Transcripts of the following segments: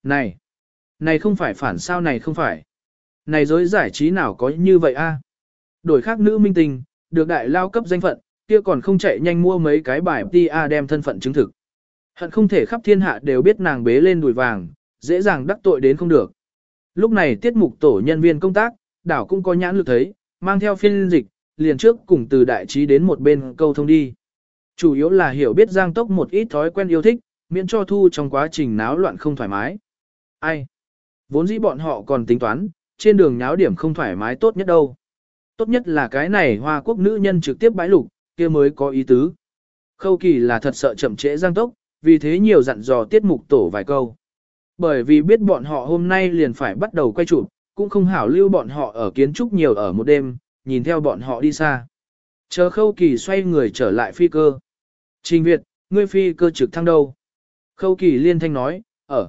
Này, này không phải phản sao, này không phải. Này giới giải trí nào có như vậy a? Đổi khác nữ minh tinh, được đại lao cấp danh phận, kia còn không chạy nhanh mua mấy cái bài PR đem thân phận chứng thực. Hận không thể khắp thiên hạ đều biết nàng bế lên đùi vàng, dễ dàng đắc tội đến không được. Lúc này tiết mục tổ nhân viên công tác, đảo cũng có nhãn lực thấy, mang theo phiên dịch, liền trước cùng từ đại trí đến một bên câu thông đi. Chủ yếu là hiểu biết Giang Tốc một ít thói quen yêu thích, miễn cho thu trong quá trình náo loạn không thoải mái. Ai? Vốn dĩ bọn họ còn tính toán, trên đường nháo điểm không thoải mái tốt nhất đâu. Tốt nhất là cái này Hoa Quốc nữ nhân trực tiếp bãi lục, kia mới có ý tứ. Khâu Kỳ là thật sợ chậm trễ Giang Tốc, vì thế nhiều dặn dò tiết mục tổ vài câu. Bởi vì biết bọn họ hôm nay liền phải bắt đầu quay chụp, cũng không hảo lưu bọn họ ở kiến trúc nhiều ở một đêm, nhìn theo bọn họ đi xa. Chờ Khâu Kỳ xoay người trở lại phi cơ. Trình Việt, ngươi phi cơ trực thăng đâu? Khâu Kỳ liên thanh nói,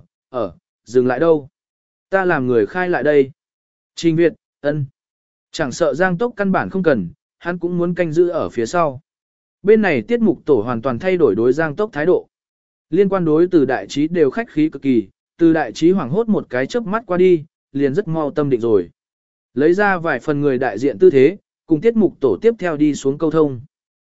dừng lại đâu? Ta làm người khai lại đây. Trình Việt, ân. Chẳng sợ Giang Tốc căn bản không cần, hắn cũng muốn canh giữ ở phía sau. Bên này tiết mục tổ hoàn toàn thay đổi đối Giang Tốc thái độ. Liên quan đối từ đại trí đều khách khí cực kỳ, từ đại trí hoảng hốt một cái chớp mắt qua đi, liền rất mau tâm định rồi. Lấy ra vài phần người đại diện tư thế, cùng tiết mục tổ tiếp theo đi xuống câu thông.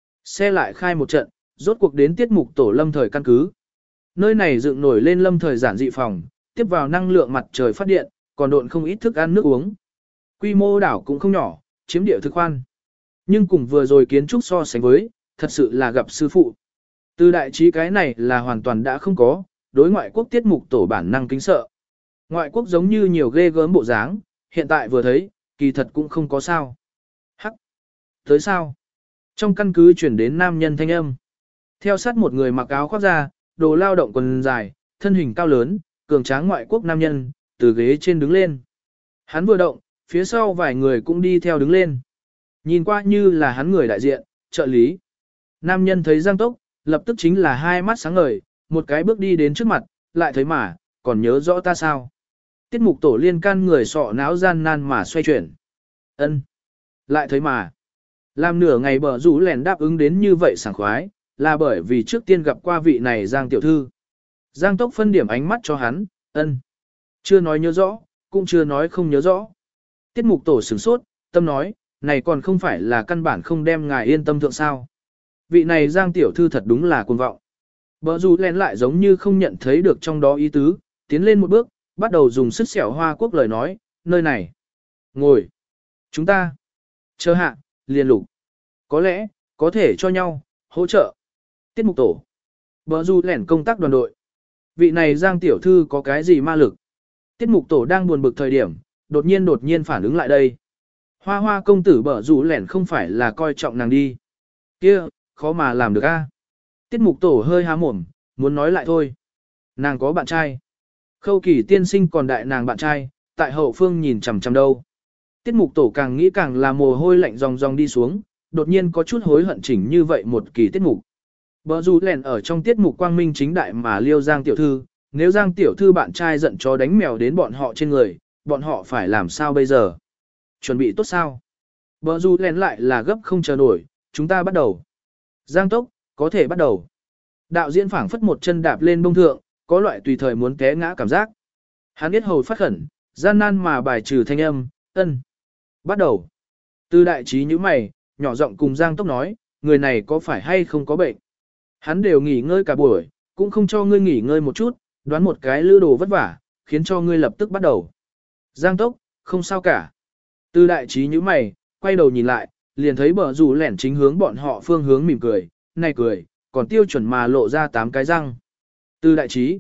Xe lại khai một trận, rốt cuộc đến tiết mục tổ lâm thời căn cứ. Nơi này dựng nổi lên lâm thời giản dị phòng, tiếp vào năng lượng mặt trời phát điện, còn độn không ít thức ăn nước uống. Quy mô đảo cũng không nhỏ, chiếm địa thực khoan. Nhưng cùng vừa rồi kiến trúc so sánh với, thật sự là gặp sư phụ. Từ đại trí cái này là hoàn toàn đã không có, đối ngoại quốc tiết mục tổ bản năng kính sợ. Ngoại quốc giống như nhiều ghê gớm bộ dáng, hiện tại vừa thấy, kỳ thật cũng không có sao. Hắc! Tới sao? Trong căn cứ chuyển đến nam nhân thanh âm. Theo sát một người mặc áo khoác da, đồ lao động quần dài, thân hình cao lớn, cường tráng ngoại quốc nam nhân, từ ghế trên đứng lên. Hắn vừa động, phía sau vài người cũng đi theo đứng lên. Nhìn qua như là hắn người đại diện, trợ lý. Nam nhân thấy Giang Tốc, lập tức chính là hai mắt sáng ngời, một cái bước đi đến trước mặt, lại thấy mà, còn nhớ rõ ta sao. Tiết mục tổ liên can người sọ náo gian nan mà xoay chuyển. Ân, lại thấy mà. Làm nửa ngày bờ rủ lèn đáp ứng đến như vậy sảng khoái, là bởi vì trước tiên gặp qua vị này Giang tiểu thư. Giang Tốc phân điểm ánh mắt cho hắn, ân. Chưa nói nhớ rõ, cũng chưa nói không nhớ rõ. Tiết mục tổ sửng sốt, tâm nói, này còn không phải là căn bản không đem ngài yên tâm thượng sao. Vị này Giang tiểu thư thật đúng là cuồng vọng. Bờ rủ lèn lại giống như không nhận thấy được trong đó ý tứ, tiến lên một bước, bắt đầu dùng sức xẻo Hoa Quốc lời nói, nơi này. Ngồi. Chúng ta. Chờ hạ, liền lục. Có lẽ, có thể cho nhau, hỗ trợ. Tiết mục tổ. Bờ rủ lèn công tác đoàn đội. Vị này Giang tiểu thư có cái gì ma lực? Tiết mục tổ đang buồn bực thời điểm, đột nhiên phản ứng lại đây. Hoa hoa công tử bở rủ lẻn không phải là coi trọng nàng đi. Kia, khó mà làm được a. Tiết mục tổ hơi há mồm, muốn nói lại thôi. Nàng có bạn trai. Khâu Kỳ tiên sinh còn đại nàng bạn trai, tại hậu phương nhìn chằm chằm đâu. Tiết mục tổ càng nghĩ càng là mồ hôi lạnh ròng ròng đi xuống, đột nhiên có chút hối hận chỉnh như vậy một kỳ tiết mục. Bở rủ lẻn ở trong tiết mục quang minh chính đại mà liêu Giang tiểu thư, nếu Giang tiểu thư bạn trai giận chó đánh mèo đến bọn họ trên người, bọn họ phải làm sao bây giờ? Chuẩn bị tốt sao? Bở rủ lẻn lại là gấp không chờ nổi, chúng ta bắt đầu. Giang Tốc, có thể bắt đầu. Đạo diễn phảng phất một chân đạp lên bông thượng, có loại tùy thời muốn té ngã cảm giác. Hắn biết hầu phát khẩn, gian nan mà bài trừ thanh âm, ân. Bắt đầu. Từ đại trí như mày, nhỏ giọng cùng Giang Tốc nói, người này có phải hay không có bệnh? Hắn đều nghỉ ngơi cả buổi, cũng không cho ngươi nghỉ ngơi một chút, đoán một cái lữ đồ vất vả, khiến cho ngươi lập tức bắt đầu. Giang Tốc, không sao cả. Từ đại trí như mày, quay đầu nhìn lại, liền thấy bờ rủ lẻn chính hướng bọn họ phương hướng mỉm cười, này cười, còn tiêu chuẩn mà lộ ra 8 cái răng. Từ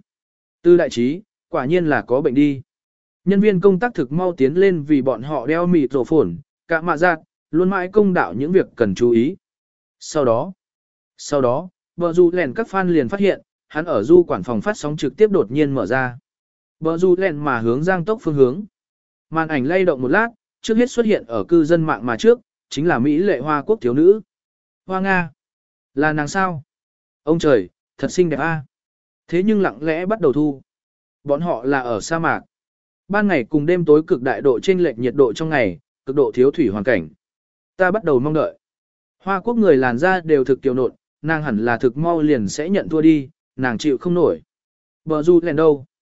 đại trí, quả nhiên là có bệnh đi. Nhân viên công tác thực mau tiến lên vì bọn họ đeo mịt rổ phổn, cả mạ giác, luôn mãi công đạo những việc cần chú ý. Sau đó, bờ rủ lẻn các fan liền phát hiện, hắn ở du quản phòng phát sóng trực tiếp đột nhiên mở ra. Bờ rủ lẻn mà hướng Giang Tốc phương hướng. Màn ảnh lay động một lát, trước hết xuất hiện ở cư dân mạng mà trước, chính là Mỹ lệ Hoa Quốc thiếu nữ. Hoa Nga. Là nàng sao? Ông trời, thật xinh đẹp a. Thế nhưng lặng lẽ bắt đầu thu. Bọn họ là ở sa mạc. Ban ngày cùng đêm tối cực đại độ chênh lệch nhiệt độ trong ngày, cực độ thiếu thủy hoàn cảnh. Ta bắt đầu mong đợi. Hoa Quốc người làn da đều thực kiều nộn, nàng hẳn là thực mau liền sẽ nhận thua đi, nàng chịu không nổi. Bờ rủ lẻn đâu?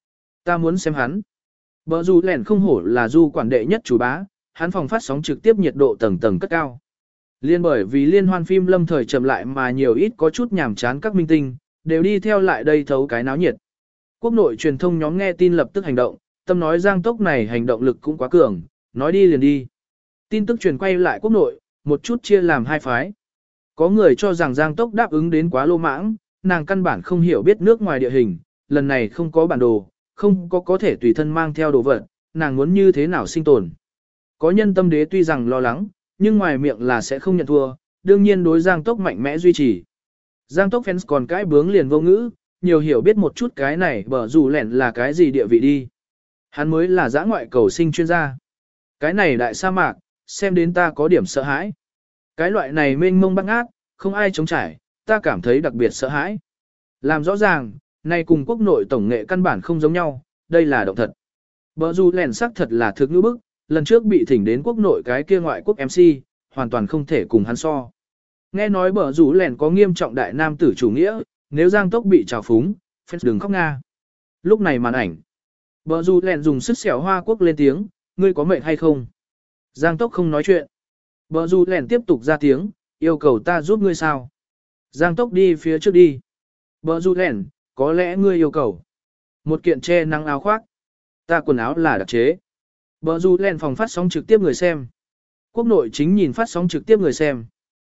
Ta muốn xem hắn. Bờ rủ lẻn không hổ là du quản đệ nhất chủ bá, hắn phòng phát sóng trực tiếp nhiệt độ tầng tầng cất cao. Liên bởi vì liên hoan phim lâm thời chậm lại mà nhiều ít có chút nhàm chán các minh tinh, đều đi theo lại đây thấu cái náo nhiệt. Quốc nội truyền thông nhóm nghe tin lập tức hành động, tâm nói Giang Tốc này hành động lực cũng quá cường, nói đi liền đi. Tin tức truyền quay lại quốc nội, một chút chia làm hai phái. Có người cho rằng Giang Tốc đáp ứng đến quá lô mãng, nàng căn bản không hiểu biết nước ngoài địa hình, lần này không có bản đồ, không có thể tùy thân mang theo đồ vật, nàng muốn như thế nào sinh tồn. Có nhân tâm đế tuy rằng lo lắng, nhưng ngoài miệng là sẽ không nhận thua, đương nhiên đối Giang Tốc mạnh mẽ duy trì. Giang Tốc fans còn cãi bướng liền vô ngữ, nhiều hiểu biết một chút cái này bở rủ lẻn là cái gì địa vị đi. Hắn mới là dã ngoại cầu sinh chuyên gia. Cái này đại sa mạc, xem đến ta có điểm sợ hãi. Cái loại này mênh mông băng ác, không ai chống trải, ta cảm thấy đặc biệt sợ hãi. Làm rõ ràng, này cùng quốc nội tổng nghệ căn bản không giống nhau, đây là động thật. Bở rủ lẻn sắc thật là thực ngữ bức, lần trước bị thỉnh đến quốc nội cái kia ngoại quốc MC, hoàn toàn không thể cùng hắn so. Nghe nói bở rủ lẻn có nghiêm trọng đại nam tử chủ nghĩa, nếu Giang Tốc bị trào phúng, fans đừng khóc nga. Lúc này màn ảnh, bở rủ lẻn dùng sức xẻo Hoa Quốc lên tiếng, ngươi có mệt hay không? Giang Tốc không nói chuyện. Bở rủ lẻn tiếp tục ra tiếng, yêu cầu ta giúp ngươi sao? Giang Tốc đi phía trước đi. Bở rủ lẻn, có lẽ ngươi yêu cầu một kiện che nắng áo khoác. Ta quần áo là đặc chế. Bở rủ lẻn phòng phát sóng trực tiếp người xem. Quốc nội chính nhìn phát sóng trực tiếp người xem.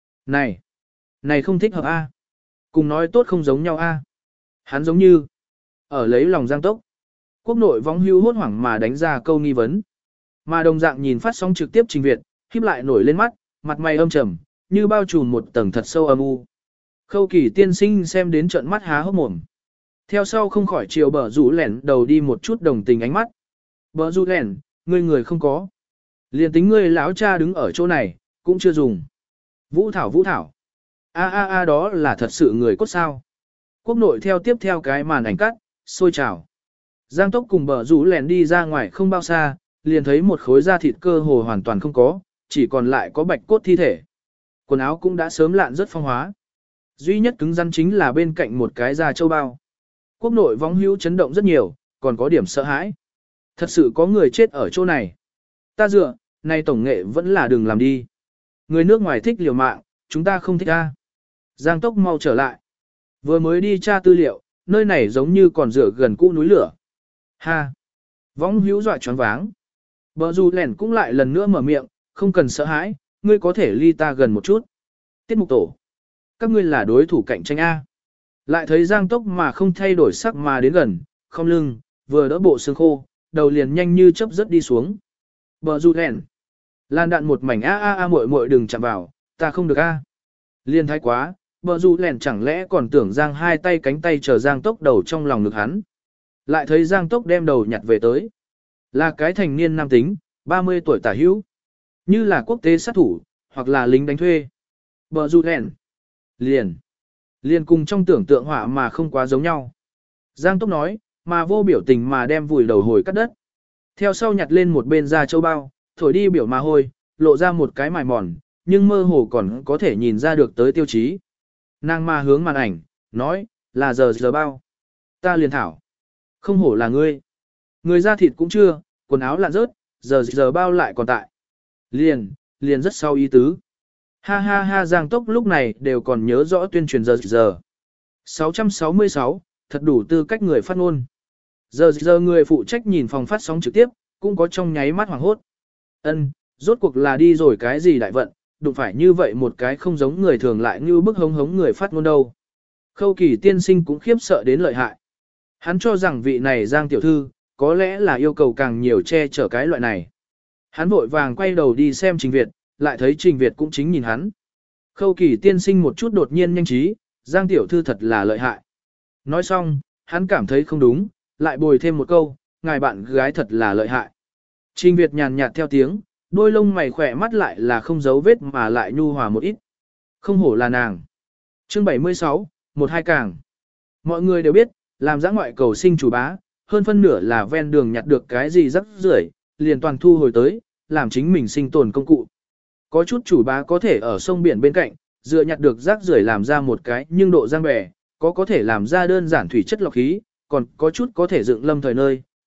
Này không thích hợp a. Cùng nói tốt không giống nhau a. Hắn giống như ở lấy lòng Giang Tốc. Quốc nội võng hưu hốt hoảng mà đánh ra câu nghi vấn. Mà đồng dạng nhìn phát sóng trực tiếp Trình Việt, híp lại nổi lên mắt, mặt mày âm trầm, như bao trùm một tầng thật sâu âm u. Khâu Kỳ tiên sinh xem đến trợn mắt há hốc mồm. Theo sau không khỏi chiều bở rủ lẻn đầu đi một chút đồng tình ánh mắt. Bở rủ lẻn, ngươi người không có. Liền tính ngươi lão cha đứng ở chỗ này, cũng chưa dùng. Vũ Thảo. Đó là thật sự người cốt sao. Quốc nội theo tiếp theo cái màn ảnh cắt, sôi trào. Giang Tốc cùng bở rủ lẻn đi ra ngoài không bao xa, liền thấy một khối da thịt cơ hồ hoàn toàn không có, chỉ còn lại có bạch cốt thi thể. Quần áo cũng đã sớm lạn rất phong hóa. Duy nhất cứng rắn chính là bên cạnh một cái da châu bao. Quốc nội võng hữu chấn động rất nhiều, còn có điểm sợ hãi. Thật sự có người chết ở chỗ này. Ta dựa, này tổng nghệ vẫn là đừng làm đi. Người nước ngoài thích liều mạng, chúng ta không thích a. Giang Tốc mau trở lại. Vừa mới đi tra tư liệu, nơi này giống như còn rửa gần cũ núi lửa. Ha! Võng hữu dọa choáng váng. Bở rủ lẻn cũng lại lần nữa mở miệng, không cần sợ hãi, ngươi có thể ly ta gần một chút. Tiết mục tổ. Các ngươi là đối thủ cạnh tranh A. Lại thấy Giang Tốc mà không thay đổi sắc mà đến gần, không lưng, vừa đỡ bộ xương khô, đầu liền nhanh như chớp rớt đi xuống. Bở rủ lẻn. Lan đạn một mảnh muội đừng chạm vào, ta không được a. Liên thái quá, bở rủ lẻn chẳng lẽ còn tưởng Giang hai tay cánh tay chờ Giang Tốc đầu trong lòng ngực hắn. Lại thấy Giang Tốc đem đầu nhặt về tới. Là cái thành niên nam tính, 30 tuổi tả hữu. Như là quốc tế sát thủ, hoặc là lính đánh thuê. Bở rủ lẻn. Liền cùng trong tưởng tượng họa mà không quá giống nhau. Giang Tốc nói, mà vô biểu tình mà đem vùi đầu hồi cắt đất. Theo sau nhặt lên một bên da châu bao, thổi đi biểu mà hôi, lộ ra một cái mài mòn, nhưng mơ hồ còn có thể nhìn ra được tới tiêu chí. Nàng ma hướng màn ảnh, nói, là giờ bao. Ta liền thảo. Không hổ là ngươi. Người da thịt cũng chưa, quần áo lạn rớt, giờ bao lại còn tại. Liền rất sau ý tứ. Ha Giang Tốc lúc này đều còn nhớ rõ tuyên truyền giờ. 666, thật đủ tư cách người phát ngôn. Giờ người phụ trách nhìn phòng phát sóng trực tiếp, cũng có trong nháy mắt hoảng hốt. Rốt cuộc là đi rồi cái gì đại vận, đụng phải như vậy một cái không giống người thường lại như bức hống người phát ngôn đâu. Khâu Kỳ tiên sinh cũng khiếp sợ đến lợi hại. Hắn cho rằng vị này Giang tiểu thư, có lẽ là yêu cầu càng nhiều che chở cái loại này. Hắn vội vàng quay đầu đi xem Trình Việt, lại thấy Trình Việt cũng chính nhìn hắn. Khâu Kỳ tiên sinh một chút đột nhiên nhanh trí, Giang tiểu thư thật là lợi hại. Nói xong, hắn cảm thấy không đúng, lại bồi thêm một câu, ngài bạn gái thật là lợi hại. Trình Việt nhàn nhạt theo tiếng, đôi lông mày khỏe mắt lại là không giấu vết mà lại nhu hòa một ít. Không hổ là nàng. Chương 76, 12 càng. Mọi người đều biết, làm dã ngoại cầu sinh chủ bá, hơn phân nửa là ven đường nhặt được cái gì rắc rưởi, liền toàn thu hồi tới, làm chính mình sinh tồn công cụ. Có chút chủ bá có thể ở sông biển bên cạnh, dựa nhặt được rác rưởi làm ra một cái nhưng độ giang bè, có thể làm ra đơn giản thủy chất lọc khí, còn có chút có thể dựng lâm thời nơi,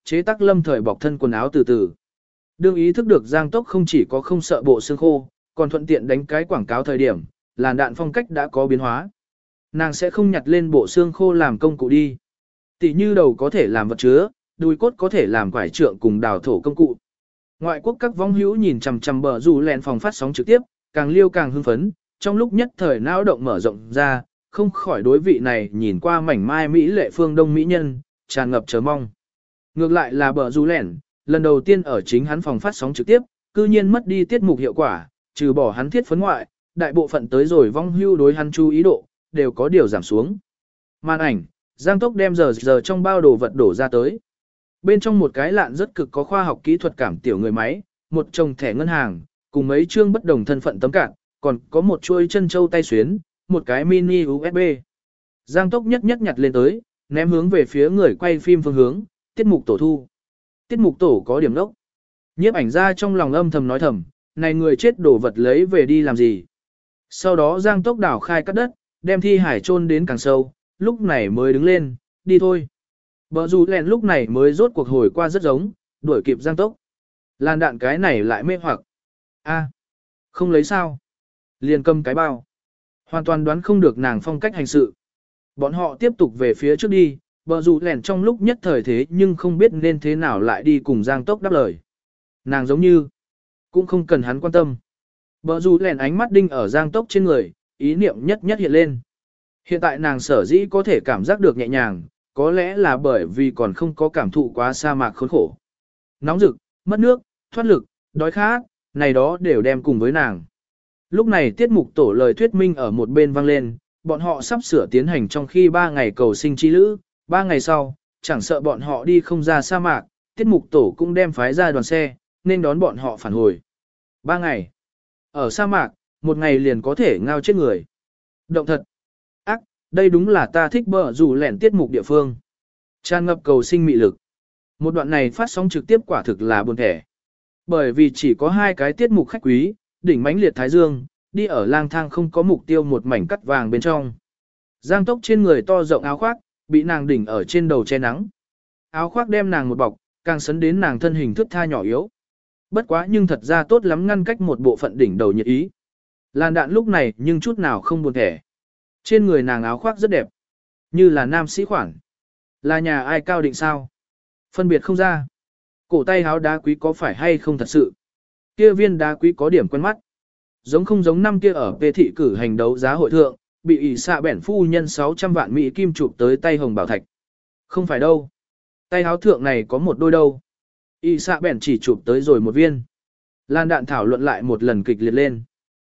chế tác lâm thời bọc thân quần áo từ từ. Đương ý thức được Giang Tốc không chỉ có không sợ bộ xương khô, còn thuận tiện đánh cái quảng cáo thời điểm, làn đạn phong cách đã có biến hóa. Nàng sẽ không nhặt lên bộ xương khô làm công cụ đi. Tỷ như đầu có thể làm vật chứa, đùi cốt có thể làm quải trượng cùng đào thổ công cụ. Ngoại quốc các vong hữu nhìn chằm chằm bờ rủ lẹn phòng phát sóng trực tiếp, càng liêu càng hưng phấn, trong lúc nhất thời não động mở rộng ra, không khỏi đối vị này nhìn qua mảnh mai mỹ lệ phương đông mỹ nhân, tràn ngập chờ mong. Ngược lại là bờ rủ lẹn, lần đầu tiên ở chính hắn phòng phát sóng trực tiếp, cư nhiên mất đi tiết mục hiệu quả, trừ bỏ hắn thiết phấn ngoại, đại bộ phận tới rồi vong hưu đối hắn chú ý độ, đều có điều giảm xuống. Màn ảnh, Giang Tốc đem giờ trong bao đồ vật đổ ra tới. Bên trong một cái lạn rất cực có khoa học kỹ thuật cảm tiểu người máy, một chồng thẻ ngân hàng, cùng mấy chương bất đồng thân phận tấm card, còn có một chuôi chân châu tay xuyến, một cái mini USB. Giang Tốc nhất nhặt lên tới, ném hướng về phía người quay phim phương hướng, tiết mục tổ thu. Tiết mục tổ có điểm đốc. Nhiếp ảnh ra trong lòng âm thầm nói thầm, này người chết đổ vật lấy về đi làm gì. Sau đó Giang Tốc đào khai cắt đất, đem thi hải chôn đến càng sâu, lúc này mới đứng lên, đi thôi. Bờ rủ lẹn lúc này mới rốt cuộc hồi qua rất giống, đuổi kịp Giang Tốc. Làn đạn cái này lại mê hoặc. A, không lấy sao. Liền cầm cái bao. Hoàn toàn đoán không được nàng phong cách hành sự. Bọn họ tiếp tục về phía trước đi, bờ rủ lẹn trong lúc nhất thời thế nhưng không biết nên thế nào lại đi cùng Giang Tốc đáp lời. Nàng giống như, cũng không cần hắn quan tâm. Bờ rủ lẹn ánh mắt đinh ở Giang Tốc trên người, ý niệm nhất hiện lên. Hiện tại nàng sở dĩ có thể cảm giác được nhẹ nhàng, có lẽ là bởi vì còn không có cảm thụ quá sa mạc khốn khổ. Nóng rực, mất nước, thoát lực, đói khát, này đó đều đem cùng với nàng. Lúc này tiết mục tổ lời thuyết minh ở một bên vang lên, bọn họ sắp sửa tiến hành trong khi 3 ngày cầu sinh chi lữ, 3 ngày sau, chẳng sợ bọn họ đi không ra sa mạc, tiết mục tổ cũng đem phái ra đoàn xe, nên đón bọn họ phản hồi. 3 ngày. Ở sa mạc, một ngày liền có thể ngao chết người. Động thật. Ác, đây đúng là ta thích bờ rủ lẹn tiết mục địa phương. Tràn ngập cầu sinh mị lực. Một đoạn này phát sóng trực tiếp quả thực là buồn thẻ. Bởi vì chỉ có 2 cái tiết mục khách quý, đỉnh mãnh liệt thái dương, đi ở lang thang không có mục tiêu một mảnh cắt vàng bên trong. Giang Tốc trên người to rộng áo khoác, bị nàng đỉnh ở trên đầu che nắng. Áo khoác đem nàng một bọc, càng sấn đến nàng thân hình thướt tha nhỏ yếu. Bất quá nhưng thật ra tốt lắm ngăn cách một bộ phận đỉnh đầu nhiệt ý. Làn đạn lúc này nhưng chút nào không buồn thẻ. Trên người nàng áo khoác rất đẹp, như là nam sĩ khoản. Là nhà ai cao định sao? Phân biệt không ra. Cổ tay áo đá quý có phải hay không thật sự? Kia viên đá quý có điểm quen mắt. Giống không giống năm kia ở về thị cử hành đấu giá hội thượng, bị ỷ xạ bẻn phu nhân 600 vạn Mỹ kim chụp tới tay hồng bảo thạch. Không phải đâu. Tay áo thượng này có một đôi đâu. ỷ xạ bẻn chỉ chụp tới rồi một viên. Lan đạn thảo luận lại một lần kịch liệt lên.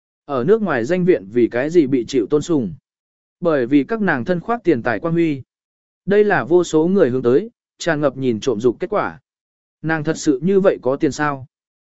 Ở nước ngoài danh viện vì cái gì bị chịu tôn sùng? Bởi vì các nàng thân khoác tiền tài quan huy. Đây là vô số người hướng tới, tràn ngập nhìn trộm dục kết quả. Nàng thật sự như vậy có tiền sao?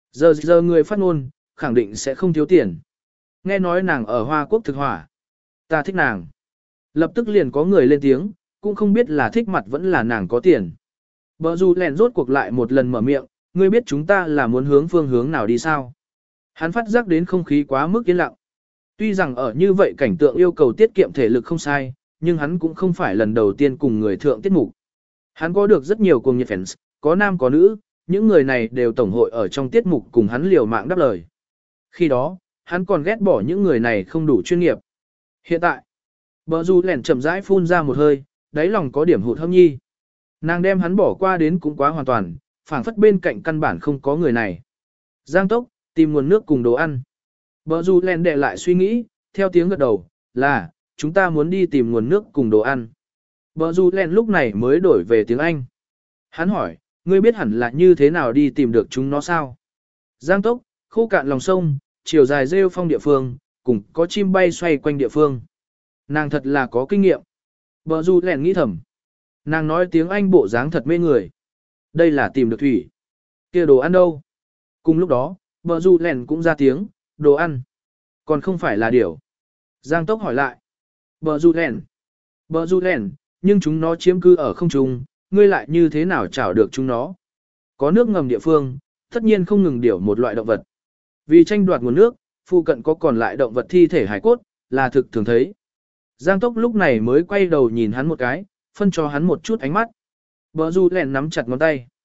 Giờ người phát ngôn, khẳng định sẽ không thiếu tiền. Nghe nói nàng ở Hoa Quốc thực hỏa. Ta thích nàng. Lập tức liền có người lên tiếng, cũng không biết là thích mặt vẫn là nàng có tiền. Bờ dù lèn rốt cuộc lại một lần mở miệng, ngươi biết chúng ta là muốn hướng phương hướng nào đi sao? Hắn phát giác đến không khí quá mức yên lặng. Tuy rằng ở như vậy cảnh tượng yêu cầu tiết kiệm thể lực không sai, nhưng hắn cũng không phải lần đầu tiên cùng người thượng tiết mục. Hắn có được rất nhiều cuồng nhiệt fans, có nam có nữ, những người này đều tổng hội ở trong tiết mục cùng hắn liều mạng đáp lời. Khi đó, hắn còn ghét bỏ những người này không đủ chuyên nghiệp. Hiện tại, bờ du lẻn chậm rãi phun ra một hơi, đáy lòng có điểm hụt hâm nhi. Nàng đem hắn bỏ qua đến cũng quá hoàn toàn, phảng phất bên cạnh căn bản không có người này. Giang Tốc, tìm nguồn nước cùng đồ ăn. Bờ du lẻn đệ lại suy nghĩ, theo tiếng gật đầu, là, chúng ta muốn đi tìm nguồn nước cùng đồ ăn. Bờ du lẻn lúc này mới đổi về tiếng Anh. Hắn hỏi, ngươi biết hẳn là như thế nào đi tìm được chúng nó sao? Giang Tốc, khô cạn lòng sông, chiều dài rêu phong địa phương, cùng có chim bay xoay quanh địa phương. Nàng thật là có kinh nghiệm. Bờ du lẻn nghĩ thầm. Nàng nói tiếng Anh bộ dáng thật mê người. Đây là tìm được thủy. Kia đồ ăn đâu? Cùng lúc đó, bờ du lẻn cũng ra tiếng, đồ ăn. Còn không phải là điểu. Giang Tốc hỏi lại. Bờ du lẻn, nhưng chúng nó chiếm cư ở không trung, ngươi lại như thế nào chảo được chúng nó? Có nước ngầm địa phương, tất nhiên không ngừng điểu một loại động vật. Vì tranh đoạt nguồn nước, phụ cận có còn lại động vật thi thể hải cốt, là thực thường thấy. Giang Tốc lúc này mới quay đầu nhìn hắn một cái, phân cho hắn một chút ánh mắt. Bờ du lẻn nắm chặt ngón tay.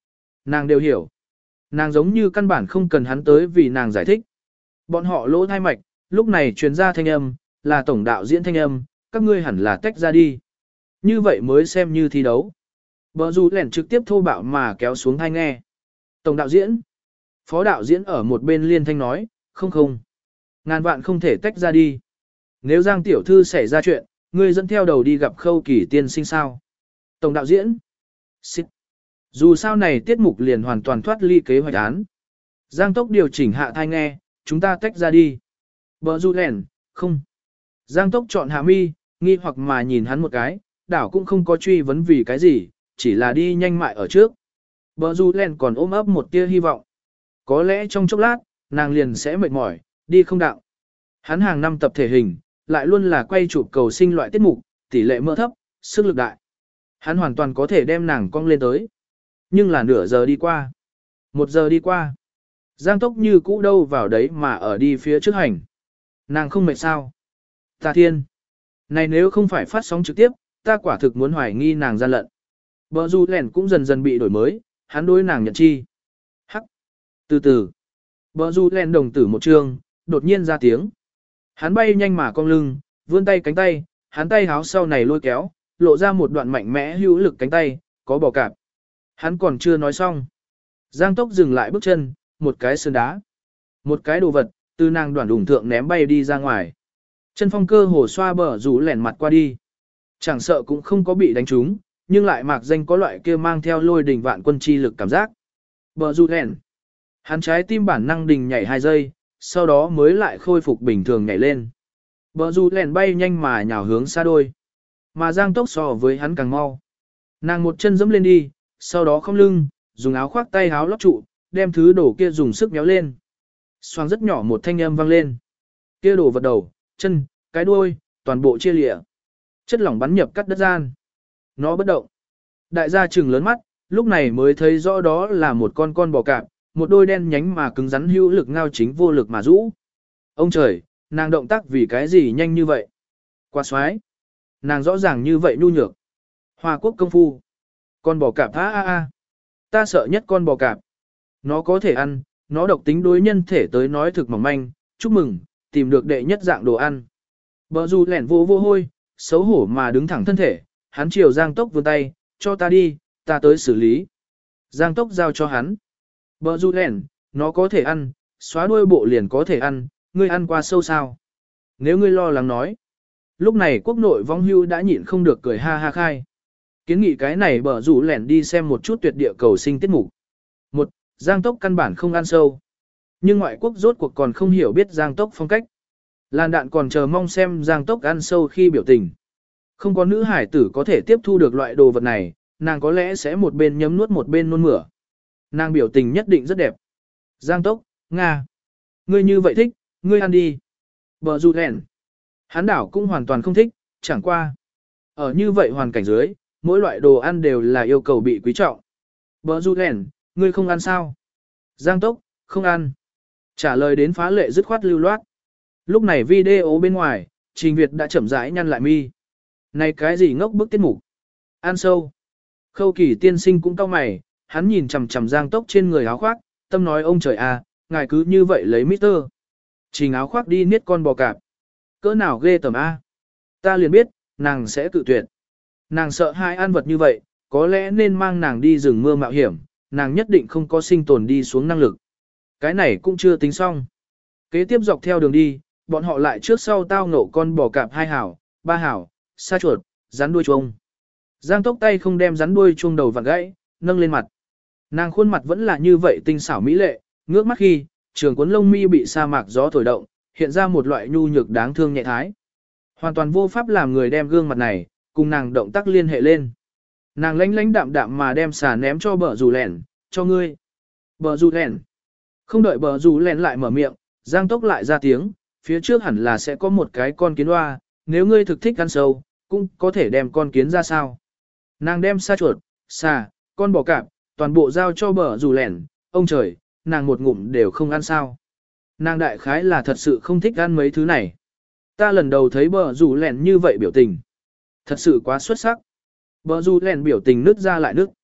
nàng đều hiểu. Nàng giống như căn bản không cần hắn tới vì nàng giải thích. Bọn họ lỗ thai mạch, lúc này truyền ra thanh âm, là tổng đạo diễn thanh âm, các ngươi hẳn là tách ra đi. Như vậy mới xem như thi đấu. Bờ rủ lẻn trực tiếp thô bạo mà kéo xuống thai nghe. Tổng đạo diễn. Phó đạo diễn ở một bên liên thanh nói, không. Ngàn vạn không thể tách ra đi. Nếu Giang tiểu thư xảy ra chuyện, ngươi dẫn theo đầu đi gặp Khâu Kỳ tiên sinh sao. Tổng đạo diễn. Xích. Dù sao này tiết mục liền hoàn toàn thoát ly kế hoạch án. Giang Tốc điều chỉnh hạ thai nghe, chúng ta tách ra đi. Bờ rủ lẻn, không. Giang Tốc chọn hạ mi, nghi hoặc mà nhìn hắn một cái, đảo cũng không có truy vấn vì cái gì, chỉ là đi nhanh mại ở trước. Bờ rủ lẻn còn ôm ấp một tia hy vọng. Có lẽ trong chốc lát, nàng liền sẽ mệt mỏi, đi không đạo. Hắn hàng năm tập thể hình, lại luôn là quay chụp cầu sinh loại tiết mục, tỷ lệ mỡ thấp, sức lực đại. Hắn hoàn toàn có thể đem nàng cong lên tới. Nhưng là nửa giờ đi qua. 1 giờ đi qua. Giang Tốc như cũ đâu vào đấy mà ở đi phía trước hành. Nàng không mệt sao. Ta thiên. Này nếu không phải phát sóng trực tiếp, ta quả thực muốn hoài nghi nàng gian lận. Bờ rủ lẻn cũng dần dần bị đổi mới, hắn đối nàng nhận chi. Hắc. Từ từ. Bờ rủ lẻn đồng tử một trường, đột nhiên ra tiếng. Hắn bay nhanh mà cong lưng, vươn tay cánh tay, hắn tay háo sau này lôi kéo, lộ ra một đoạn mạnh mẽ hữu lực cánh tay, có bò cạp. Hắn còn chưa nói xong. Giang Tốc dừng lại bước chân, một cái sườn đá. Một cái đồ vật, từ nàng đoạn đủng thượng ném bay đi ra ngoài. Chân phong cơ hồ xoa bờ rủ lẻn mặt qua đi. Chẳng sợ cũng không có bị đánh trúng, nhưng lại mạc danh có loại kia mang theo lôi đình vạn quân chi lực cảm giác. Bờ rủ lẻn. Hắn trái tim bản năng đình nhảy 2 giây, sau đó mới lại khôi phục bình thường nhảy lên. Bờ rủ lẻn bay nhanh mà nhào hướng xa đôi. Mà Giang Tốc so với hắn càng mau. Nàng một chân dẫm lên đi, sau đó không lưng, dùng áo khoác tay áo lót trụ, đem thứ đổ kia dùng sức méo lên. Xoang rất nhỏ một thanh âm vang lên. Kia đổ vật đầu, chân, cái đuôi, toàn bộ chia lịa. Chất lỏng bắn nhập cắt đất gian. Nó bất động. Đại gia trừng lớn mắt, lúc này mới thấy rõ đó là một con bò cạp, một đôi đen nhánh mà cứng rắn hữu lực ngao chính vô lực mà rũ. Ông trời, nàng động tác vì cái gì nhanh như vậy? Quá xoái. Nàng rõ ràng như vậy nhu nhược. Hoa quốc công phu. Con bò cạp a. Ta sợ nhất con bò cạp. Nó có thể ăn, nó độc tính đối nhân thể tới nói thực mỏng manh, chúc mừng, tìm được đệ nhất dạng đồ ăn. Bờ rủ lẻn vô hôi, xấu hổ mà đứng thẳng thân thể, hắn chiều Giang Tốc vươn tay, cho ta đi, ta tới xử lý. Giang Tốc giao cho hắn. Bờ rủ lẻn, nó có thể ăn, xóa đuôi bộ liền có thể ăn, ngươi ăn qua sâu sao. Nếu ngươi lo lắng nói. Lúc này quốc nội vong hưu đã nhịn không được cười ha ha khai. Kiến nghị cái này bờ rủ lẻn đi xem một chút tuyệt địa cầu sinh tiết mục. Một, Giang Tốc căn bản không ăn sâu. Nhưng ngoại quốc rốt cuộc còn không hiểu biết Giang Tốc phong cách. Lan đạn còn chờ mong xem Giang Tốc ăn sâu khi biểu tình. Không có nữ hải tử có thể tiếp thu được loại đồ vật này, nàng có lẽ sẽ một bên nhấm nuốt một bên nôn mửa. Nàng biểu tình nhất định rất đẹp. Giang Tốc, Nga. Ngươi như vậy thích, ngươi ăn đi. Bờ rủ lẻn. Hắn đảo cũng hoàn toàn không thích, chẳng qua. Ở như vậy hoàn cảnh dưới, mỗi loại đồ ăn đều là yêu cầu bị quý trọng. Bờ rủ lẻn, ngươi không ăn sao? Giang Tốc, không ăn. Trả lời đến phá lệ dứt khoát lưu loát. Lúc này video bên ngoài, Trình Việt đã chậm rãi nhăn lại mi. Này cái gì ngốc bức tiết mục? Ăn sâu. Khâu Kỳ tiên sinh cũng cau mày, hắn nhìn chằm chằm Giang Tốc trên người áo khoác, tâm nói ông trời à, ngài cứ như vậy lấy Mister. Trình áo khoác đi niết con bò cạp. Cỡ nào ghê tởm a? Ta liền biết, nàng sẽ tự tuyệt. Nàng sợ hai ăn vật như vậy, có lẽ nên mang nàng đi rừng mưa mạo hiểm, nàng nhất định không có sinh tồn đi xuống năng lực. Cái này cũng chưa tính xong. Kế tiếp dọc theo đường đi, bọn họ lại trước sau tao ngộ con bò cạp 2 hảo, 3 hảo, sa chuột, rắn đuôi chuông. Giang Tốc tay không đem rắn đuôi chuông đầu vặn gãy, nâng lên mặt. Nàng khuôn mặt vẫn là như vậy tinh xảo mỹ lệ, ngước mắt khi, trường cuốn lông mi bị sa mạc gió thổi động, hiện ra một loại nhu nhược đáng thương nhẹ thái. Hoàn toàn vô pháp làm người đem gương mặt này, cùng nàng động tác liên hệ lên. Nàng lánh đạm đạm mà đem xà ném cho bờ rủ lẻn, cho ngươi. Bờ rủ lẻn. Không đợi bờ rủ lẻn lại mở miệng, Giang Tốc lại ra tiếng, phía trước hẳn là sẽ có một cái con kiến hoa, nếu ngươi thực thích ăn sâu, cũng có thể đem con kiến ra sao. Nàng đem sa chuột, xà, con bò cạp, toàn bộ giao cho bờ rủ lẻn, ông trời, nàng một ngụm đều không ăn sao. Nàng đại khái là thật sự không thích ăn mấy thứ này. Ta lần đầu thấy bờ rủ lẻn như vậy biểu tình. Thật sự quá xuất sắc. Bờ rủ lẻn biểu tình nứt ra lại nứt.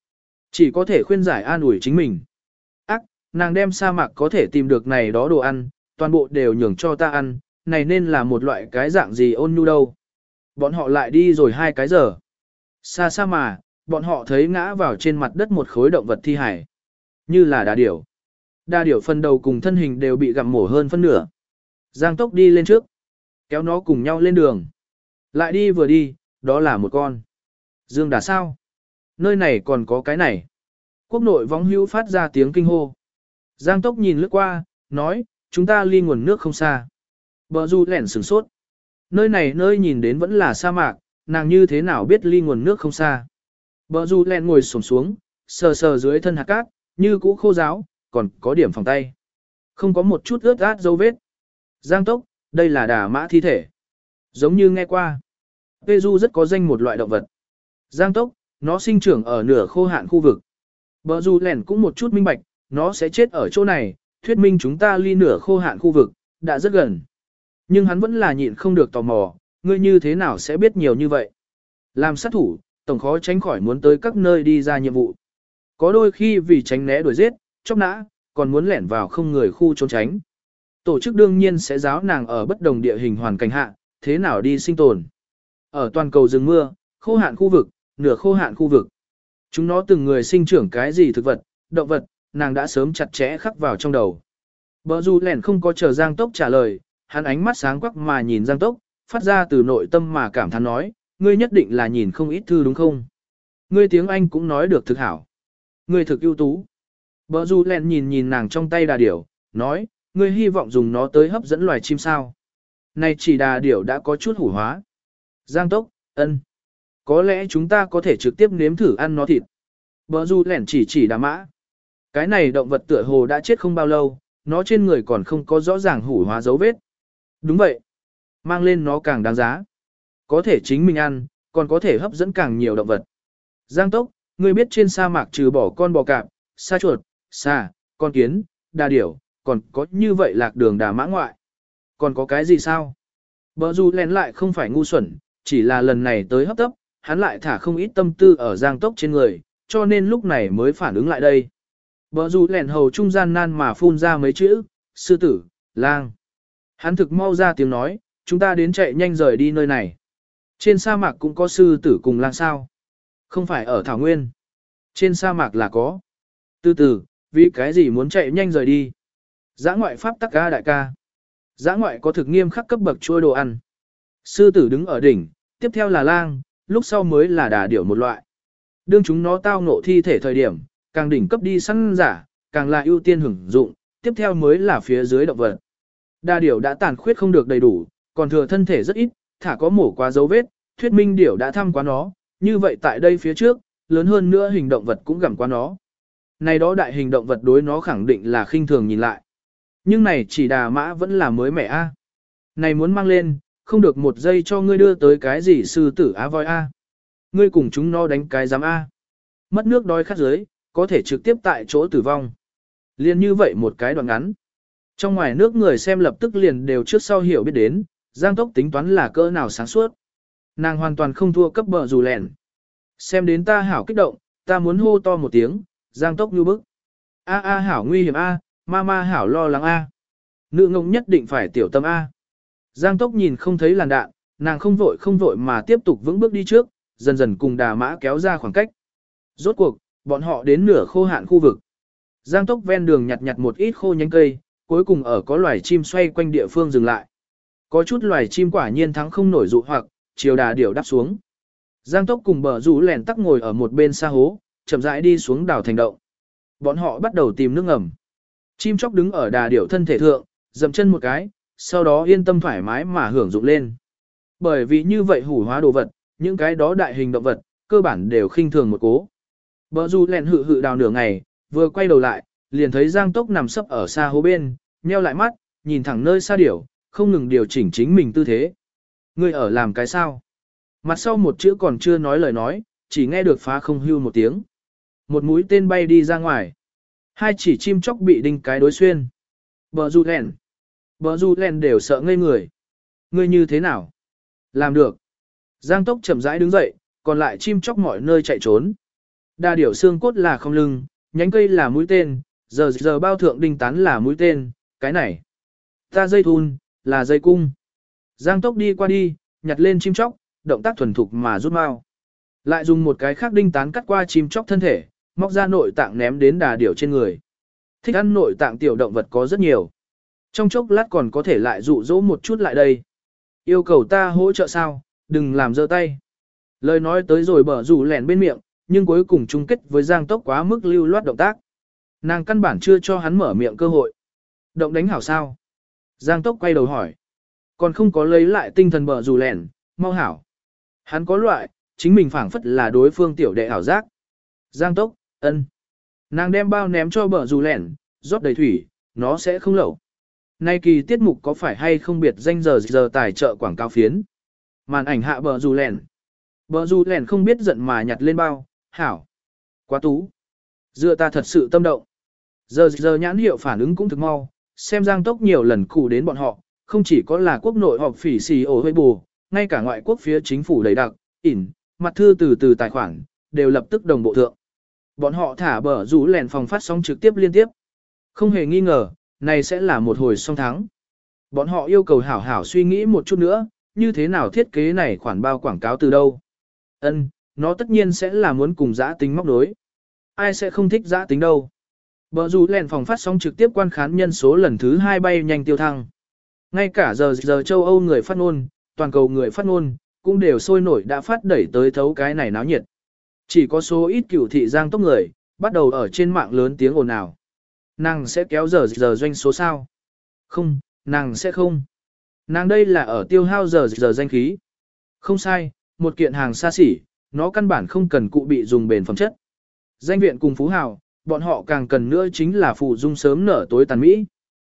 Chỉ có thể khuyên giải an ủi chính mình. Ác, nàng đem sa mạc có thể tìm được này đó đồ ăn, toàn bộ đều nhường cho ta ăn, này nên là một loại cái dạng gì ôn nhu đâu. Bọn họ lại đi rồi 2 cái giờ. Xa xa mà, bọn họ thấy ngã vào trên mặt đất một khối động vật thi hải. Như là đà điểu. Đà điểu phần đầu cùng thân hình đều bị gặm mổ hơn phân nửa. Giang Tốc đi lên trước, kéo nó cùng nhau lên đường. Lại đi vừa đi, đó là một con. Dương đà sao? Nơi này còn có cái này. Quốc nội võng hữu phát ra tiếng kinh hô. Giang Tốc nhìn lướt qua, nói, chúng ta ly nguồn nước không xa. Bờ Du lẻn sửng sốt. Nơi này nơi nhìn đến vẫn là sa mạc, nàng như thế nào biết ly nguồn nước không xa. Bờ Du lẻn ngồi xổm xuống, sờ sờ dưới thân hạt cát, như cũ khô ráo, còn có điểm phòng tay. Không có một chút ướt át dấu vết. Giang Tốc, đây là đà mã thi thể. Giống như nghe qua. Peru rất có danh một loại động vật. Giang Tốc, nó sinh trưởng ở nửa khô hạn khu vực. Bờ Du lẻn cũng một chút minh bạch, nó sẽ chết ở chỗ này, thuyết minh chúng ta ly nửa khô hạn khu vực, đã rất gần. Nhưng hắn vẫn là nhịn không được tò mò, ngươi như thế nào sẽ biết nhiều như vậy. Làm sát thủ, tổng khó tránh khỏi muốn tới các nơi đi ra nhiệm vụ. Có đôi khi vì tránh né đuổi giết, chóc nã, còn muốn lẻn vào không người khu trốn tránh. Tổ chức đương nhiên sẽ giáo nàng ở bất đồng địa hình hoàn cảnh hạ, thế nào đi sinh tồn. Ở toàn cầu rừng mưa, khô hạn khu vực, nửa khô hạn khu vực. Chúng nó từng người sinh trưởng cái gì thực vật, động vật, nàng đã sớm chặt chẽ khắc vào trong đầu. Bờ Du lẻn không có chờ Giang Tốc trả lời, hắn ánh mắt sáng quắc mà nhìn Giang Tốc, phát ra từ nội tâm mà cảm thán nói, ngươi nhất định là nhìn không ít thư đúng không? Ngươi tiếng Anh cũng nói được thực hảo. Ngươi thực ưu tú. Bờ Du lẻn nhìn nhìn nàng trong tay đà điểu, nói, ngươi hy vọng dùng nó tới hấp dẫn loài chim sao? Này chỉ đà điểu đã có chút hủ hóa. Giang Tốc, ân. Có lẽ chúng ta có thể trực tiếp nếm thử ăn nó thịt. Bờ Du lẻn chỉ đà mã. Cái này động vật tựa hồ đã chết không bao lâu, nó trên người còn không có rõ ràng hủ hóa dấu vết. Đúng vậy. Mang lên nó càng đáng giá. Có thể chính mình ăn, còn có thể hấp dẫn càng nhiều động vật. Giang Tốc, ngươi biết trên sa mạc trừ bỏ con bò cạp, sa chuột, sa, con kiến, đà điểu, còn có như vậy lạc đường đà mã ngoại. Còn có cái gì sao? Bờ Du lén lại không phải ngu xuẩn, chỉ là lần này tới hấp tấp, hắn lại thả không ít tâm tư ở Giang Tốc trên người, cho nên lúc này mới phản ứng lại đây. Bờ Du lẻn hầu trung gian nan mà phun ra mấy chữ, sư tử, lang. Hắn thực mau ra tiếng nói, chúng ta đến chạy nhanh rời đi nơi này. Trên sa mạc cũng có sư tử cùng lang sao. Không phải ở Thảo Nguyên. Trên sa mạc là có. Từ từ, vì cái gì muốn chạy nhanh rời đi. Giã ngoại pháp tắc ca đại ca. Giã ngoại có thực nghiêm khắc cấp bậc chua đồ ăn. Sư tử đứng ở đỉnh, tiếp theo là lang, lúc sau mới là đà điểu một loại. Đương chúng nó tao ngộ thi thể thời điểm, càng đỉnh cấp đi săn giả, càng là ưu tiên hưởng dụng, tiếp theo mới là phía dưới động vật. Đà điểu đã tàn khuyết không được đầy đủ, còn thừa thân thể rất ít, thả có mổ quá dấu vết, thuyết minh điểu đã thăm quá nó, như vậy tại đây phía trước, lớn hơn nữa hình động vật cũng gặm qua nó. Này đó đại hình động vật đối nó khẳng định là khinh thường nhìn lại. Nhưng này chỉ đà mã vẫn là mới mẻ a. Này muốn mang lên, không được một giây cho ngươi đưa tới cái gì sư tử á voi a. Ngươi cùng chúng nó đánh cái giám a. Mất nước đói khát dưới, có thể trực tiếp tại chỗ tử vong. Liên như vậy một cái đoạn ngắn. Trong ngoài nước người xem lập tức liền đều trước sau hiểu biết đến, Giang Tốc tính toán là cỡ nào sáng suốt. Nàng hoàn toàn không thua cấp Bờ Du lẻn. Xem đến ta hảo kích động, ta muốn hô to một tiếng, Giang Tốc như bức. A hảo nguy hiểm a, ma hảo lo lắng a. Nữ ngông nhất định phải tiểu tâm a. Giang Tốc nhìn không thấy làn đạn, nàng không vội mà tiếp tục vững bước đi trước, dần dần cùng đà mã kéo ra khoảng cách. Rốt cuộc, bọn họ đến nửa khô hạn khu vực. Giang Tốc ven đường nhặt một ít khô nhánh cây, cuối cùng ở có loài chim xoay quanh địa phương dừng lại. Có chút loài chim quả nhiên thắng không nổi dụ hoặc, chiều đà điểu đáp xuống. Giang Tốc cùng Bờ Du lẻn tắc ngồi ở một bên xa hố, chậm rãi đi xuống đảo thành động. Bọn họ bắt đầu tìm nước ngầm. Chim chóc đứng ở đà điểu thân thể thượng, dậm chân một cái, sau đó yên tâm thoải mái mà hưởng dụng lên. Bởi vì như vậy hủ hóa đồ vật, những cái đó đại hình động vật, cơ bản đều khinh thường một cố. Bờ Du lẻn hự đào nửa ngày, vừa quay đầu lại, liền thấy Giang Tốc nằm sấp ở xa hố bên, nheo lại mắt, nhìn thẳng nơi xa điểu, không ngừng điều chỉnh chính mình tư thế. Ngươi ở làm cái sao? Mặt sau một chữ còn chưa nói lời nói, chỉ nghe được phá không hưu một tiếng. Một mũi tên bay đi ra ngoài. Hai chỉ chim chóc bị đinh cái đối xuyên. Bờ Du lẻn đều sợ ngây người. Ngươi như thế nào? Làm được. Giang Tốc chậm rãi đứng dậy, còn lại chim chóc mọi nơi chạy trốn. Đa điểu xương cốt là không lưng, nhánh cây là mũi tên, giờ bao thượng đinh tán là mũi tên, cái này. Ta dây thun, là dây cung. Giang Tốc đi qua đi, nhặt lên chim chóc, động tác thuần thục mà rút mau. Lại dùng một cái khác đinh tán cắt qua chim chóc thân thể, móc ra nội tạng ném đến đà điểu trên người. Thích ăn nội tạng tiểu động vật có rất nhiều. Trong chốc lát còn có thể lại dụ dỗ một chút lại đây. Yêu cầu ta hỗ trợ sao, đừng làm dơ tay. Lời nói tới rồi bở rủ lẻn bên miệng, nhưng cuối cùng chung kết với Giang Tốc quá mức lưu loát động tác. Nàng căn bản chưa cho hắn mở miệng cơ hội. Động đánh hảo sao? Giang Tốc quay đầu hỏi. Còn không có lấy lại tinh thần bở rủ lẻn, mau hảo. Hắn có loại, chính mình phảng phất là đối phương tiểu đệ hảo giác. Giang Tốc, ân. Nàng đem bao ném cho bở rủ lẻn, rót đầy thủy, nó sẽ không lẩu. Nay kỳ tiết mục có phải hay không biệt danh giờ tài trợ quảng cáo phiến. Màn ảnh hạ bờ rủ lẻn. Bờ rủ lẻn không biết giận mà nhặt lên bao, hảo. Quá tú. Dựa ta thật sự tâm động. Giờ nhãn hiệu phản ứng cũng thực mau, xem Giang Tốc nhiều lần cụ đến bọn họ, không chỉ có là quốc nội họp phỉ xì ổ hơi bù, ngay cả ngoại quốc phía chính phủ đầy đặc, mặt thư từ tài khoản, đều lập tức đồng bộ thượng. Bọn họ thả bờ rủ lẻn phòng phát sóng trực tiếp liên tiếp. Không hề nghi ngờ, này sẽ là một hồi song thắng. Bọn họ yêu cầu hảo hảo suy nghĩ một chút nữa, như thế nào thiết kế này khoản bao quảng cáo từ đâu. Nó tất nhiên sẽ là muốn cùng giã tính móc đối. Ai sẽ không thích giã tính đâu. Bờ rủ lẻn phòng phát sóng trực tiếp quan khán nhân số lần thứ 2 bay nhanh tiêu thăng. Ngay cả giờ châu Âu người phát ngôn, toàn cầu người phát ngôn, cũng đều sôi nổi đã phát đẩy tới thấu cái này náo nhiệt. Chỉ có số ít cửu thị Giang Tốc người, bắt đầu ở trên mạng lớn tiếng ồn ào. Nàng sẽ kéo giờ doanh số sao? Không, nàng sẽ không. Nàng đây là ở tiêu hao giờ danh khí. Không sai, một kiện hàng xa xỉ, nó căn bản không cần cụ bị dùng bền phẩm chất. Danh viện cùng phú hào, bọn họ càng cần nữa chính là phụ dung sớm nở tối tàn mỹ.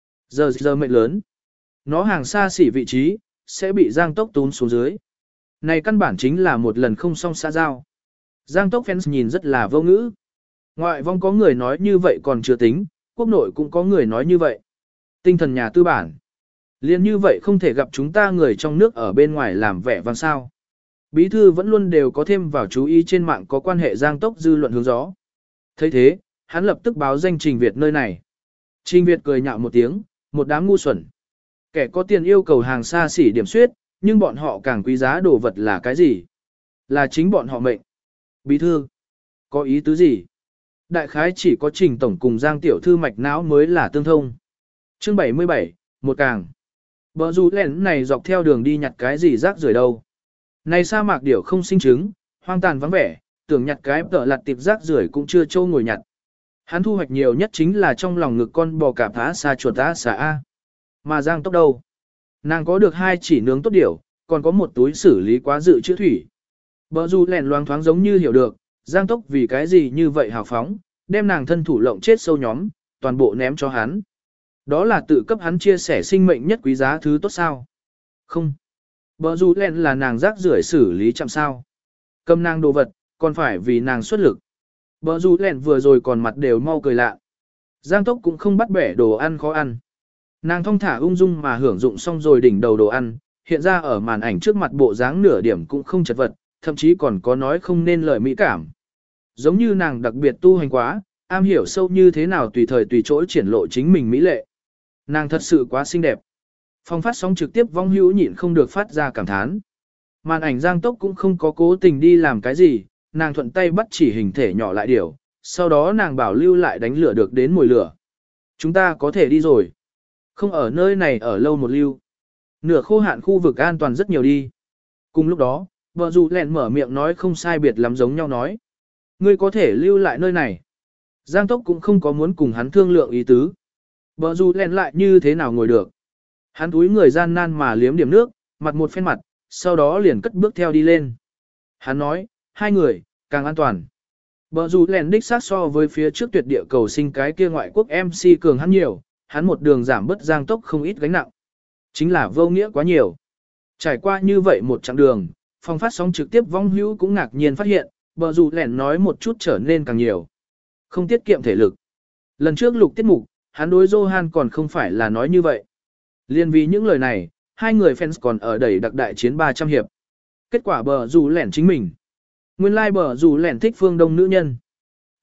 Giờ mệnh lớn. Nó hàng xa xỉ vị trí, sẽ bị Giang Tốc tún xuống dưới. Này căn bản chính là một lần không song xã giao. Giang Tốc fans nhìn rất là vô ngữ. Ngoại vong có người nói như vậy còn chưa tính, quốc nội cũng có người nói như vậy. Tinh thần nhà tư bản. Liên như vậy không thể gặp chúng ta người trong nước ở bên ngoài làm vẻ vang sao. Bí thư vẫn luôn đều có thêm vào chú ý trên mạng có quan hệ Giang Tốc dư luận hướng gió. Thấy thế, hắn lập tức báo danh Trình Việt nơi này. Trình Việt cười nhạo một tiếng, một đám ngu xuẩn. Kẻ có tiền yêu cầu hàng xa xỉ điểm suyết, nhưng bọn họ càng quý giá đồ vật là cái gì? Là chính bọn họ mệnh. Bí thư, có ý tứ gì? Đại khái chỉ có Trình Tổng cùng Giang Tiểu Thư mạch não mới là tương thông. Chương 77, một càng. Bờ rủ lẻn này dọc theo đường đi nhặt cái gì rác rưởi đâu. Này sa mạc điểu không sinh trứng, hoang tàn vắng vẻ, tưởng nhặt cái tợ lặt tiệp rác rưởi cũng chưa trâu ngồi nhặt. Hắn thu hoạch nhiều nhất chính là trong lòng ngực con bò cạp thá xa chuột á xà A. Mà Giang Tốc đâu? Nàng có được 2 chỉ nướng tốt điểu, còn có một túi xử lý quá dự trữ thủy. Bờ rủ lẻn loáng thoáng giống như hiểu được, Giang Tốc vì cái gì như vậy hào phóng, đem nàng thân thủ lộng chết sâu nhóm, toàn bộ ném cho hắn. Đó là tự cấp hắn chia sẻ sinh mệnh nhất quý giá thứ tốt sao? Không. Bờ rủ lẻn là nàng rác rưởi xử lý chậm sao. Cầm nàng đồ vật, còn phải vì nàng xuất lực. Bờ rủ lẻn vừa rồi còn mặt đều mau cười lạ. Giang Tốc cũng không bắt bẻ đồ ăn khó ăn. Nàng thong thả ung dung mà hưởng dụng xong rồi đỉnh đầu đồ ăn, hiện ra ở màn ảnh trước mặt bộ dáng nửa điểm cũng không chật vật, thậm chí còn có nói không nên lời mỹ cảm. Giống như nàng đặc biệt tu hành quá, am hiểu sâu như thế nào tùy thời tùy chỗ triển lộ chính mình mỹ lệ. Nàng thật sự quá xinh đẹp. Phòng phát sóng trực tiếp vong hữu nhịn không được phát ra cảm thán. Màn ảnh Giang Tốc cũng không có cố tình đi làm cái gì, nàng thuận tay bắt chỉ hình thể nhỏ lại điều, sau đó nàng bảo lưu lại đánh lửa được đến mùi lửa. Chúng ta có thể đi rồi. Không ở nơi này ở lâu một lưu. Nửa khô hạn khu vực an toàn rất nhiều đi. Cùng lúc đó, vợ dù lẹn mở miệng nói không sai biệt lắm giống nhau nói. Ngươi có thể lưu lại nơi này. Giang Tốc cũng không có muốn cùng hắn thương lượng ý tứ. Vợ dù lẹn lại như thế nào ngồi được. Hắn túi người gian nan mà liếm điểm nước, mặt một phen mặt, sau đó liền cất bước theo đi lên. Hắn nói, 2 người, càng an toàn. Bờ dù lèn đích sát so với phía trước tuyệt địa cầu sinh cái kia ngoại quốc MC cường hắn nhiều, hắn một đường giảm bớt Giang Tốc không ít gánh nặng. Chính là vô nghĩa quá nhiều. Trải qua như vậy một chặng đường, phòng phát sóng trực tiếp vong hữu cũng ngạc nhiên phát hiện, bờ dù lèn nói một chút trở nên càng nhiều. Không tiết kiệm thể lực. Lần trước lục tiết mục, hắn đối Johan còn không phải là nói như vậy. Liên vì những lời này, 2 người fans còn ở đẩy đặc đại chiến 300 hiệp. Kết quả bờ dù lẻn chính mình. Nguyên lai bờ dù lẻn thích phương đông nữ nhân.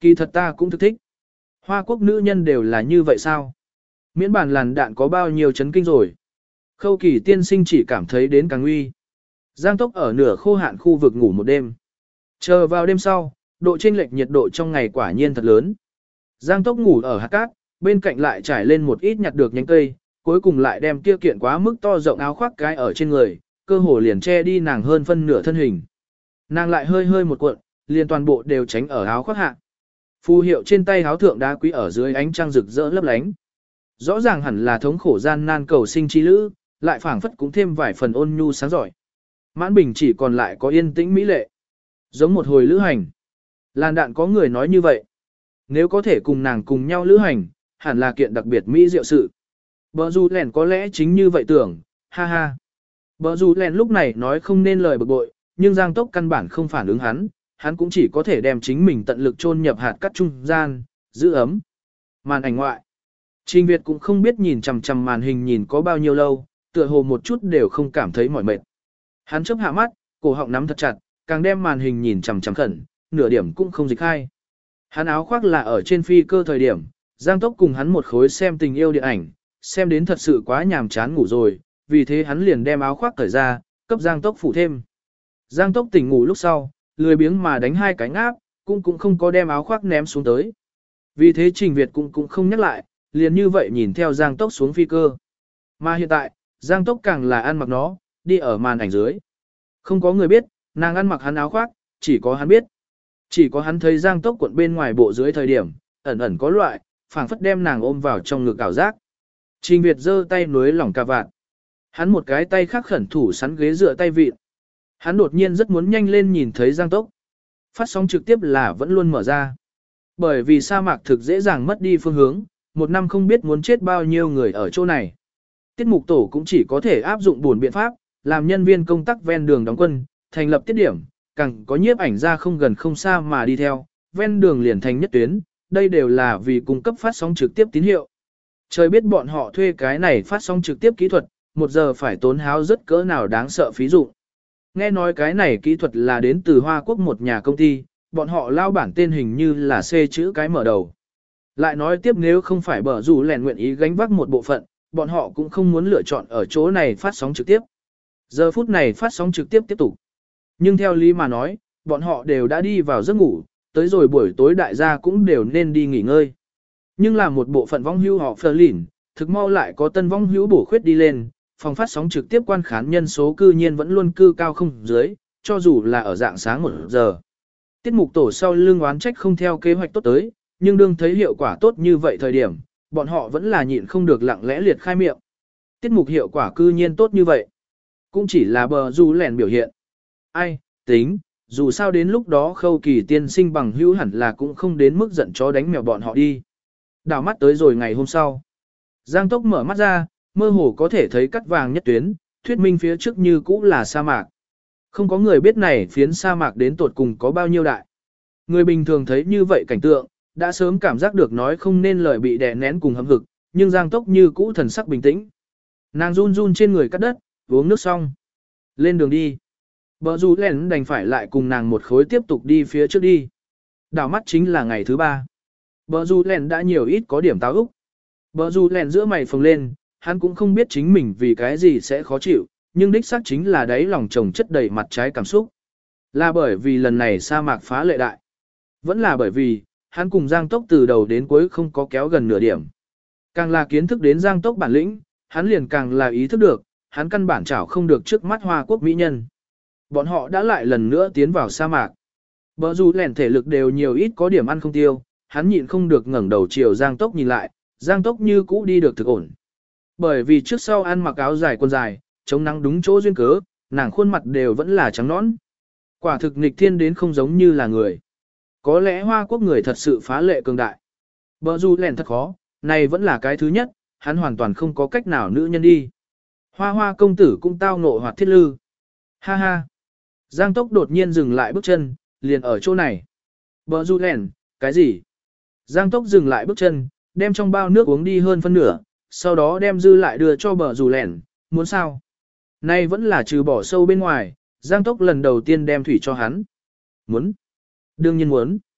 Kỳ thật ta cũng thực thích. Hoa quốc nữ nhân đều là như vậy sao? Miễn bản làn đạn có bao nhiêu chấn kinh rồi. Khâu Kỳ tiên sinh chỉ cảm thấy đến càng nguy. Giang Tốc ở nửa khô hạn khu vực ngủ một đêm. Chờ vào đêm sau, độ chênh lệch nhiệt độ trong ngày quả nhiên thật lớn. Giang Tốc ngủ ở hạt cát, bên cạnh lại trải lên một ít nhặt được nhánh cây, cuối cùng lại đem kia kiện quá mức to rộng áo khoác cái ở trên người, cơ hồ liền che đi nàng hơn phân nửa thân hình. Nàng lại hơi hơi một cuộn, liền toàn bộ đều tránh ở áo khoác hạ. Phù hiệu trên tay áo thượng đá quý ở dưới ánh trăng rực rỡ lấp lánh. Rõ ràng hẳn là thống khổ gian nan cầu sinh chi lữ, lại phảng phất cũng thêm vài phần ôn nhu sáng giỏi. Mãn Bình chỉ còn lại có yên tĩnh mỹ lệ. Giống một hồi lữ hành. Làn đạn có người nói như vậy. Nếu có thể cùng nàng cùng nhau lữ hành, hẳn là kiện đặc biệt mỹ diệu sự. Bờ dù lèn có lẽ chính như vậy tưởng, ha ha. Bờ dù lèn lúc này nói không nên lời bực bội, nhưng Giang Tốc căn bản không phản ứng hắn cũng chỉ có thể đem chính mình tận lực chôn nhập hạt cắt trung gian, giữ ấm. Màn ảnh ngoại. Trình Việt cũng không biết nhìn chằm chằm màn hình nhìn có bao nhiêu lâu, tựa hồ một chút đều không cảm thấy mỏi mệt. Hắn chớp hạ mắt, cổ họng nắm thật chặt, càng đem màn hình nhìn chằm chằm khẩn, nửa điểm cũng không dịch khai. Hắn áo khoác là ở trên phi cơ thời điểm, Giang Tốc cùng hắn một khối xem tình yêu điện ảnh, xem đến thật sự quá nhàm chán ngủ rồi, vì thế hắn liền đem áo khoác cởi ra, cấp Giang Tốc phủ thêm. Giang Tốc tỉnh ngủ lúc sau, lười biếng mà đánh hai cái ngáp, cũng không có đem áo khoác ném xuống tới. Vì thế Trình Việt cũng không nhắc lại, liền như vậy nhìn theo Giang Tốc xuống phi cơ. Mà hiện tại, Giang Tốc càng là ăn mặc nó, đi ở màn ảnh dưới. Không có người biết, nàng ăn mặc hắn áo khoác, chỉ có hắn biết. Chỉ có hắn thấy Giang Tốc cuộn bên ngoài bộ dưới thời điểm, ẩn ẩn có loại, phảng phất đem nàng ôm vào trong ngực ảo giác. Trình Việt giơ tay nối lỏng cà vạt. Hắn một cái tay khác khẩn thủ sắn ghế dựa tay vịn. Hắn đột nhiên rất muốn nhanh lên nhìn thấy Giang Tốc. Phát sóng trực tiếp là vẫn luôn mở ra. Bởi vì sa mạc thực dễ dàng mất đi phương hướng, một năm không biết muốn chết bao nhiêu người ở chỗ này. Tiết mục tổ cũng chỉ có thể áp dụng buồn biện pháp, làm nhân viên công tác ven đường đóng quân, thành lập tiết điểm, càng có nhiếp ảnh ra không gần không xa mà đi theo, ven đường liền thành nhất tuyến, đây đều là vì cung cấp phát sóng trực tiếp tín hiệu. Trời biết bọn họ thuê cái này phát sóng trực tiếp kỹ thuật, một giờ phải tốn háo rất cỡ nào đáng sợ phí dụ. Nghe nói cái này kỹ thuật là đến từ Hoa Quốc một nhà công ty, bọn họ lao bản tên hình như là C chữ cái mở đầu. Lại nói tiếp nếu không phải bở rủ lèn nguyện ý gánh vác một bộ phận, bọn họ cũng không muốn lựa chọn ở chỗ này phát sóng trực tiếp. Giờ phút này phát sóng trực tiếp tiếp tục. Nhưng theo lý mà nói, bọn họ đều đã đi vào giấc ngủ, tới rồi buổi tối đại gia cũng đều nên đi nghỉ ngơi. Nhưng là một bộ phận vong hưu họ phờ lỉn, thực mau lại có tân vong hữu bổ khuyết đi lên, phòng phát sóng trực tiếp quan khán nhân số cư nhiên vẫn luôn cư cao không dưới, cho dù là ở dạng sáng 1 giờ. Tiết mục tổ sau lưng oán trách không theo kế hoạch tốt tới, nhưng đương thấy hiệu quả tốt như vậy thời điểm, bọn họ vẫn là nhịn không được lặng lẽ liệt khai miệng. Tiết mục hiệu quả cư nhiên tốt như vậy. Cũng chỉ là bờ du lẻn biểu hiện. Ai, tính, dù sao đến lúc đó Khâu Kỳ tiên sinh bằng hữu hẳn là cũng không đến mức giận chó đánh mèo bọn họ đi. Đảo mắt tới rồi ngày hôm sau. Giang Tốc mở mắt ra, mơ hồ có thể thấy cắt vàng nhất tuyến, thuyết minh phía trước như cũ là sa mạc. Không có người biết này phiến sa mạc đến tột cùng có bao nhiêu đại. Người bình thường thấy như vậy cảnh tượng, đã sớm cảm giác được nói không nên lời bị đè nén cùng hâm hực, nhưng Giang Tốc như cũ thần sắc bình tĩnh. Nàng run run trên người cắt đất, uống nước xong. Lên đường đi. Bờ rủ lẻn đành phải lại cùng nàng một khối tiếp tục đi phía trước đi. Đảo mắt chính là ngày thứ 3. Bờ rủ lẻn đã nhiều ít có điểm táo úc. Bờ rủ lẻn giữa mày phồng lên, hắn cũng không biết chính mình vì cái gì sẽ khó chịu, nhưng đích xác chính là đáy lòng chồng chất đầy mặt trái cảm xúc. Là bởi vì lần này sa mạc phá lệ đại. Vẫn là bởi vì, hắn cùng Giang Tốc từ đầu đến cuối không có kéo gần nửa điểm. Càng là kiến thức đến Giang Tốc bản lĩnh, hắn liền càng là ý thức được, hắn căn bản chảo không được trước mắt Hoa Quốc mỹ nhân. Bọn họ đã lại lần nữa tiến vào sa mạc. Bờ rủ lẻn thể lực đều nhiều ít có điểm ăn không tiêu, hắn nhịn không được ngẩng đầu chiều Giang Tốc nhìn lại, Giang Tốc như cũ đi được thực ổn. Bởi vì trước sau ăn mặc áo dài quần dài, chống nắng đúng chỗ duyên cớ, nàng khuôn mặt đều vẫn là trắng nõn. Quả thực nghịch thiên đến không giống như là người. Có lẽ Hoa Quốc người thật sự phá lệ cường đại. Bờ rủ lẻn thật khó, này vẫn là cái thứ nhất, hắn hoàn toàn không có cách nào nữ nhân đi. Hoa Hoa công tử cũng tao ngộ hoạt thiết lư. Ha ha. Giang Tốc đột nhiên dừng lại bước chân, liền ở chỗ này. Bờ rủ lẻn, cái gì? Giang Tốc dừng lại bước chân, đem trong bao nước uống đi hơn phân nửa, sau đó đem dư lại đưa cho bờ rủ lẻn, muốn sao? Nay vẫn là trừ bỏ sâu bên ngoài, Giang Tốc lần đầu tiên đem thủy cho hắn. Muốn. Đương nhiên muốn.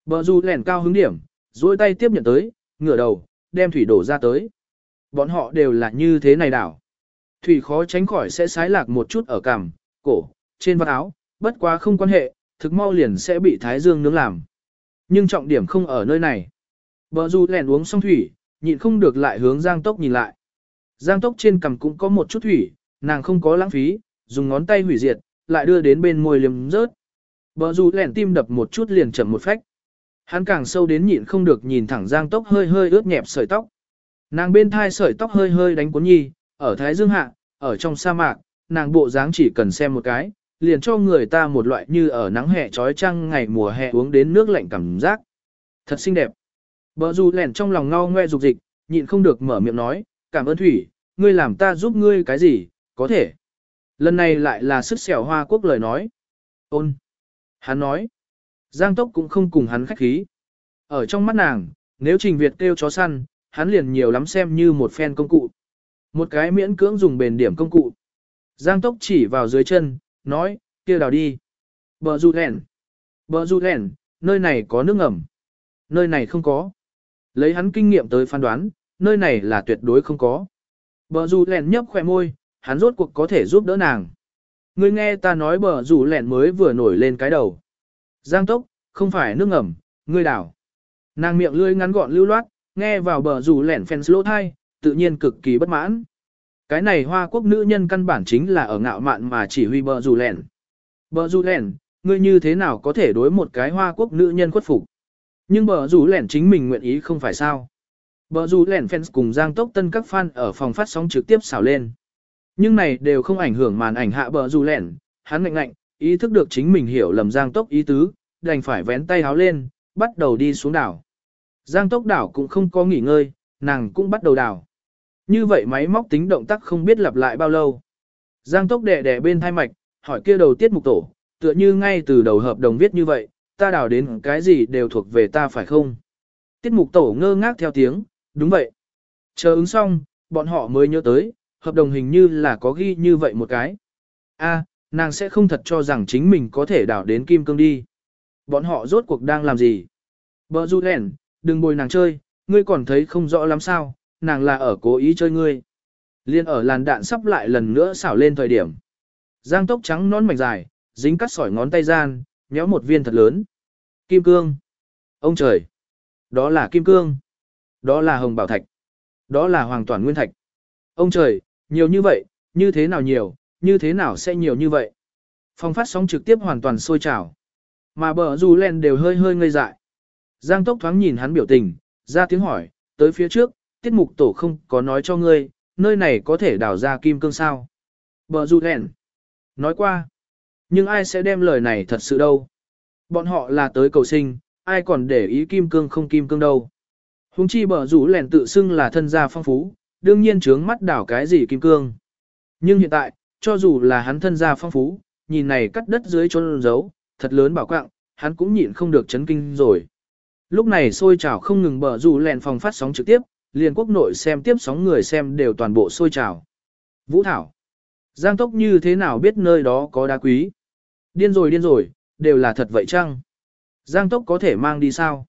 Bờ dù lẻn cao hứng điểm, duỗi tay tiếp nhận tới, ngửa đầu, đem thủy đổ ra tới. Bọn họ đều là như thế này đảo. Thủy khó tránh khỏi sẽ sái lạc một chút ở cằm, cổ, trên vạt áo, bất quá không quan hệ, thực mau liền sẽ bị thái dương nướng làm. Nhưng trọng điểm không ở nơi này. Bờ dù lẻn uống xong thủy, nhịn không được lại hướng Giang Tốc nhìn lại. Giang Tốc trên cằm cũng có một chút thủy, nàng không có lãng phí, dùng ngón tay hủy diệt, lại đưa đến bên môi liếm rớt. Bờ dù lẻn tim đập một chút liền chậm một phách. Hắn càng sâu đến nhịn không được nhìn thẳng Giang Tốc hơi hơi ướt nhẹp sợi tóc. Nàng bên thai sợi tóc hơi hơi đánh cuốn nhi, ở thái dương hạ, ở trong sa mạc, nàng bộ dáng chỉ cần xem một cái, liền cho người ta một loại như ở nắng hè trói trăng ngày mùa hè uống đến nước lạnh cảm giác. Thật xinh đẹp. Bờ dù lẻn trong lòng ngao ngoe dục dịch, nhịn không được mở miệng nói, cảm ơn Thủy, ngươi làm ta giúp ngươi cái gì, có thể. Lần này lại là sức xẻo Hoa Quốc lời nói. Ôn. Hắn nói. Giang Tốc cũng không cùng hắn khách khí. Ở trong mắt nàng, nếu Trình Việt kêu chó săn, hắn liền nhiều lắm xem như một phen công cụ. Một cái miễn cưỡng dùng bền điểm công cụ. Giang Tốc chỉ vào dưới chân, nói, kia đào đi. Bờ dù lẻn. Bờ dù lẻn, nơi này có nước ngầm. Nơi này không có. Lấy hắn kinh nghiệm tới phán đoán, nơi này là tuyệt đối không có. Bờ dù lẻn nhấp khỏe môi, hắn rốt cuộc có thể giúp đỡ nàng. Ngươi nghe ta nói bờ dù lẻn mới vừa nổi lên cái đầu. Giang Tốc, không phải nước ngầm, ngươi đảo. Nàng miệng lươi ngắn gọn lưu loát, nghe vào bờ dù lẻn fans lỗ thai, tự nhiên cực kỳ bất mãn. Cái này Hoa Quốc nữ nhân căn bản chính là ở ngạo mạn mà chỉ huy bờ dù lẻn. Bờ dù lẻn, ngươi như thế nào có thể đối một cái Hoa Quốc nữ nhân khuất phục? Nhưng bờ dù lẻn chính mình nguyện ý không phải sao. Bờ dù lẻn fans cùng Giang Tốc Tân các fan ở phòng phát sóng trực tiếp xảo lên. Nhưng này đều không ảnh hưởng màn ảnh hạ bờ dù lẻn, hắn ngạnh ngạnh, ý thức được chính mình hiểu lầm Giang Tốc ý tứ, đành phải vén tay háo lên, bắt đầu đi xuống đảo. Giang Tốc đảo cũng không có nghỉ ngơi, nàng cũng bắt đầu đảo. Như vậy máy móc tính động tác không biết lặp lại bao lâu. Giang Tốc đẻ đẻ bên thai mạch, hỏi kia đầu tiết mục tổ, tựa như ngay từ đầu hợp đồng viết như vậy, ta đảo đến cái gì đều thuộc về ta phải không? Tiết mục tổ ngơ ngác theo tiếng, đúng vậy. Chờ ứng xong, bọn họ mới nhớ tới, hợp đồng hình như là có ghi như vậy một cái. A, nàng sẽ không thật cho rằng chính mình có thể đảo đến kim cương đi. Bọn họ rốt cuộc đang làm gì? Bờ du lẻn, đừng bồi nàng chơi, ngươi còn thấy không rõ lắm sao, nàng là ở cố ý chơi ngươi. Liên ở làn đạn sắp lại lần nữa xảo lên thời điểm. Giang Tốc trắng nón mảnh dài, dính cắt sỏi ngón tay gian, nhéo một viên thật lớn. Kim cương. Ông trời. Đó là kim cương. Đó là hồng bảo thạch. Đó là hoàng toàn nguyên thạch. Ông trời, nhiều như vậy, như thế nào nhiều, như thế nào sẽ nhiều như vậy. Phòng phát sóng trực tiếp hoàn toàn sôi trào. Mà bờ dù len đều hơi hơi ngây dại. Giang Tốc thoáng nhìn hắn biểu tình, ra tiếng hỏi, tới phía trước, tiết mục tổ không có nói cho ngươi, nơi này có thể đào ra kim cương sao. Bờ dù len nói qua. Nhưng ai sẽ đem lời này thật sự đâu. Bọn họ là tới cầu sinh, ai còn để ý kim cương không kim cương đâu. Hùng chi bờ rủ lẻn tự xưng là thân gia phong phú, đương nhiên trướng mắt đảo cái gì kim cương. Nhưng hiện tại, cho dù là hắn thân gia phong phú, nhìn này cắt đất dưới chôn giấu, thật lớn bảo quạng, hắn cũng nhịn không được chấn kinh rồi. Lúc này sôi trào không ngừng bờ rủ lẻn phòng phát sóng trực tiếp, liền quốc nội xem tiếp sóng người xem đều toàn bộ sôi trào. Vũ Thảo, Giang Tốc như thế nào biết nơi đó có đá quý? Điên rồi, đều là thật vậy chăng? Giang Tốc có thể mang đi sao?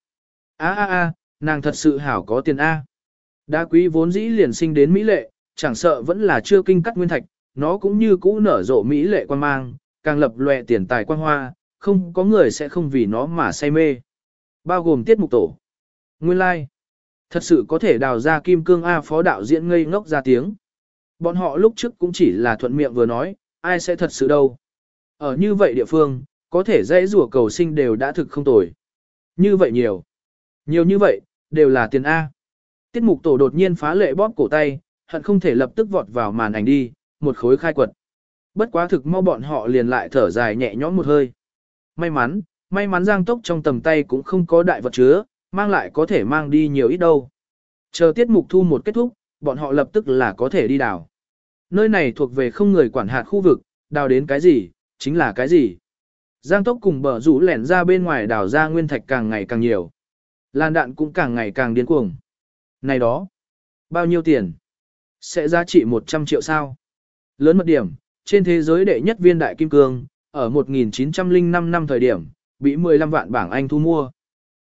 Nàng thật sự hảo có tiền A. Đá quý vốn dĩ liền sinh đến mỹ lệ, chẳng sợ vẫn là chưa kinh cắt nguyên thạch, nó cũng như cũ nở rộ mỹ lệ quan mang, càng lập lòe tiền tài quan hoa, không có người sẽ không vì nó mà say mê. Bao gồm tiết mục tổ. Nguyên lai, like. Thật sự có thể đào ra kim cương A phó đạo diễn ngây ngốc ra tiếng. Bọn họ lúc trước cũng chỉ là thuận miệng vừa nói, ai sẽ thật sự đâu. Ở như vậy địa phương, có thể dãy rủa cầu sinh đều đã thực không tồi. Như vậy nhiều. Nhiều như vậy, đều là tiền A. Tiết mục tổ đột nhiên phá lệ bóp cổ tay, hận không thể lập tức vọt vào màn ảnh đi, một khối khai quật. Bất quá thực mau bọn họ liền lại thở dài nhẹ nhõm một hơi. May mắn Giang Tốc trong tầm tay cũng không có đại vật chứa, mang lại có thể mang đi nhiều ít đâu. Chờ tiết mục thu một kết thúc, bọn họ lập tức là có thể đi đào. Nơi này thuộc về không người quản hạt khu vực, đào đến cái gì, chính là cái gì. Giang Tốc cùng bờ rủ lẻn ra bên ngoài đào ra nguyên thạch càng ngày càng nhiều. Làn đạn cũng càng ngày càng điên cuồng. Này đó, bao nhiêu tiền? Sẽ giá trị 100 triệu sao? Lớn mật điểm, trên thế giới đệ nhất viên đại kim cương, ở 1905 năm thời điểm, bị 15 vạn bảng Anh thu mua.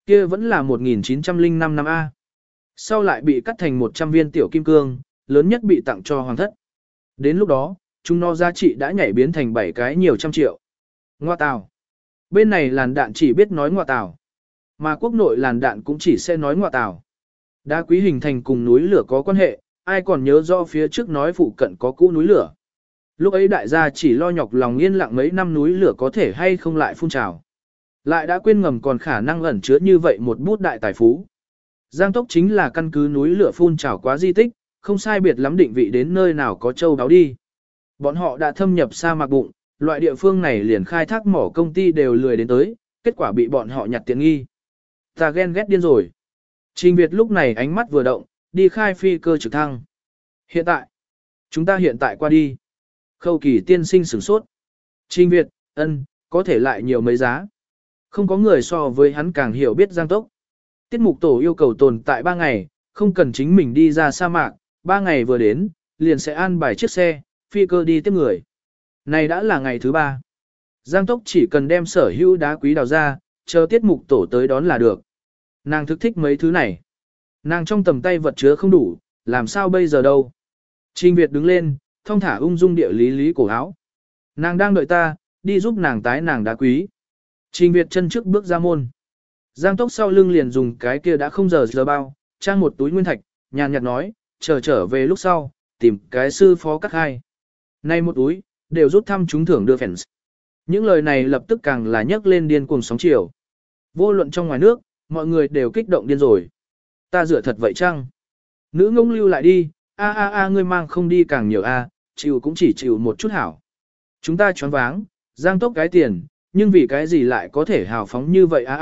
Kia vẫn là 1905 năm A. Sau lại bị cắt thành 100 viên tiểu kim cương, lớn nhất bị tặng cho hoàng thất. Đến lúc đó, chúng nó giá trị đã nhảy biến thành 7 cái nhiều trăm triệu. Ngoa tào. Bên này làn đạn chỉ biết nói ngoa tào. Mà quốc nội làn đạn cũng chỉ sẽ nói ngoa tào. Đá quý hình thành cùng núi lửa có quan hệ, ai còn nhớ rõ phía trước nói phụ cận có cũ núi lửa. Lúc ấy đại gia chỉ lo nhọc lòng yên lặng mấy năm núi lửa có thể hay không lại phun trào. Lại đã quên ngầm còn khả năng ẩn chứa như vậy một bút đại tài phú. Giang Tốc chính là căn cứ núi lửa phun trào quá di tích, không sai biệt lắm định vị đến nơi nào có châu đáo đi. Bọn họ đã thâm nhập sa mạc bụng, loại địa phương này liền khai thác mỏ công ty đều lười đến tới, kết quả bị bọn họ nhặt tiện nghi. Ta ghen ghét điên rồi. Trình Việt lúc này ánh mắt vừa động, đi khai phi cơ trực thăng. Hiện tại, chúng ta hiện tại qua đi. Khâu Kỳ tiên sinh sửng sốt. Trình Việt, có thể lại nhiều mấy giá. Không có người so với hắn càng hiểu biết Giang Tốc. Tiết mục tổ yêu cầu tồn tại 3 ngày, không cần chính mình đi ra sa mạc, 3 ngày vừa đến, liền sẽ an bài chiếc xe, phi cơ đi tiếp người. Này đã là ngày thứ 3. Giang Tốc chỉ cần đem sở hữu đá quý đào ra, chờ tiết mục tổ tới đón là được. Nàng thức thích mấy thứ này. Nàng trong tầm tay vật chứa không đủ, làm sao bây giờ đâu. Trình Việt đứng lên, thong thả ung dung địa lý cổ áo. Nàng đang đợi ta, đi giúp nàng tái nàng đá quý. Trình Việt chân trước bước ra môn. Giang Tốc sau lưng liền dùng cái kia đã không giờ bao, trang một túi nguyên thạch, nhàn nhạt nói, trở về lúc sau, tìm cái sư phó cắt hai. Nay một túi, đều rút thăm trúng thưởng đưa fans. Những lời này lập tức càng là nhấc lên điên cuồng sóng chiều. Vô luận trong ngoài nước, mọi người đều kích động điên rồi. Ta dựa thật vậy chăng? Nữ ngông lưu lại đi, ngươi mang không đi càng nhiều chịu cũng chỉ chịu một chút hảo. Chúng ta choáng váng, Giang Tốc cái tiền, nhưng vì cái gì lại có thể hào phóng như vậy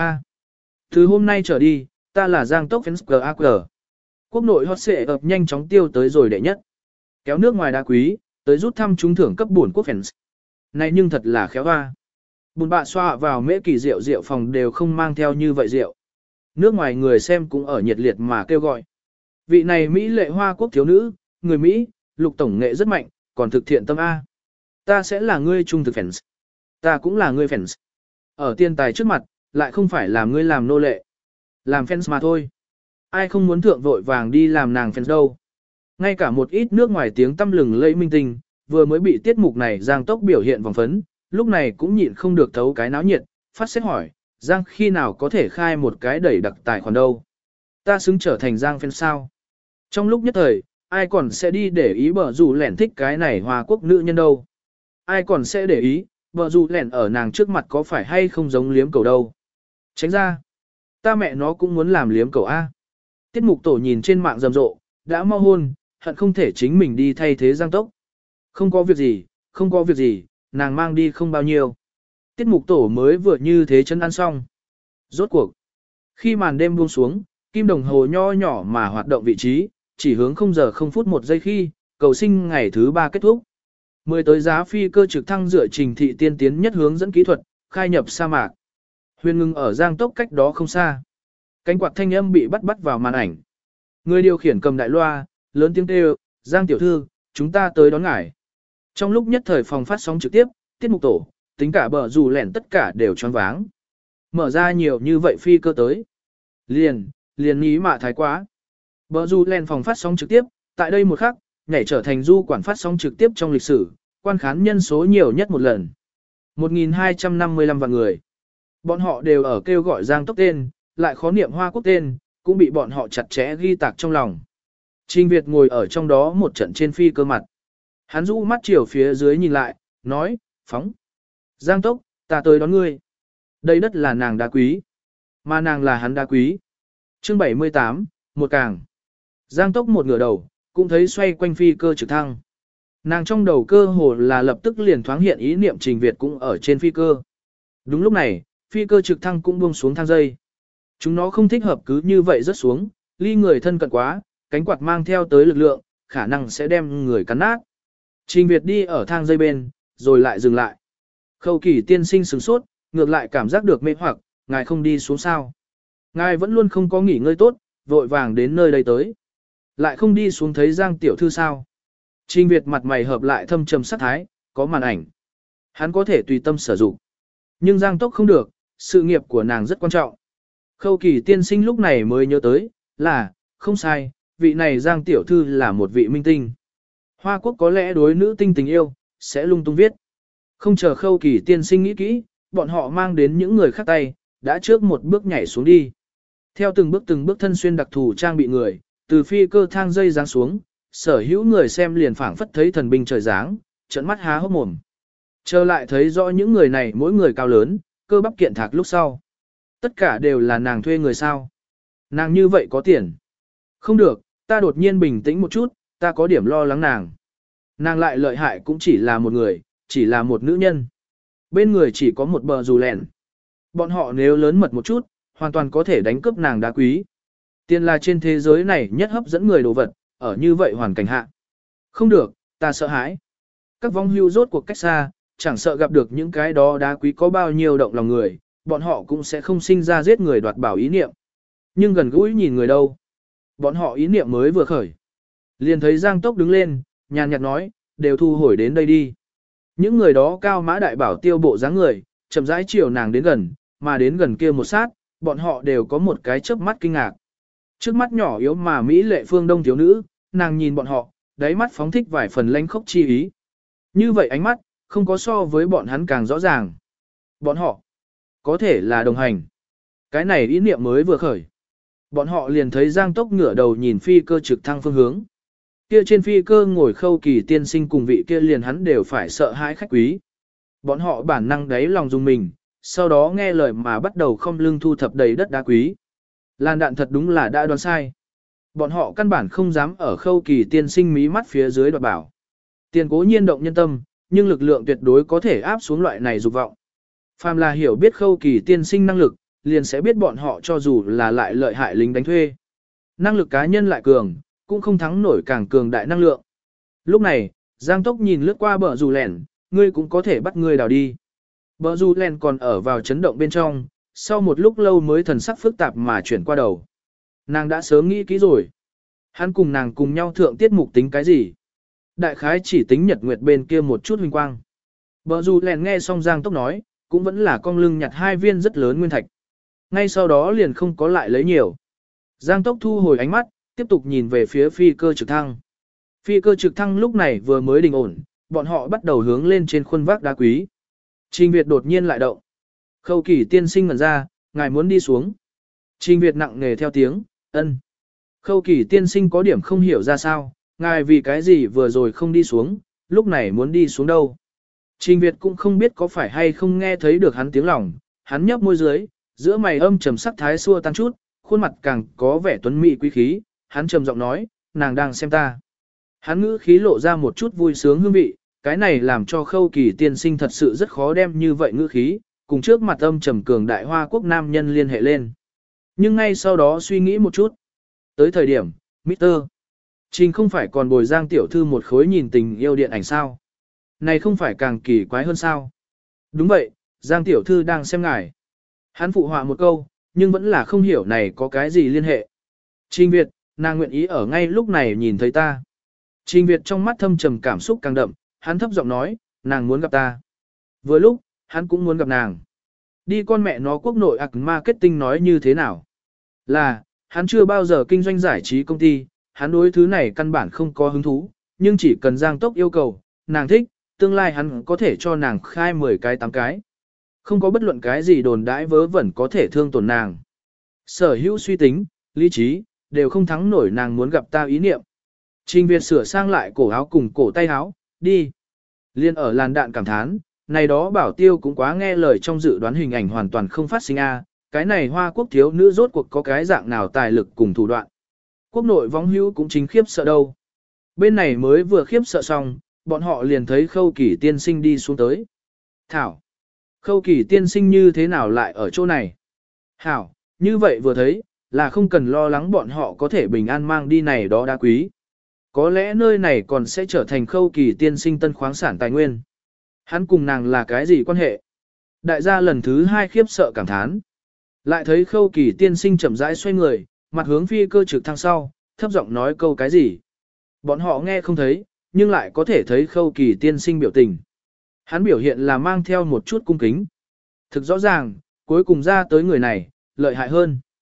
Từ hôm nay trở đi, ta là Giang Tốc fans GAG. Quốc nội hot xệ ập nhanh chóng tiêu tới rồi đệ nhất. Kéo nước ngoài đá quý, tới rút thăm trúng thưởng cấp bổn quốc fans. Này nhưng thật là khéo hoa. Bùn bạ xoa vào mễ kỳ rượu phòng đều không mang theo như vậy rượu. Nước ngoài người xem cũng ở nhiệt liệt mà kêu gọi. Vị này Mỹ lệ Hoa quốc thiếu nữ, người Mỹ, lục tổng nghệ rất mạnh, còn thực thiện tâm A. Ta sẽ là ngươi trung thực fans. Ta cũng là ngươi fans. Ở tiên tài trước mặt, lại không phải làm ngươi làm nô lệ. Làm fans mà thôi. Ai không muốn thượng vội vàng đi làm nàng fans đâu. Ngay cả một ít nước ngoài tiếng tăm lừng lẫy minh tinh, vừa mới bị tiết mục này Giang Tốc biểu hiện vòng phấn, lúc này cũng nhịn không được thấu cái náo nhiệt, phát xét hỏi, Giang khi nào có thể khai một cái đẩy đặc tài khoản đâu. Ta xứng trở thành Giang fan sao. Trong lúc nhất thời, ai còn sẽ đi để ý bờ dù lẻn thích cái này Hoa quốc nữ nhân đâu. Ai còn sẽ để ý, bờ dù lẻn ở nàng trước mặt có phải hay không giống liếm cầu đâu. Tránh ra. Ta mẹ nó cũng muốn làm liếm cầu A. Tiết mục tổ nhìn trên mạng rầm rộ, đã mau hôn, hận không thể chính mình đi thay thế Giang Tốc. Không có việc gì, nàng mang đi không bao nhiêu. Tiết mục tổ mới vừa như thế chân ăn xong. Rốt cuộc. Khi màn đêm buông xuống, kim đồng hồ nho nhỏ mà hoạt động vị trí, chỉ hướng 0 giờ 0 phút 1 giây khi, cầu sinh ngày thứ 3 kết thúc. 10 tới giá phi cơ trực thăng dựa trình thị tiên tiến nhất hướng dẫn kỹ thuật, khai nhập sa mạc. Huyền ngừng ở Giang Tốc cách đó không xa. Cánh quạt thanh âm bị bắt vào màn ảnh. Người điều khiển cầm đại loa, lớn tiếng kêu, Giang tiểu thư, chúng ta tới đón ngài. Trong lúc nhất thời phòng phát sóng trực tiếp, tiết mục tổ, tính cả bờ dù lẻn tất cả đều choáng váng. Mở ra nhiều như vậy phi cơ tới. Liền ý mạ thái quá. Bờ dù lẻn phòng phát sóng trực tiếp, tại đây một khắc, nhảy trở thành du quản phát sóng trực tiếp trong lịch sử, quan khán nhân số nhiều nhất một lần. 1.255 vạn người. Bọn họ đều ở kêu gọi Giang Tốc tên, lại khó niệm Hoa quốc tên, cũng bị bọn họ chặt chẽ ghi tạc trong lòng. Trình Việt ngồi ở trong đó một trận trên phi cơ mặt. Hắn rũ mắt chiều phía dưới nhìn lại, nói, phóng. Giang Tốc, ta tới đón ngươi. Đây đất là nàng đá quý. Mà nàng là hắn đá quý. Chương 78, một càng. Giang Tốc một ngửa đầu, cũng thấy xoay quanh phi cơ trực thăng. Nàng trong đầu cơ hồ là lập tức liền thoáng hiện ý niệm Trình Việt cũng ở trên phi cơ. Đúng lúc này, phi cơ trực thăng cũng buông xuống thang dây. Chúng nó không thích hợp cứ như vậy rớt xuống, ly người thân cận quá, cánh quạt mang theo tới lực lượng, khả năng sẽ đem người cắn nát. Trình Việt đi ở thang dây bên, rồi lại dừng lại. Khâu Kỳ tiên sinh sửng sốt, ngược lại cảm giác được mê hoặc, ngài không đi xuống sao. Ngài vẫn luôn không có nghỉ ngơi tốt, vội vàng đến nơi đây tới. Lại không đi xuống thấy Giang tiểu thư sao. Trình Việt mặt mày hợp lại thâm trầm sắc thái, có màn ảnh. Hắn có thể tùy tâm sử dụng. Nhưng Giang Tốc không được, sự nghiệp của nàng rất quan trọng. Khâu Kỳ tiên sinh lúc này mới nhớ tới, là, không sai, vị này Giang tiểu thư là một vị minh tinh. Hoa Quốc có lẽ đối nữ tinh tình yêu, sẽ lung tung viết. Không chờ Khâu Kỳ tiên sinh nghĩ kỹ, bọn họ mang đến những người khác tay, đã trước một bước nhảy xuống đi. Theo từng bước thân xuyên đặc thù trang bị người, từ phi cơ thang dây giáng xuống, sở hữu người xem liền phảng phất thấy thần binh trời giáng, trợn mắt há hốc mồm. Trở lại thấy rõ những người này mỗi người cao lớn, cơ bắp kiện thạc lúc sau. Tất cả đều là nàng thuê người sao. Nàng như vậy có tiền. Không được, ta đột nhiên bình tĩnh một chút, ta có điểm lo lắng nàng. Nàng lại lợi hại cũng chỉ là một người, chỉ là một nữ nhân. Bên người chỉ có một bờ dù lẹn. Bọn họ nếu lớn mật một chút, hoàn toàn có thể đánh cướp nàng đá quý. Tiền là trên thế giới này nhất hấp dẫn người đồ vật, ở như vậy hoàn cảnh hạ. Không được, ta sợ hãi. Các vong hưu rốt cuộc cách xa, chẳng sợ gặp được những cái đó đá quý có bao nhiêu động lòng người, bọn họ cũng sẽ không sinh ra giết người đoạt bảo ý niệm. Nhưng gần gũi nhìn người đâu. Bọn họ ý niệm mới vừa khởi. Liền thấy Giang Tốc đứng lên, nhàn nhạt nói, đều thu hồi đến đây đi. Những người đó cao mã đại bảo tiêu bộ dáng người, chậm rãi chiều nàng đến gần, mà đến gần kia một sát, bọn họ đều có một cái chớp mắt kinh ngạc. Trước mắt nhỏ yếu mà Mỹ lệ phương đông thiếu nữ, nàng nhìn bọn họ, đáy mắt phóng thích vài phần lanh khốc chi ý. Như vậy ánh mắt, không có so với bọn hắn càng rõ ràng. Bọn họ, có thể là đồng hành. Cái này ý niệm mới vừa khởi. Bọn họ liền thấy Giang Tốc ngửa đầu nhìn phi cơ trực thăng phương hướng. Kia trên phi cơ ngồi Khâu Kỳ tiên sinh cùng vị kia liền hắn đều phải sợ hãi khách quý. Bọn họ bản năng đáy lòng dùng mình, sau đó nghe lời mà bắt đầu không lưng thu thập đầy đất đá quý. Làn đạn thật đúng là đã đoán sai. Bọn họ căn bản không dám ở Khâu Kỳ tiên sinh mí mắt phía dưới đoạt bảo. Tiền cố nhiên động nhân tâm, nhưng lực lượng tuyệt đối có thể áp xuống loại này dục vọng. Phàm là hiểu biết Khâu Kỳ tiên sinh năng lực, liền sẽ biết bọn họ cho dù là lại lợi hại lính đánh thuê. Năng lực cá nhân lại cường, cũng không thắng nổi càng cường đại năng lượng. Lúc này, Giang Tốc nhìn lướt qua bờ dù lẻn, ngươi cũng có thể bắt ngươi đào đi. Bờ dù lẻn còn ở vào chấn động bên trong, sau một lúc lâu mới thần sắc phức tạp mà chuyển qua đầu. Nàng đã sớm nghĩ kỹ rồi. Hắn cùng nàng cùng nhau thượng tiết mục tính cái gì? Đại khái chỉ tính nhật nguyệt bên kia một chút huỳnh quang. Bờ dù lẻn nghe xong Giang Tốc nói, cũng vẫn là cong lưng nhặt hai viên rất lớn nguyên thạch. Ngay sau đó liền không có lại lấy nhiều. Giang Tốc thu hồi ánh mắt, tiếp tục nhìn về phía phi cơ trực thăng. Phi cơ trực thăng lúc này vừa mới đình ổn, bọn họ bắt đầu hướng lên trên khuôn vác đá quý. Trình Việt đột nhiên lại động. Khâu Kỳ tiên sinh ngẩn ra, ngài muốn đi xuống. Trình Việt nặng nề theo tiếng, ân. Khâu Kỳ tiên sinh có điểm không hiểu ra sao, ngài vì cái gì vừa rồi không đi xuống, lúc này muốn đi xuống đâu. Trình Việt cũng không biết có phải hay không nghe thấy được hắn tiếng lòng, hắn nhấp môi dưới, giữa mày âm trầm sắc thái xua tan chút, khuôn mặt càng có vẻ tuấn mỹ quý khí, hắn trầm giọng nói, nàng đang xem ta. Hắn ngữ khí lộ ra một chút vui sướng hương vị, cái này làm cho Khâu Kỳ tiên sinh thật sự rất khó đem như vậy ngữ khí, cùng trước mặt âm trầm cường đại Hoa Quốc nam nhân liên hệ lên. Nhưng ngay sau đó suy nghĩ một chút. Tới thời điểm, Mr. Trình không phải còn bồi Giang tiểu thư một khối nhìn tình yêu điện ảnh sao? Này không phải càng kỳ quái hơn sao? Đúng vậy, Giang tiểu thư đang xem ngài. Hắn phụ họa một câu, nhưng vẫn là không hiểu này có cái gì liên hệ. Trình Việt, nàng nguyện ý ở ngay lúc này nhìn thấy ta. Trình Việt trong mắt thâm trầm cảm xúc càng đậm, hắn thấp giọng nói, nàng muốn gặp ta. Vừa lúc, hắn cũng muốn gặp nàng. Đi con mẹ nó quốc nội marketing nói như thế nào? Là, hắn chưa bao giờ kinh doanh giải trí công ty, hắn đối thứ này căn bản không có hứng thú, nhưng chỉ cần Giang Tốc yêu cầu, nàng thích, tương lai hắn có thể cho nàng khai 10 cái 8 cái. Không có bất luận cái gì đồn đãi vớ vẩn có thể thương tổn nàng. Sở hữu suy tính, lý trí, đều không thắng nổi nàng muốn gặp ta ý niệm. Trình Việt sửa sang lại cổ áo cùng cổ tay áo, đi. Liên ở làn đạn cảm thán, này đó bảo tiêu cũng quá nghe lời trong dự đoán hình ảnh hoàn toàn không phát sinh a. Cái này Hoa Quốc thiếu nữ rốt cuộc có cái dạng nào tài lực cùng thủ đoạn. Quốc nội vong hữu cũng chính khiếp sợ đâu. Bên này mới vừa khiếp sợ xong, bọn họ liền thấy Khâu Kỳ tiên sinh đi xuống tới. Thảo, Khâu Kỳ tiên sinh như thế nào lại ở chỗ này? Hảo, như vậy vừa thấy, là không cần lo lắng bọn họ có thể bình an mang đi này đó đá quý. Có lẽ nơi này còn sẽ trở thành Khâu Kỳ tiên sinh tân khoáng sản tài nguyên. Hắn cùng nàng là cái gì quan hệ? Đại gia lần thứ 2 khiếp sợ cảm thán. Lại thấy Khâu Kỳ tiên sinh chậm rãi xoay người, mặt hướng phi cơ trực thăng sau, thấp giọng nói câu cái gì. Bọn họ nghe không thấy, nhưng lại có thể thấy Khâu Kỳ tiên sinh biểu tình. Hắn biểu hiện là mang theo một chút cung kính. Thực rõ ràng, cuối cùng ra tới người này, lợi hại hơn.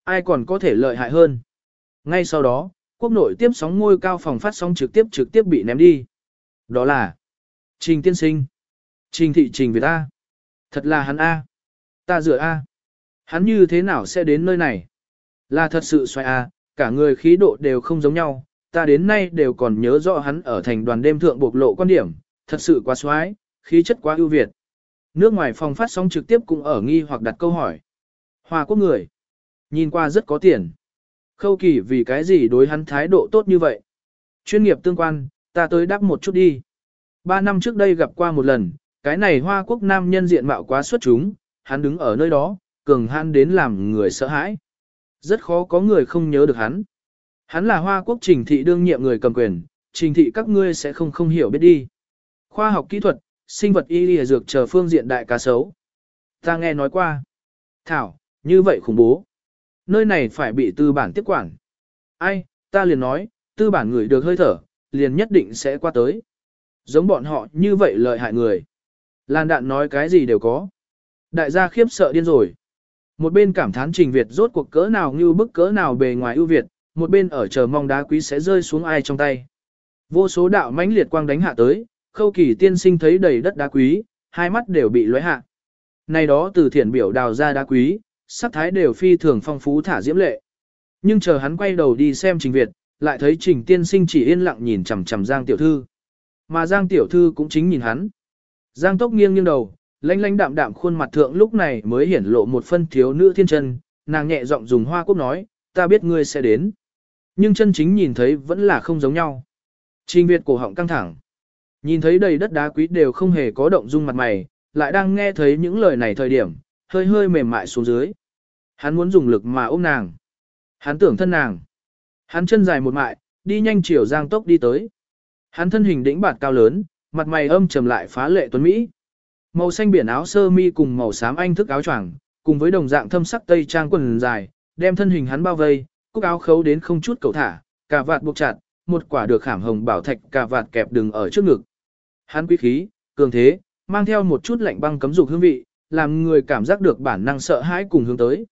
Ai còn có thể lợi hại hơn. Ngay sau đó, quốc nội tiếp sóng ngôi cao phòng phát sóng trực tiếp bị ném đi. Đó là Trình Tiên Sinh. Trình Thị Trình Việt A. Thật là hắn A. Ta dựa A. Hắn như thế nào sẽ đến nơi này? Là thật sự xoay A, cả người khí độ đều không giống nhau. Ta đến nay đều còn nhớ rõ hắn ở thành đoàn đêm thượng bộc lộ quan điểm. Thật sự quá xoái, khí chất quá ưu việt. Nước ngoài phòng phát sóng trực tiếp cũng ở nghi hoặc đặt câu hỏi. Hoa Quốc người. Nhìn qua rất có tiền. Khâu Kỳ vì cái gì đối hắn thái độ tốt như vậy? Chuyên nghiệp tương quan, ta tới đáp một chút đi. 3 năm trước đây gặp qua một lần, cái này Hoa Quốc nam nhân diện mạo quá xuất chúng, hắn đứng ở nơi đó, cường hãn đến làm người sợ hãi. Rất khó có người không nhớ được hắn. Hắn là Hoa Quốc Trình Thị đương nhiệm người cầm quyền, Trình Thị các ngươi sẽ không hiểu biết đi. Khoa học kỹ thuật, sinh vật y lìa dược chờ phương diện đại cá sấu. Ta nghe nói qua. Thảo, như vậy khủng bố. Nơi này phải bị tư bản tiếp quản. Ai, ta liền nói, tư bản người được hơi thở, liền nhất định sẽ qua tới. Giống bọn họ như vậy lợi hại người. Lan Đạn nói cái gì đều có. Đại gia khiếp sợ điên rồi. Một bên cảm thán Trình Việt rốt cuộc cỡ nào như bức cỡ nào bề ngoài ưu việt, một bên ở chờ mong đá quý sẽ rơi xuống ai trong tay. Vô số đạo mãnh liệt quang đánh hạ tới, Khâu Kỳ tiên sinh thấy đầy đất đá quý, hai mắt đều bị lóe hạ. Này đó từ thiển biểu đào ra đá quý, sắc thái đều phi thường phong phú thả diễm lệ. Nhưng chờ hắn quay đầu đi xem Trình Việt, lại thấy Trình tiên sinh chỉ yên lặng nhìn chằm chằm Giang tiểu thư. Mà Giang tiểu thư cũng chính nhìn hắn. Giang Tốc nghiêng nghiêng đầu, lãnh lãnh đạm đạm khuôn mặt thượng lúc này mới hiển lộ một phân thiếu nữ thiên chân, nàng nhẹ giọng dùng Hoa Quốc nói, ta biết ngươi sẽ đến. Nhưng chân chính nhìn thấy vẫn là không giống nhau. Trình Việt cổ họng căng thẳng. Nhìn thấy đầy đất đá quý đều không hề có động dung mặt mày, lại đang nghe thấy những lời này thời điểm, hơi hơi mềm mại xuống dưới. Hắn muốn dùng lực mà ôm nàng. Hắn tưởng thân nàng. Hắn chân dài một mại, đi nhanh chiều Giang Tốc đi tới. Hắn thân hình đĩnh bạt cao lớn, mặt mày âm trầm lại phá lệ tuấn Mỹ. Màu xanh biển áo sơ mi cùng màu xám anh thức áo choàng, cùng với đồng dạng thâm sắc tây trang quần dài, đem thân hình hắn bao vây, cúc áo khấu đến không chút cầu thả, cà vạt buộc chặt, một quả được khảm hồng bảo thạch cà vạt kẹp đường ở trước ngực. Hắn quý khí, cường thế, mang theo một chút lạnh băng cấm dục hương vị, làm người cảm giác được bản năng sợ hãi cùng hướng tới.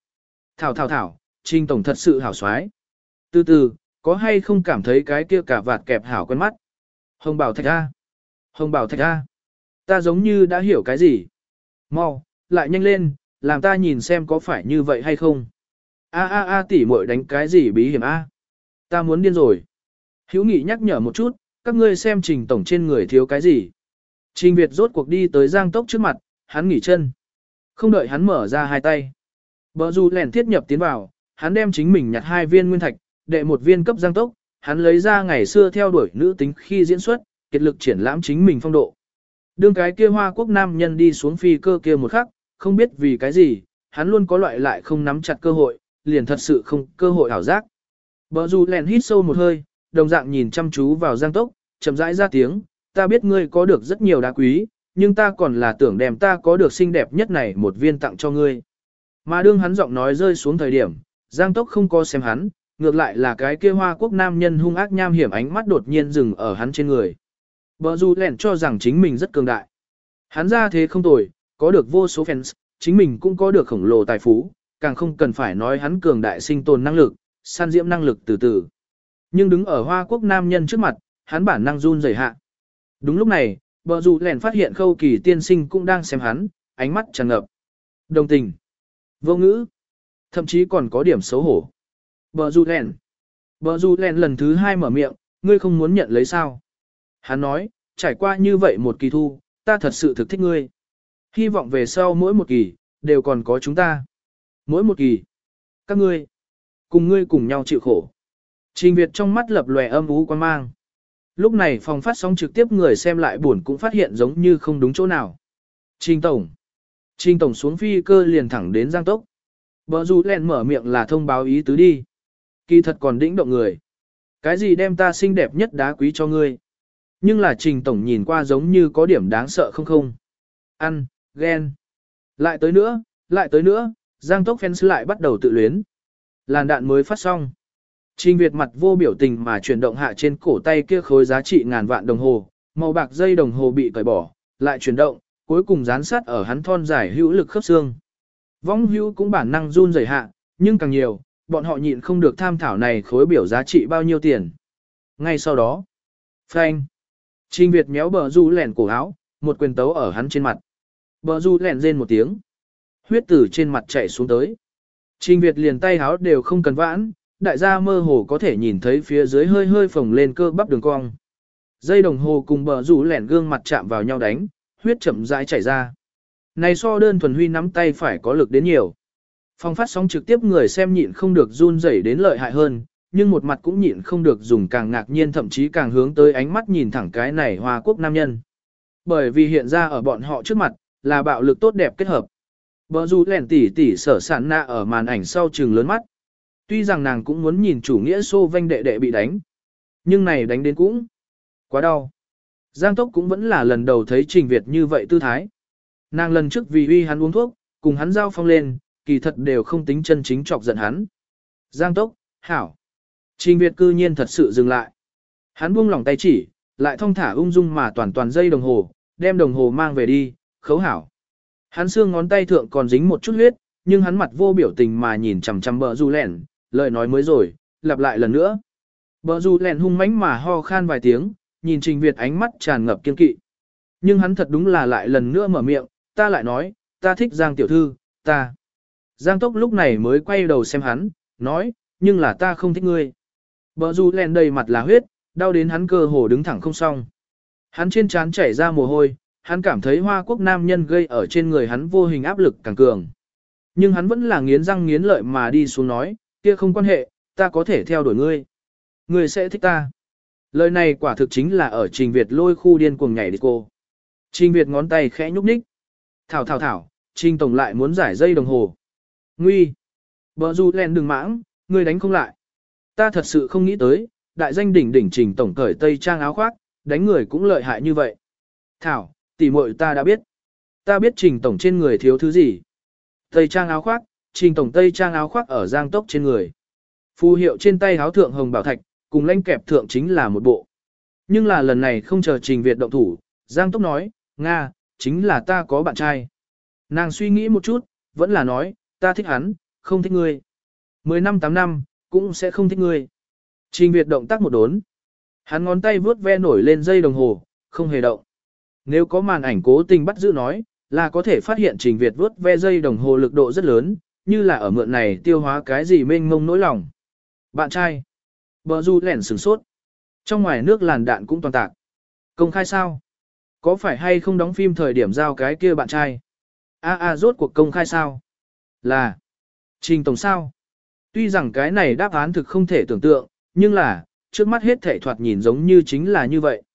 Thảo, Trình tổng thật sự hảo xoái. Từ từ, có hay không cảm thấy cái kia cà vạt kẹp hảo quen mắt? Hồng bảo thạch A. Hồng bảo thạch A. Ta giống như đã hiểu cái gì. Mau, lại nhanh lên, làm ta nhìn xem có phải như vậy hay không. A tỷ muội đánh cái gì bí hiểm A. Ta muốn điên rồi. Hữu Nghị nhắc nhở một chút, các ngươi xem Trình tổng trên người thiếu cái gì. Trình Việt rốt cuộc đi tới Giang Tốc trước mặt, hắn nghỉ chân. Không đợi hắn mở ra hai tay. Bờ dù lẻn thiết nhập tiến vào, hắn đem chính mình nhặt 2 viên nguyên thạch, đệ 1 viên cấp Giang Tốc, hắn lấy ra ngày xưa theo đuổi nữ tính khi diễn xuất, kiệt lực triển lãm chính mình phong độ. Đương cái kia Hoa Quốc nam nhân đi xuống phi cơ kia một khắc, không biết vì cái gì, hắn luôn có loại lại không nắm chặt cơ hội, liền thật sự không cơ hội ảo giác. Bờ dù lẻn hít sâu một hơi, đồng dạng nhìn chăm chú vào Giang Tốc, chậm rãi ra tiếng, ta biết ngươi có được rất nhiều đá quý, nhưng ta còn là tưởng đem ta có được xinh đẹp nhất này 1 viên tặng cho ngươi. Mà đương hắn giọng nói rơi xuống thời điểm, Giang Tốc không có xem hắn, ngược lại là cái kia Hoa Quốc nam nhân hung ác nham hiểm ánh mắt đột nhiên dừng ở hắn trên người. Bờ dù lẻn cho rằng chính mình rất cường đại. Hắn ra thế không tồi, có được vô số fans, chính mình cũng có được khổng lồ tài phú, càng không cần phải nói hắn cường đại sinh tồn năng lực, san diễm năng lực từ từ. Nhưng đứng ở Hoa Quốc nam nhân trước mặt, hắn bản năng run rẩy hạ. Đúng lúc này, bờ dù lẻn phát hiện Khâu Kỳ tiên sinh cũng đang xem hắn, ánh mắt tràn ngập đồng tình, vô ngữ, thậm chí còn có điểm xấu hổ. Bờ dù lẻn lần thứ 2 mở miệng, ngươi không muốn nhận lấy sao? Hắn nói, trải qua như vậy một kỳ thu, ta thật sự thực thích ngươi. Hy vọng về sau mỗi một kỳ, đều còn có chúng ta. Mỗi một kỳ, các ngươi, cùng ngươi cùng nhau chịu khổ. Trình Việt trong mắt lập lòe âm u quan mang. Lúc này phòng phát sóng trực tiếp người xem lại buồn cũng phát hiện giống như không đúng chỗ nào. Trình Tổng xuống phi cơ liền thẳng đến Giang Tốc. Bờ dù lẹn mở miệng là thông báo ý tứ đi. Kỳ thật còn đĩnh động người. Cái gì đem ta xinh đẹp nhất đá quý cho ngươi. Nhưng là Trình Tổng nhìn qua giống như có điểm đáng sợ không. Ăn, ghen. Lại tới nữa, Giang Tốc fans lại bắt đầu tự luyến. Làn đạn mới phát xong. Trình Việt mặt vô biểu tình mà chuyển động hạ trên cổ tay kia khối giá trị ngàn vạn đồng hồ, màu bạc dây đồng hồ bị cởi bỏ, lại chuyển động, cuối cùng dán sát ở hắn thon dài hữu lực khớp xương. Vong hữu cũng bản năng run rẩy hạ, nhưng càng nhiều, bọn họ nhịn không được tham thảo này khối biểu giá trị bao nhiêu tiền. Ngay sau đó, phanh, Trình Việt méo bờ du lẻn cổ áo, một quyền tấu ở hắn trên mặt. Bờ du lẻn rên một tiếng, huyết từ trên mặt chảy xuống tới. Trình Việt liền tay áo đều không cần vãn, đại gia mơ hồ có thể nhìn thấy phía dưới hơi hơi phồng lên cơ bắp đường cong. Dây đồng hồ cùng bờ rủ lẻn gương mặt chạm vào nhau đánh, huyết chậm rãi chảy ra. Này so đơn thuần Huy nắm tay phải có lực đến nhiều. Phòng phát sóng trực tiếp người xem nhịn không được run rẩy đến lợi hại hơn, nhưng một mặt cũng nhịn không được dùng càng ngạc nhiên thậm chí càng hướng tới ánh mắt nhìn thẳng cái này Hoa Quốc nam nhân. Bởi vì hiện ra ở bọn họ trước mặt, là bạo lực tốt đẹp kết hợp. Bờ rủ lẻn tỉ tỉ sở sản nạ ở màn ảnh sau trừng lớn mắt. Tuy rằng nàng cũng muốn nhìn chủ nghĩa xô vanh đệ đệ bị đánh, nhưng này đánh đến cũng quá đau. Giang Tốc cũng vẫn là lần đầu thấy Trình Việt như vậy tư thái. Nàng lần trước vì uy hắn uống thuốc, cùng hắn giao phong lên, kỳ thật đều không tính chân chính chọc giận hắn. Giang Tốc, hảo. Trình Việt cư nhiên thật sự dừng lại. Hắn buông lỏng tay chỉ, lại thong thả ung dung mà toàn dây đồng hồ, đem đồng hồ mang về đi, khấu hảo. Hắn xương ngón tay thượng còn dính một chút huyết, nhưng hắn mặt vô biểu tình mà nhìn chằm chằm bờ du lẻn, lời nói mới rồi, lặp lại lần nữa. Bờ du lẻn hung mãnh mà ho khan vài tiếng, nhìn Trình Việt ánh mắt tràn ngập kiên kỵ. Nhưng hắn thật đúng là lại lần nữa mở miệng, ta lại nói, ta thích Giang tiểu thư, ta. Giang Tốc lúc này mới quay đầu xem hắn, nói, nhưng là ta không thích ngươi. Bờ du lẻn đầy mặt là huyết, đau đến hắn cơ hồ đứng thẳng không xong. Hắn trên trán chảy ra mồ hôi, hắn cảm thấy Hoa Quốc nam nhân gây ở trên người hắn vô hình áp lực càng cường. Nhưng hắn vẫn là nghiến răng nghiến lợi mà đi xuống nói, kia không quan hệ, ta có thể theo đuổi ngươi. Ngươi sẽ thích ta. Lời này quả thực chính là ở Trình Việt lôi khu điên cuồng nhảy đi cô. Trình Việt ngón tay khẽ nhúc nhích. Thảo, Trình Tổng lại muốn giải dây đồng hồ. Nguy. Bờ du len đừng mãng, ngươi đánh không lại. Ta thật sự không nghĩ tới, đại danh đỉnh Trình Tổng cởi tây trang áo khoác, đánh người cũng lợi hại như vậy. Thảo, tỉ muội ta đã biết. Ta biết Trình Tổng trên người thiếu thứ gì. Tây trang áo khoác, Trình Tổng tây trang áo khoác ở Giang Tốc trên người. Phù hiệu trên tay áo thượng hồng bảo thạch, cùng lanh kẹp thượng chính là một bộ. Nhưng là lần này không chờ Trình Việt động thủ, Giang Tốc nói, Nga, chính là ta có bạn trai. Nàng suy nghĩ một chút, vẫn là nói, ta thích hắn, không thích ngươi. 10 năm 8 năm, cũng sẽ không thích ngươi. Trình Việt động tác một đốn. Hắn ngón tay vướt ve nổi lên dây đồng hồ, không hề động. Nếu có màn ảnh cố tình bắt giữ nói, là có thể phát hiện Trình Việt vướt ve dây đồng hồ lực độ rất lớn, như là ở mượn này tiêu hóa cái gì mênh mông nỗi lòng. Bạn trai. Bờ du lẻn sửng sốt. Trong ngoài nước làn đạn cũng toàn tạc. Công khai sao? Có phải hay không đóng phim thời điểm giao cái kia bạn trai? Rốt cuộc công khai sao? Là. Trình Tổng sao? Tuy rằng cái này đáp án thực không thể tưởng tượng, nhưng là, trước mắt hết thể thoạt nhìn giống như chính là như vậy.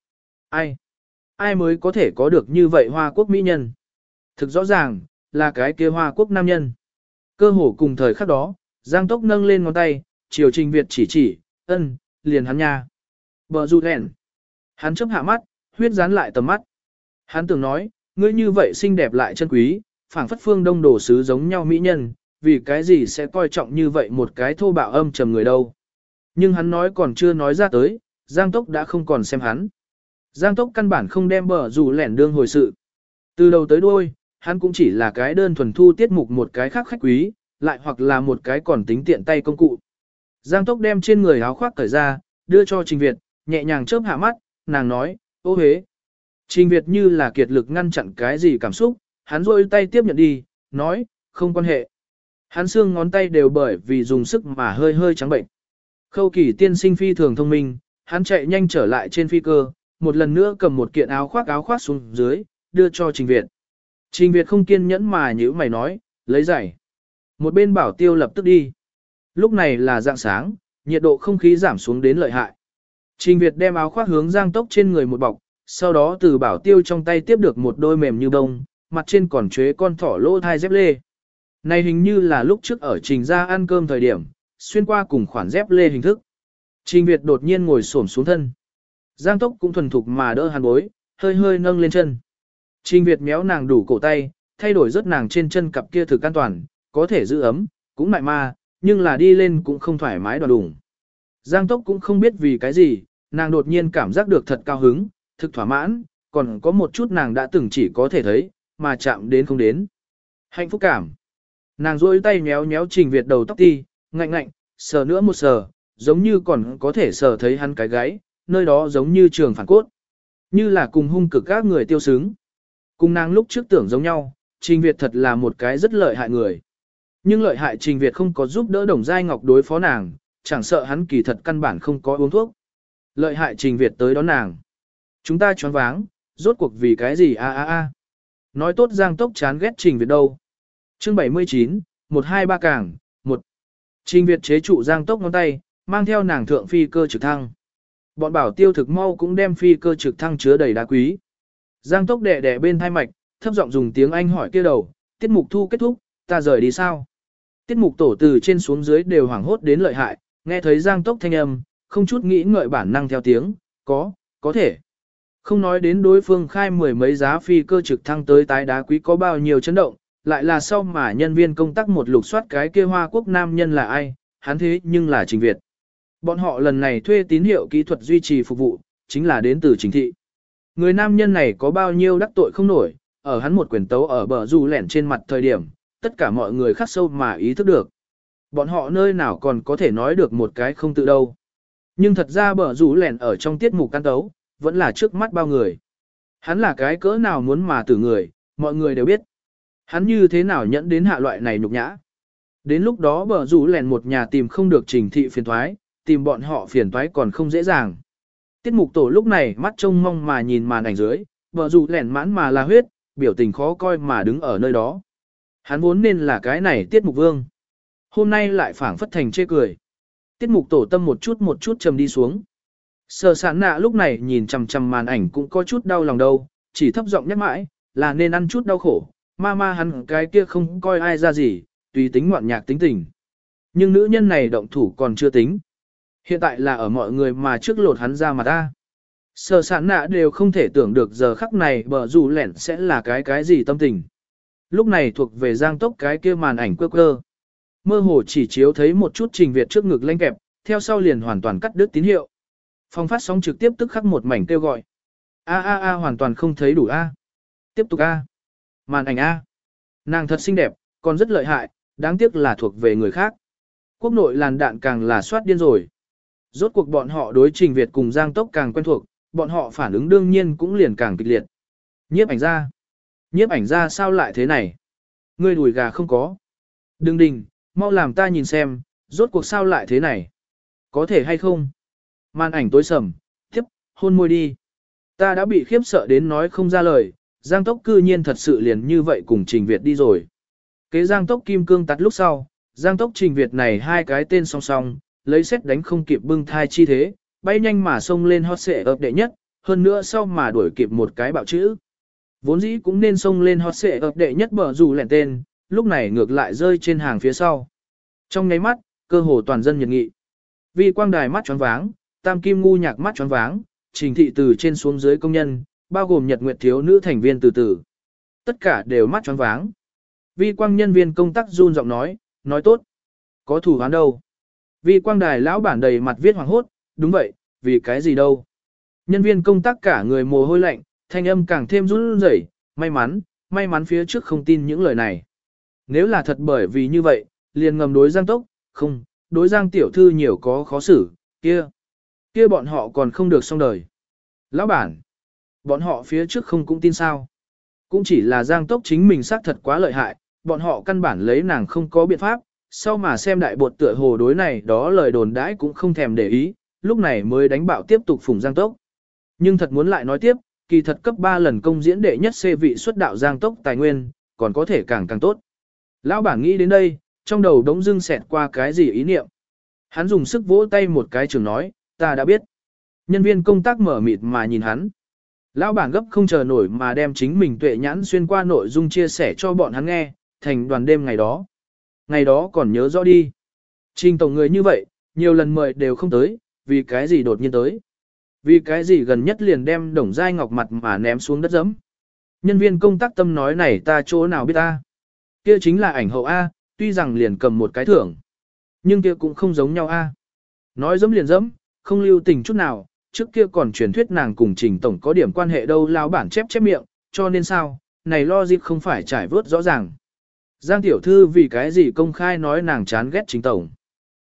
Ai mới có thể có được như vậy Hoa Quốc mỹ nhân? Thực rõ ràng, là cái kia Hoa Quốc nam nhân. Cơ hồ cùng thời khắc đó, Giang Tốc nâng lên ngón tay, chiều Trình Việt chỉ, liền hắn nha. Bờ du hẹn. Hắn chớp hạ mắt, huyết dán lại tầm mắt. Hắn tưởng nói, ngươi như vậy xinh đẹp lại chân quý, phảng phất phương đông đồ sứ giống nhau mỹ nhân, vì cái gì sẽ coi trọng như vậy một cái thô bạo âm trầm người đâu. Nhưng hắn nói còn chưa nói ra tới, Giang Tốc đã không còn xem hắn. Giang Tốc căn bản không đem bờ rủ lẻn đương hồi sự. Từ đầu tới đuôi, hắn cũng chỉ là cái đơn thuần thu tiết mục một cái khác khách quý, lại hoặc là một cái còn tính tiện tay công cụ. Giang Tốc đem trên người áo khoác cởi ra, đưa cho Trình Việt, nhẹ nhàng chớp hạ mắt, nàng nói, ô hế. Trình Việt như là kiệt lực ngăn chặn cái gì cảm xúc, hắn rôi tay tiếp nhận đi, nói, không quan hệ. Hắn xương ngón tay đều bởi vì dùng sức mà hơi hơi trắng bệnh. Khâu Kỳ tiên sinh phi thường thông minh, hắn chạy nhanh trở lại trên phi cơ, một lần nữa cầm một kiện áo khoác xuống dưới, đưa cho Trình Việt. Trình Việt không kiên nhẫn mà nhíu mày nói, lấy giày. Một bên bảo tiêu lập tức đi. Lúc này là dạng sáng, nhiệt độ không khí giảm xuống đến lợi hại. Trình Việt đem áo khoác hướng Giang Tốc trên người một bọc, sau đó từ bảo tiêu trong tay tiếp được một đôi mềm như bông, mặt trên còn chế con thỏ lỗ thai dép lê. Này hình như là lúc trước ở Trình ra ăn cơm thời điểm, xuyên qua cùng khoản dép lê hình thức. Trình Việt đột nhiên ngồi xổm xuống thân. Giang Tốc cũng thuần thục mà đỡ hắn bối, hơi hơi nâng lên chân. Trình Việt méo nàng đủ cổ tay, thay đổi rất nàng trên chân cặp kia thực an toàn, có thể giữ ấm, cũng mại ma, nhưng là đi lên cũng không thoải mái đoạt đủng. Giang Tốc cũng không biết vì cái gì, nàng đột nhiên cảm giác được thật cao hứng, thực thỏa mãn, còn có một chút nàng đã từng chỉ có thể thấy, mà chạm đến không đến. Hạnh phúc cảm. Nàng duỗi tay nhéo nhéo Trình Việt đầu tóc ti, ngạnh, sờ nữa một sờ, giống như còn có thể sờ thấy hắn cái gáy, nơi đó giống như trường phản cốt. Như là cùng hung cực các người tiêu xứng. Cùng nàng lúc trước tưởng giống nhau, Trình Việt thật là một cái rất lợi hại người. Nhưng lợi hại Trình Việt không có giúp đỡ Đồng Giai Ngọc đối phó nàng, chẳng sợ hắn kỳ thật căn bản không có uống thuốc. Lợi hại Trình Việt tới đón nàng. Chúng ta choáng váng, rốt cuộc vì cái gì a. Nói tốt Giang Tốc chán ghét Trình Việt đâu. Chương 79, 123 càng, 1. Trình Việt chế trụ Giang Tốc ngón tay, mang theo nàng thượng phi cơ trực thăng. Bọn bảo tiêu thực mau cũng đem phi cơ trực thăng chứa đầy đá quý. Giang Tốc đẻ đẻ bên thai mạch, thấp giọng dùng tiếng Anh hỏi kia đầu, tiết mục thu kết thúc, ta rời đi sao? Tiết mục tổ từ trên xuống dưới đều hoảng hốt đến lợi hại, nghe thấy Giang Tốc thanh âm, không chút nghĩ ngợi bản năng theo tiếng, có thể. Không nói đến đối phương khai mười mấy giá phi cơ trực thăng tới tái đá quý có bao nhiêu chấn động, lại là sau mà nhân viên công tác một lục soát cái kia Hoa Quốc nam nhân là ai, hắn thế nhưng là Trình Việt. Bọn họ lần này thuê tín hiệu kỹ thuật duy trì phục vụ, chính là đến từ Trình thị. Người nam nhân này có bao nhiêu đắc tội không nổi, ở hắn một quyền tấu ở bờ rủ lẻn trên mặt thời điểm, tất cả mọi người khắc sâu mà ý thức được. Bọn họ nơi nào còn có thể nói được một cái không tự đâu. Nhưng thật ra bờ rủ lẻn ở trong tiết mục can tấu, vẫn là trước mắt bao người. Hắn là cái cỡ nào muốn mà tử người, mọi người đều biết. Hắn như thế nào nhẫn đến hạ loại này nhục nhã. Đến lúc đó bờ rủ lẻn một nhà tìm không được Trình thị phiền thoái, tìm bọn họ phiền toái còn không dễ dàng. Tiết mục tổ lúc này mắt trông mong mà nhìn màn ảnh dưới, vợ dù lẻn mãn mà là huyết, biểu tình khó coi mà đứng ở nơi đó. Hắn vốn nên là cái này tiết mục vương. Hôm nay lại phảng phất thành chê cười. Tiết mục tổ tâm một chút trầm đi xuống. Sở sản nạ lúc này nhìn chằm chằm màn ảnh cũng có chút đau lòng đâu, chỉ thấp giọng nhắc mãi, là nên ăn chút đau khổ, ma hắn cái kia không coi ai ra gì, tùy tính ngoạn nhạc tính tình. Nhưng nữ nhân này động thủ còn chưa tính. Hiện tại là ở mọi người mà trước lột hắn ra mà ta. Sở sản nạ đều không thể tưởng được giờ khắc này bờ rủ lẻn sẽ là cái gì tâm tình. Lúc này thuộc về Giang Tốc cái kia màn ảnh quơ. Mơ hồ chỉ chiếu thấy một chút Trình Việt trước ngực lanh kẹp, theo sau liền hoàn toàn cắt đứt tín hiệu. Phòng phát sóng trực tiếp tức khắc một mảnh kêu gọi. A hoàn toàn không thấy đủ A. Tiếp tục A. Màn ảnh A. Nàng thật xinh đẹp, còn rất lợi hại, đáng tiếc là thuộc về người khác. Quốc nội làn đạn càng là soát điên rồi. Rốt cuộc bọn họ đối Trình Việt cùng Giang Tốc càng quen thuộc, bọn họ phản ứng đương nhiên cũng liền càng kịch liệt. Nhiếp ảnh ra sao lại thế này? Ngươi đùi gà không có. Đừng đình, mau làm ta nhìn xem, rốt cuộc sao lại thế này? Có thể hay không? Màn ảnh tối sầm, tiếp, hôn môi đi. Ta đã bị khiếp sợ đến nói không ra lời, Giang Tốc cư nhiên thật sự liền như vậy cùng Trình Việt đi rồi. Kế Giang Tốc kim cương tắt lúc sau, Giang Tốc Trình Việt này hai cái tên song song, lấy xét đánh không kịp bưng thai chi thế, bay nhanh mà xông lên hot xệ ập đệ nhất, hơn nữa sau mà đuổi kịp một cái bạo chữ. Vốn dĩ cũng nên xông lên hot xệ ập đệ nhất bờ dù lẻn tên, lúc này ngược lại rơi trên hàng phía sau. Trong nháy mắt, cơ hồ toàn dân nhiệt nghị. Vì quang đài mắt choáng váng, tam kim ngu nhạc mắt choáng váng, Trình thị từ trên xuống dưới công nhân, bao gồm Nhật Nguyệt thiếu nữ thành viên từ từ. Tất cả đều mắt choáng váng. Vi quang nhân viên công tác run giọng nói tốt. Có thủ án đâu? Vi quang đài lão bản đầy mặt viết hoàng hốt, đúng vậy, vì cái gì đâu? Nhân viên công tác cả người mồ hôi lạnh, thanh âm càng thêm run rẩy, may mắn phía trước không tin những lời này. Nếu là thật bởi vì như vậy, liền ngầm đối Giang Tốc, không, đối Giang tiểu thư nhiều có khó xử, kia bọn họ còn không được xong đời. Lão bản, bọn họ phía trước không cũng tin sao? Cũng chỉ là Giang Tốc chính mình xác thật quá lợi hại, bọn họ căn bản lấy nàng không có biện pháp, sau mà xem đại bột tựa hồ đối này đó lời đồn đãi cũng không thèm để ý, lúc này mới đánh bạo tiếp tục phủng Giang Tốc. Nhưng thật muốn lại nói tiếp, kỳ thật cấp 3 lần công diễn đệ nhất C vị xuất đạo Giang Tốc tài nguyên, còn có thể càng tốt. Lão bản nghĩ đến đây, trong đầu đống dưng xẹt qua cái gì ý niệm. Hắn dùng sức vỗ tay một cái trường nói, ta đã biết. Nhân viên công tác mở mịt mà nhìn hắn. Lão bản gấp không chờ nổi mà đem chính mình tuệ nhãn xuyên qua nội dung chia sẻ cho bọn hắn nghe, thành đoàn đêm ngày đó. Ngày đó còn nhớ rõ đi. Trình tổng người như vậy, nhiều lần mời đều không tới, vì cái gì đột nhiên tới. Vì cái gì gần nhất liền đem Đồng Giai Ngọc mặt mà ném xuống đất dẫm. Nhân viên công tác tâm nói này ta chỗ nào biết ta. Kia chính là ảnh hậu A, tuy rằng liền cầm một cái thưởng. Nhưng kia cũng không giống nhau A. Nói dẫm liền dẫm, không lưu tình chút nào, trước kia còn truyền thuyết nàng cùng Trình tổng có điểm quan hệ đâu lao bản chép miệng, cho nên sao, này logic không phải trải vớt rõ ràng. Giang tiểu thư vì cái gì công khai nói nàng chán ghét Trình tổng.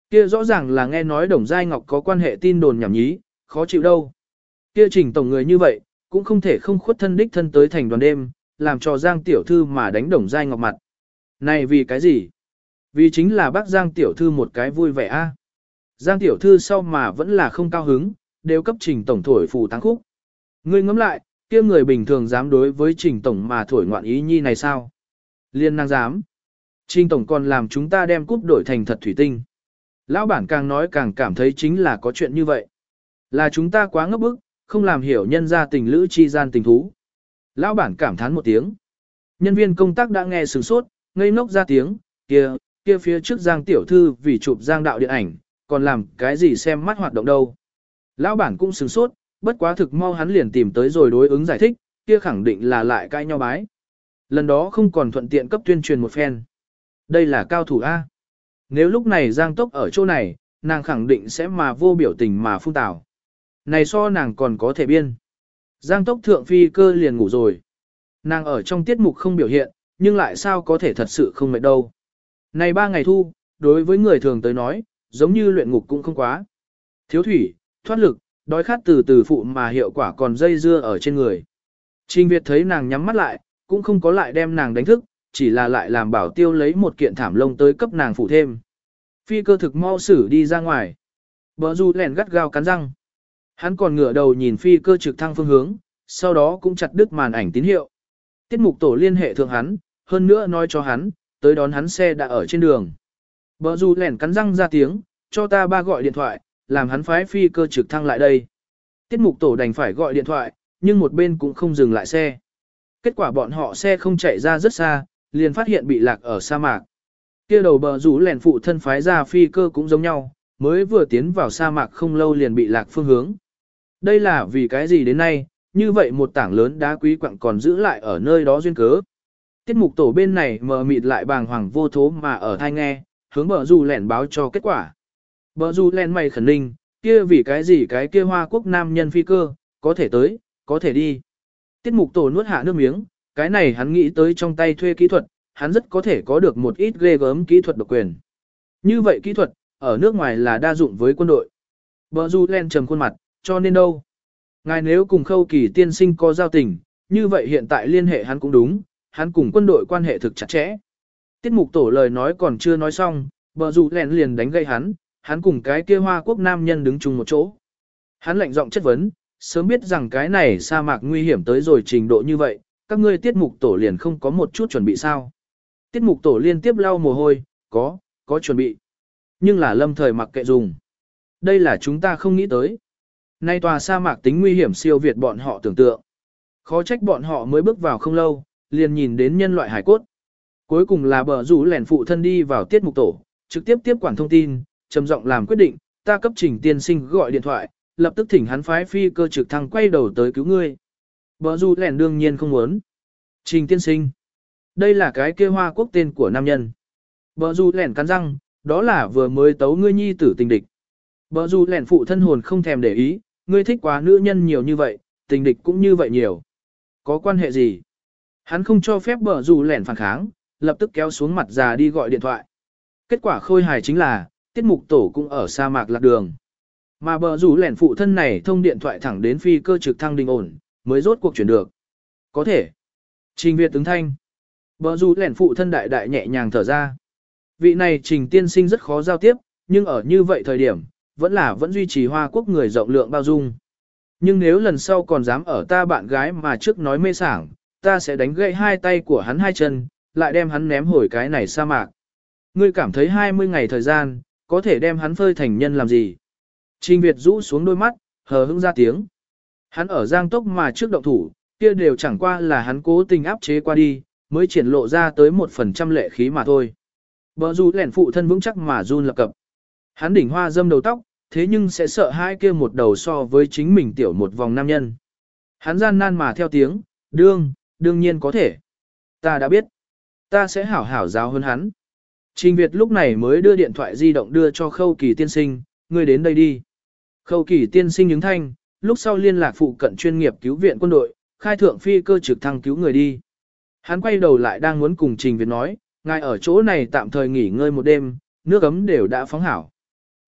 Kia rõ ràng là nghe nói Đồng Giai Ngọc có quan hệ tin đồn nhảm nhí, khó chịu đâu. Kia Trình tổng người như vậy, cũng không thể không khuất thân đích thân tới thành đoàn đêm, làm cho Giang tiểu thư mà đánh Đồng Giai Ngọc mặt. Này vì cái gì? Vì chính là bác Giang tiểu thư một cái vui vẻ a. Giang tiểu thư sau mà vẫn là không cao hứng, đều cấp Trình tổng thổi phù táng khúc. Ngươi ngẫm lại, kia người bình thường dám đối với Trình tổng mà thổi ngoạn ý nhi này sao? Liên năng dám. Trình tổng còn làm chúng ta đem cúp đổi thành thật thủy tinh. Lão bản càng nói càng cảm thấy chính là có chuyện như vậy. Là chúng ta quá ngốc bức, không làm hiểu nhân ra tình lữ chi gian tình thú. Lão bản cảm thán một tiếng. Nhân viên công tác đã nghe sửng sốt, ngây ngốc ra tiếng, kia phía trước Giang tiểu thư vì chụp Giang đạo điện ảnh, còn làm cái gì xem mắt hoạt động đâu. Lão bản cũng sửng sốt, bất quá thực mau hắn liền tìm tới rồi đối ứng giải thích, kia khẳng định là lại cãi nhau bái. Lần đó không còn thuận tiện cấp tuyên truyền một phen. Đây là cao thủ A. Nếu lúc này Giang Tốc ở chỗ này, nàng khẳng định sẽ mà vô biểu tình mà phun tào. Này so nàng còn có thể biên. Giang Tốc thượng phi cơ liền ngủ rồi. Nàng ở trong tiết mục không biểu hiện, nhưng lại sao có thể thật sự không mệt đâu. Này 3 ngày thu, đối với người thường tới nói, giống như luyện ngục cũng không quá. Thiếu thủy, thoát lực, đói khát từ từ phụ mà hiệu quả còn dây dưa ở trên người. Trình Việt thấy nàng nhắm mắt lại, cũng không có lại đem nàng đánh thức, chỉ là lại làm bảo tiêu lấy một kiện thảm lông tới cấp nàng phủ thêm. Phi cơ thực mau xử đi ra ngoài. Bờ Du lèn gắt gao cắn răng. Hắn còn ngửa đầu nhìn phi cơ trực thăng phương hướng, sau đó cũng chặt đứt màn ảnh tín hiệu. Tiết mục tổ liên hệ thượng hắn, hơn nữa nói cho hắn, tới đón hắn xe đã ở trên đường. Bờ Du lèn cắn răng ra tiếng, cho ta ba gọi điện thoại, làm hắn phái phi cơ trực thăng lại đây. Tiết mục tổ đành phải gọi điện thoại, nhưng một bên cũng không dừng lại xe. Kết quả bọn họ xe không chạy ra rất xa, liền phát hiện bị lạc ở sa mạc. Kia đầu bờ rủ lẻn phụ thân phái ra phi cơ cũng giống nhau, mới vừa tiến vào sa mạc không lâu liền bị lạc phương hướng. Đây là vì cái gì đến nay, như vậy một tảng lớn đá quý quặng còn giữ lại ở nơi đó duyên cớ. Tiết mục tổ bên này mờ mịt lại bàng hoàng vô thố mà ở thai nghe, hướng bờ rủ lẻn báo cho kết quả. Bờ rủ lẻn mày khẩn ninh, kia vì cái gì cái kia Hoa Quốc nam nhân phi cơ, có thể tới, có thể đi. Tiết mục tổ nuốt hạ nước miếng, cái này hắn nghĩ tới trong tay thuê kỹ thuật, hắn rất có thể có được một ít ghê gớm kỹ thuật độc quyền. Như vậy kỹ thuật, ở nước ngoài là đa dụng với quân đội. Bờ Du Len trầm khuôn mặt, cho nên đâu. Ngài nếu cùng Khâu Kỳ tiên sinh có giao tình, như vậy hiện tại liên hệ hắn cũng đúng, hắn cùng quân đội quan hệ thực chặt chẽ. Tiết mục tổ lời nói còn chưa nói xong, Bờ Du Len liền đánh gây hắn cùng cái kia Hoa Quốc nam nhân đứng chung một chỗ. Hắn lạnh giọng chất vấn, sớm biết rằng cái này sa mạc nguy hiểm tới rồi trình độ như vậy, các ngươi tiết mục tổ liền không có một chút chuẩn bị sao. Tiết mục tổ liên tiếp lau mồ hôi, có chuẩn bị. Nhưng là lâm thời mặc kệ dùng. Đây là chúng ta không nghĩ tới. Nay tòa sa mạc tính nguy hiểm siêu việt bọn họ tưởng tượng. Khó trách bọn họ mới bước vào không lâu, liền nhìn đến nhân loại hải cốt. Cuối cùng là bờ rủ lẻn phụ thân đi vào tiết mục tổ, trực tiếp tiếp quản thông tin, trầm giọng làm quyết định, ta cấp Trình tiên sinh gọi điện thoại, lập tức thỉnh hắn phái phi cơ trực thăng quay đầu tới cứu ngươi. Bờ rủ lẻn đương nhiên không muốn. Trình tiên sinh. Đây là cái kia Hoa Quốc tên của nam nhân. Bờ rủ lẻn cắn răng, đó là vừa mới tấu ngươi nhi tử tình địch. Bờ rủ lẻn phụ thân hồn không thèm để ý, ngươi thích quá nữ nhân nhiều như vậy, tình địch cũng như vậy nhiều. Có quan hệ gì? Hắn không cho phép bờ rủ lẻn phản kháng, lập tức kéo xuống mặt già đi gọi điện thoại. Kết quả khôi hài chính là, tiết mục tổ cũng ở sa mạc lạc đường. Mà bờ rủ lẻn phụ thân này thông điện thoại thẳng đến phi cơ trực thăng đình ổn, mới rốt cuộc chuyển được. Có thể. Trình Việt ứng thanh. Bờ rủ lẻn phụ thân đại đại nhẹ nhàng thở ra. Vị này Trình tiên sinh rất khó giao tiếp, nhưng ở như vậy thời điểm, vẫn duy trì Hoa Quốc người rộng lượng bao dung. Nhưng nếu lần sau còn dám ở ta bạn gái mà trước nói mê sảng, ta sẽ đánh gãy hai tay của hắn hai chân, lại đem hắn ném hồi cái này sa mạc. Ngươi cảm thấy 20 ngày thời gian, có thể đem hắn phơi thành nhân làm gì? Trình Việt rũ xuống đôi mắt, hờ hững ra tiếng. Hắn ở giang tốc mà trước động thủ, kia đều chẳng qua là hắn cố tình áp chế qua đi, mới triển lộ ra tới 1% lệ khí mà thôi. Bờ rủ lẻn phụ thân vững chắc mà run lập cập. Hắn đỉnh hoa dâm đầu tóc, thế nhưng sẽ sợ hai kia một đầu so với chính mình tiểu một vòng nam nhân. Hắn gian nan mà theo tiếng, đương nhiên có thể. Ta đã biết. Ta sẽ hảo hảo giáo hơn hắn. Trình Việt lúc này mới đưa điện thoại di động đưa cho Khâu Kỳ tiên sinh, ngươi đến đây đi. Khâu Kỳ tiên sinh ứng thanh, lúc sau liên lạc phụ cận chuyên nghiệp cứu viện quân đội, khai thượng phi cơ trực thăng cứu người đi. Hắn quay đầu lại đang muốn cùng Trình Việt nói, ngài ở chỗ này tạm thời nghỉ ngơi một đêm, nước ấm đều đã phóng hảo.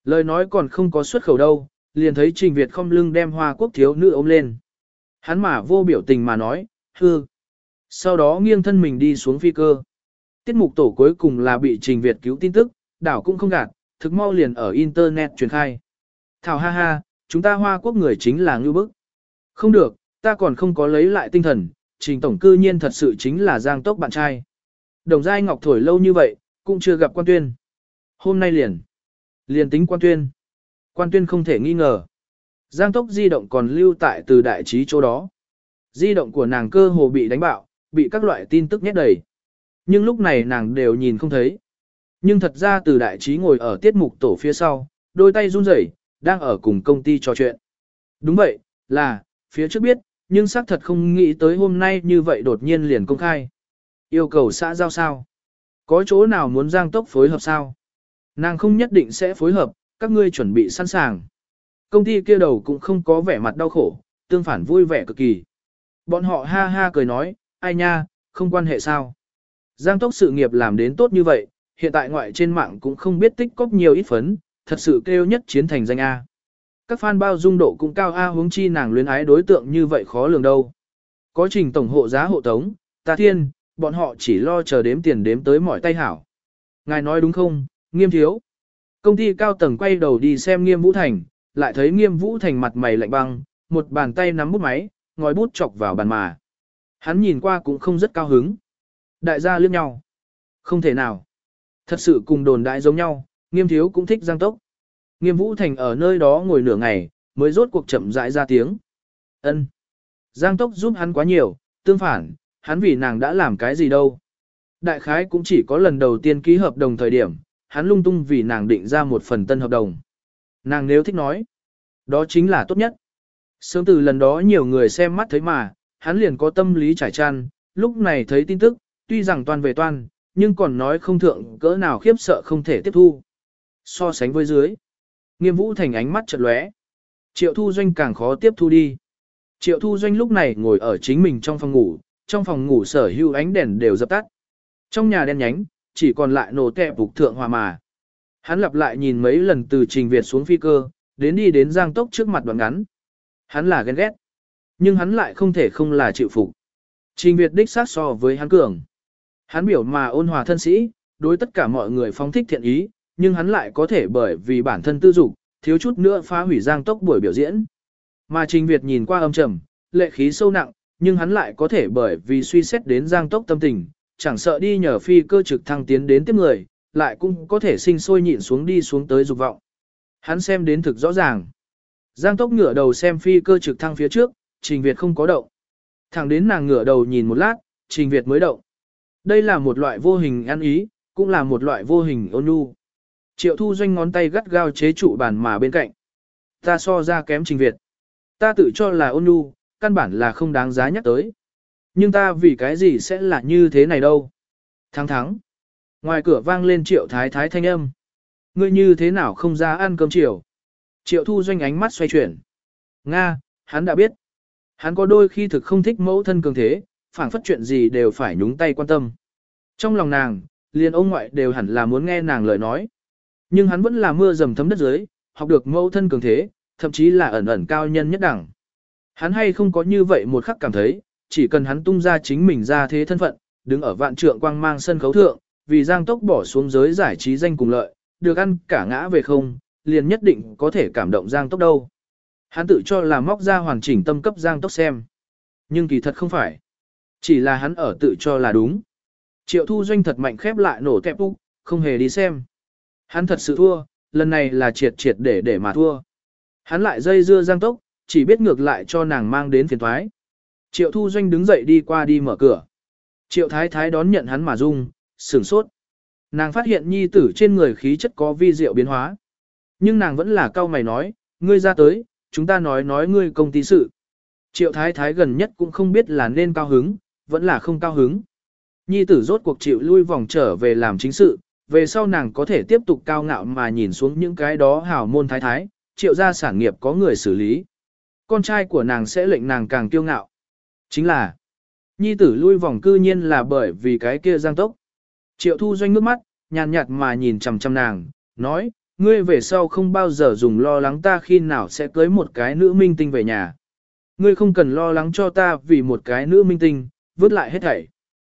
Lời nói còn không có xuất khẩu đâu, liền thấy Trình Việt không lưng đem Hoa Quốc thiếu nữ ôm lên. Hắn mà vô biểu tình mà nói, hư. Sau đó nghiêng thân mình đi xuống phi cơ. Tiết mục tổ cuối cùng là bị Trình Việt cứu tin tức, đảo cũng không gạt, thực mau liền ở Internet truyền khai. Thảo ha ha, chúng ta Hoa Quốc người chính là ngưu bức. Không được, ta còn không có lấy lại tinh thần, Trình Tổng cư nhiên thật sự chính là Giang Tốc bạn trai. Đồng Giai Ngọc thổi lâu như vậy, cũng chưa gặp Quan Tuyên. Hôm nay liền tính Quan Tuyên. Quan Tuyên không thể nghi ngờ. Giang Tốc di động còn lưu tại từ đại trí chỗ đó. Di động của nàng cơ hồ bị đánh bạo, bị các loại tin tức nhét đầy. Nhưng lúc này nàng đều nhìn không thấy. Nhưng thật ra từ đại trí ngồi ở tiết mục tổ phía sau, đôi tay run rẩy, đang ở cùng công ty trò chuyện. Đúng vậy, là, phía trước biết, nhưng xác thật không nghĩ tới hôm nay như vậy đột nhiên liền công khai. Yêu cầu xã giao sao? Có chỗ nào muốn Giang Tốc phối hợp sao? Nàng không nhất định sẽ phối hợp, các ngươi chuẩn bị sẵn sàng. Công ty kia đầu cũng không có vẻ mặt đau khổ, tương phản vui vẻ cực kỳ. Bọn họ ha ha cười nói, ai nha, không quan hệ sao. Giang Tốc sự nghiệp làm đến tốt như vậy, hiện tại ngoại trên mạng cũng không biết tích cóp nhiều ít phấn, thật sự kêu nhất chiến thành danh A. Các fan bao dung độ cũng cao A, huống chi nàng luyến ái đối tượng như vậy khó lường đâu. Có Trình tổng hộ giá hộ tống, ta thiên, bọn họ chỉ lo chờ đếm tiền đếm tới mỏi tay hảo. Ngài nói đúng không, Nghiêm thiếu? Công ty cao tầng quay đầu đi xem Nghiêm Vũ Thành, lại thấy Nghiêm Vũ Thành mặt mày lạnh băng, một bàn tay nắm bút máy, ngòi bút chọc vào bàn mà. Hắn nhìn qua cũng không rất cao hứng. Đại gia liếc nhau. Không thể nào. Thật sự cùng đồn đại giống nhau, Nghiêm thiếu cũng thích Giang Tốc. Nghiêm Vũ Thành ở nơi đó ngồi nửa ngày, mới rốt cuộc chậm rãi ra tiếng. Ân. Giang Tốc giúp hắn quá nhiều, tương phản, hắn vì nàng đã làm cái gì đâu. Đại khái cũng chỉ có lần đầu tiên ký hợp đồng thời điểm, hắn lung tung vì nàng định ra một phần tân hợp đồng. Nàng nếu thích nói, đó chính là tốt nhất. Sớm từ lần đó nhiều người xem mắt thấy mà, hắn liền có tâm lý trải chăn, lúc này thấy tin tức, tuy rằng toàn về toàn, nhưng còn nói không thượng cỡ nào khiếp sợ không thể tiếp thu. So sánh với dưới, Nghiêm Vũ Thành ánh mắt chợt lóe. Triệu Thu Doanh càng khó tiếp thu đi. Triệu Thu Doanh lúc này ngồi ở chính mình trong phòng ngủ sở hữu ánh đèn đều dập tắt. Trong nhà đen nhánh, chỉ còn lại nổ tẹp phục thượng hòa mà. Hắn lặp lại nhìn mấy lần từ Trình Việt xuống phi cơ, đến đi đến Giang Tốc trước mặt đoạn ngắn. Hắn là ghen ghét, nhưng hắn lại không thể không là chịu phục. Trình Việt đích sát so với hắn cường. Hắn biểu mà ôn hòa thân sĩ, đối tất cả mọi người phóng thích thiện ý, nhưng hắn lại có thể bởi vì bản thân tư dục, thiếu chút nữa phá hủy Giang Tốc buổi biểu diễn. Mà Trình Việt nhìn qua âm trầm, lệ khí sâu nặng, nhưng hắn lại có thể bởi vì suy xét đến Giang Tốc tâm tình, chẳng sợ đi nhờ phi cơ trực thăng tiến đến tiếp người, lại cũng có thể sinh sôi nhịn xuống đi xuống tới dục vọng. Hắn xem đến thực rõ ràng. Giang Tốc ngửa đầu xem phi cơ trực thăng phía trước, Trình Việt không có động. Thẳng đến nàng ngửa đầu nhìn một lát, Trình Việt mới động. Đây là một loại vô hình ăn ý, cũng là một loại vô hình ôn nhu. Triệu Thu Doanh ngón tay gắt gao chế trụ bàn mà bên cạnh. Ta so ra kém Trình Việt. Ta tự cho là ôn nhu, căn bản là không đáng giá nhắc tới. Nhưng ta vì cái gì sẽ là như thế này đâu. Thắng. Ngoài cửa vang lên Triệu Thái Thái thanh âm. Ngươi như thế nào không ra ăn cơm chiều. Triệu Thu Doanh ánh mắt xoay chuyển. Nga, hắn đã biết. Hắn có đôi khi thực không thích mẫu thân cường thế, phảng phất chuyện gì đều phải nhúng tay quan tâm. Trong lòng nàng, liền ông ngoại đều hẳn là muốn nghe nàng lời nói. Nhưng hắn vẫn là mưa dầm thấm đất dưới, học được mẫu thân cường thế, thậm chí là ẩn ẩn cao nhân nhất đẳng. Hắn hay không có như vậy một khắc cảm thấy, chỉ cần hắn tung ra chính mình ra thế thân phận, đứng ở vạn trượng quang mang sân khấu thượng, vì Giang Tốc bỏ xuống giới giải trí danh cùng lợi, được ăn cả ngã về không, liền nhất định có thể cảm động Giang Tốc đâu. Hắn tự cho là móc ra hoàn chỉnh tâm cấp Giang Tốc xem. Nhưng kỳ thật không phải. Chỉ là hắn ở tự cho là đúng. Triệu Thu Doanh thật mạnh khép lại nổ tẹp úc, không hề đi xem. Hắn thật sự thua, lần này là triệt để mà thua. Hắn lại dây dưa Giang Tốc, chỉ biết ngược lại cho nàng mang đến phiền thoái. Triệu Thu Doanh đứng dậy đi qua đi mở cửa. Triệu Thái Thái đón nhận hắn mà rung, sửng sốt. Nàng phát hiện nhi tử trên người khí chất có vi diệu biến hóa. Nhưng nàng vẫn là cau mày nói, ngươi ra tới, chúng ta nói ngươi công ty sự. Triệu Thái Thái gần nhất cũng không biết là nên cao hứng, vẫn là không cao hứng. Nhi tử rốt cuộc chịu lui vòng trở về làm chính sự, về sau nàng có thể tiếp tục cao ngạo mà nhìn xuống những cái đó hào môn thái thái, triệu gia sản nghiệp có người xử lý. Con trai của nàng sẽ lệnh nàng càng kiêu ngạo. Chính là, nhi tử lui vòng cư nhiên là bởi vì cái kia Giang Tốc. Triệu Thu Doanh nước mắt, nhàn nhạt mà nhìn chằm chằm nàng, nói, ngươi về sau không bao giờ dùng lo lắng ta khi nào sẽ cưới một cái nữ minh tinh về nhà. Ngươi không cần lo lắng cho ta vì một cái nữ minh tinh, vứt lại hết thảy.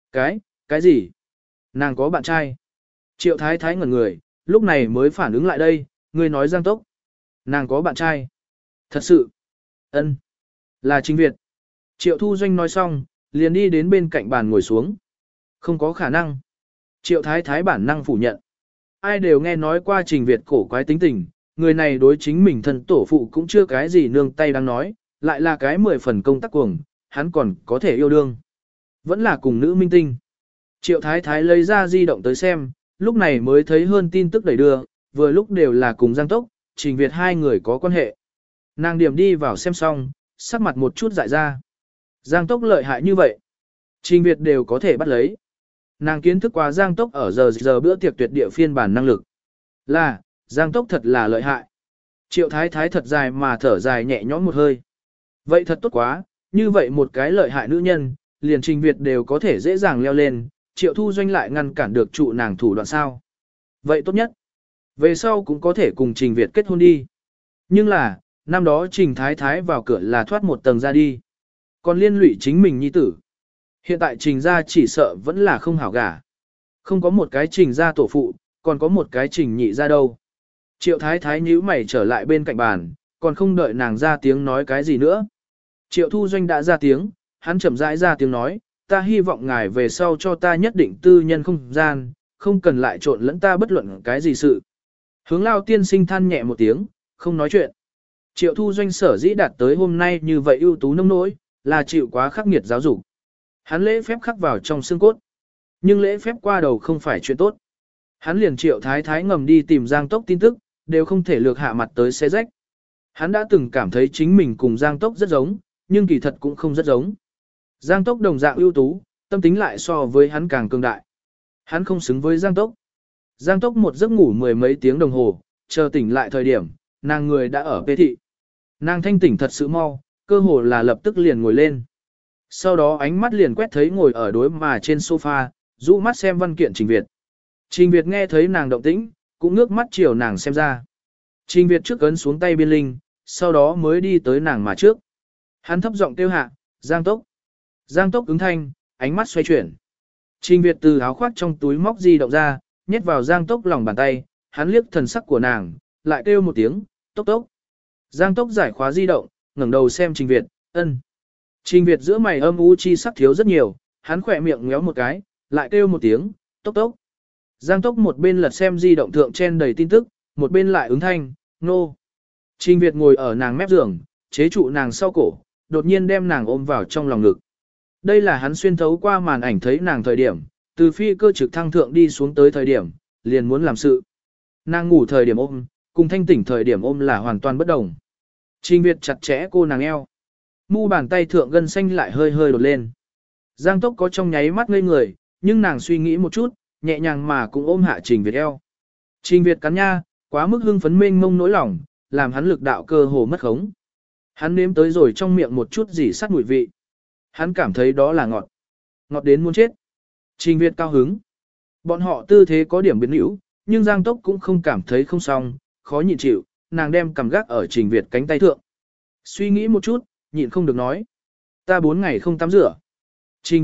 Cái gì? Nàng có bạn trai. Triệu Thái Thái ngẩn người, lúc này mới phản ứng lại đây, ngươi nói Giang Tốc. Nàng có bạn trai. Thật sự. Ân, là Trình Việt. Triệu Thu Doanh nói xong, liền đi đến bên cạnh bàn ngồi xuống. Không có khả năng. Triệu Thái Thái bản năng phủ nhận. Ai đều nghe nói qua Trình Việt cổ quái tính tình, người này đối chính mình thân tổ phụ cũng chưa cái gì nương tay đang nói, lại là cái 10 phần công tác cuồng, hắn còn có thể yêu đương. Vẫn là cùng nữ minh tinh. Triệu Thái Thái lấy ra di động tới xem, lúc này mới thấy hơn tin tức đẩy đưa, vừa lúc đều là cùng Giang Tốc, Trình Việt hai người có quan hệ. Nàng điểm đi vào xem xong, sắc mặt một chút dại ra. Giang Tốc lợi hại như vậy. Trình Việt đều có thể bắt lấy. Nàng kiến thức qua Giang Tốc ở giờ bữa tiệc tuyệt địa phiên bản năng lực. Là, Giang Tốc thật là lợi hại. Triệu Thái Thái thật dài mà thở dài nhẹ nhõm một hơi. Vậy thật tốt quá, như vậy một cái lợi hại nữ nhân, liền Trình Việt đều có thể dễ dàng leo lên, Triệu Thu Doanh lại ngăn cản được trụ nàng thủ đoạn sao. Vậy tốt nhất. Về sau cũng có thể cùng Trình Việt kết hôn đi. Nhưng là, năm đó Trình Thái Thái vào cửa là thoát một tầng ra đi. Còn liên lụy chính mình nhi tử. Hiện tại Trình gia chỉ sợ vẫn là không hảo gả. Không có một cái Trình gia tổ phụ, còn có một cái Trình nhị gia đâu. Triệu Thái Thái nhíu mày trở lại bên cạnh bàn, còn không đợi nàng ra tiếng nói cái gì nữa. Triệu Thu Doanh đã ra tiếng, hắn chậm rãi ra tiếng nói, ta hy vọng ngài về sau cho ta nhất định tư nhân không gian, không cần lại trộn lẫn ta bất luận cái gì sự. Hướng Lao tiên sinh than nhẹ một tiếng, không nói chuyện. Triệu Thu Doanh sở dĩ đạt tới hôm nay như vậy ưu tú nông nỗi, là chịu quá khắc nghiệt giáo dục. Hắn lễ phép khắc vào trong xương cốt. Nhưng lễ phép qua đầu không phải chuyện tốt. Hắn liền Triệu Thái Thái ngầm đi tìm Giang Tốc tin tức, đều không thể lược hạ mặt tới xe rách. Hắn đã từng cảm thấy chính mình cùng Giang Tốc rất giống, nhưng kỳ thật cũng không rất giống. Giang Tốc đồng dạng ưu tú, tâm tính lại so với hắn càng cường đại. Hắn không xứng với Giang Tốc. Giang Tốc một giấc ngủ mười mấy tiếng đồng hồ, chờ tỉnh lại thời điểm, nàng người đã ở Pê Thị. Nàng thanh tỉnh thật sự mau, cơ hồ là lập tức liền ngồi lên. Sau đó ánh mắt liền quét thấy ngồi ở đối mà trên sofa, rũ mắt xem văn kiện Trình Việt. Trình Việt nghe thấy nàng động tĩnh, cũng ngước mắt chiều nàng xem ra. Trình Việt trước ấn xuống tay biên linh, sau đó mới đi tới nàng mà trước. Hắn thấp giọng kêu hạ, Giang Tốc. Giang Tốc ứng thanh, ánh mắt xoay chuyển. Trình Việt từ áo khoác trong túi móc di động ra, nhét vào Giang Tốc lòng bàn tay, hắn liếc thần sắc của nàng, lại kêu một tiếng, Tốc Tốc. Giang Tốc giải khóa di động, ngẩng đầu xem Trình Việt, ân. Trình Việt giữa mày âm u chi sắc thiếu rất nhiều, hắn khỏe miệng ngéo một cái, lại kêu một tiếng, Tốc Tốc. Giang Tốc một bên lật xem di động thượng chen đầy tin tức, một bên lại ứng thanh, nô. Trình Việt ngồi ở nàng mép giường, chế trụ nàng sau cổ, đột nhiên đem nàng ôm vào trong lòng ngực. Đây là hắn xuyên thấu qua màn ảnh thấy nàng thời điểm, từ phi cơ trực thăng thượng đi xuống tới thời điểm, liền muốn làm sự. Nàng ngủ thời điểm ôm, cùng thanh tỉnh thời điểm ôm là hoàn toàn bất đồng. Trình Việt chặt chẽ cô nàng eo. Mu bàn tay thượng gân xanh lại hơi hơi đột lên. Giang Tốc có trong nháy mắt ngây người, nhưng nàng suy nghĩ một chút, nhẹ nhàng mà cũng ôm hạ Trình Việt eo. Trình Việt cắn nha, quá mức hưng phấn mênh mông nỗi lòng, làm hắn lực đạo cơ hồ mất khống. Hắn nếm tới rồi trong miệng một chút gì sát mùi vị. Hắn cảm thấy đó là ngọt. Ngọt đến muốn chết. Trình Việt cao hứng. Bọn họ tư thế có điểm biến hữu, nhưng Giang Tốc cũng không cảm thấy không xong, khó nhịn chịu, nàng đem cầm gác ở Trình Việt cánh tay thượng. Suy nghĩ một chút, nhịn không được nói. Ta 4 ngày không tắm rửa. Trình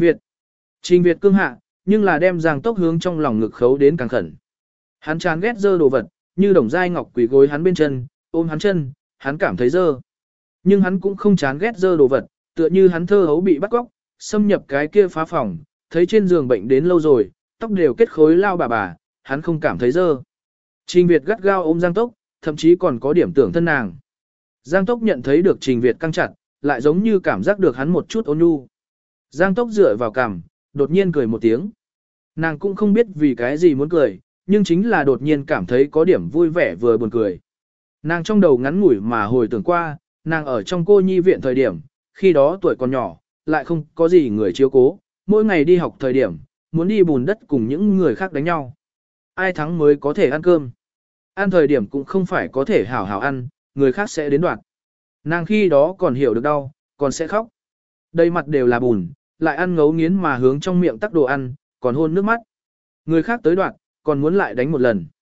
Việt cương hạ, nhưng là đem Giang Tốc hướng trong lòng ngực khấu đến càng khẩn. Hắn chán ghét dơ đồ vật, như đồng dai ngọc quỳ gối hắn bên chân, ôm hắn chân, hắn cảm thấy dơ. Nhưng hắn cũng không chán ghét dơ đồ vật, tựa như hắn thơ hấu bị bắt cóc, xâm nhập cái kia phá phòng, thấy trên giường bệnh đến lâu rồi, tóc đều kết khối lao bà, hắn không cảm thấy dơ. Trình Việt gắt gao ôm Giang Tốc, thậm chí còn có điểm tưởng thân nàng. Giang Tốc nhận thấy được Trình Việt căng chặt, lại giống như cảm giác được hắn một chút ôn nhu. Giang Tốc dựa vào cằm, đột nhiên cười một tiếng. Nàng cũng không biết vì cái gì muốn cười, nhưng chính là đột nhiên cảm thấy có điểm vui vẻ vừa buồn cười. Nàng trong đầu ngắn ngủi mà hồi tưởng qua, nàng ở trong cô nhi viện thời điểm, khi đó tuổi còn nhỏ, lại không có gì người chiếu cố, mỗi ngày đi học thời điểm, muốn đi bùn đất cùng những người khác đánh nhau. Ai thắng mới có thể ăn cơm. Ăn thời điểm cũng không phải có thể hảo hảo ăn, người khác sẽ đến đoạt. Nàng khi đó còn hiểu được đau, còn sẽ khóc. Đầy mặt đều là bùn, lại ăn ngấu nghiến mà hướng trong miệng tắc đồ ăn, còn hôn nước mắt. Người khác tới đoạt, còn muốn lại đánh một lần.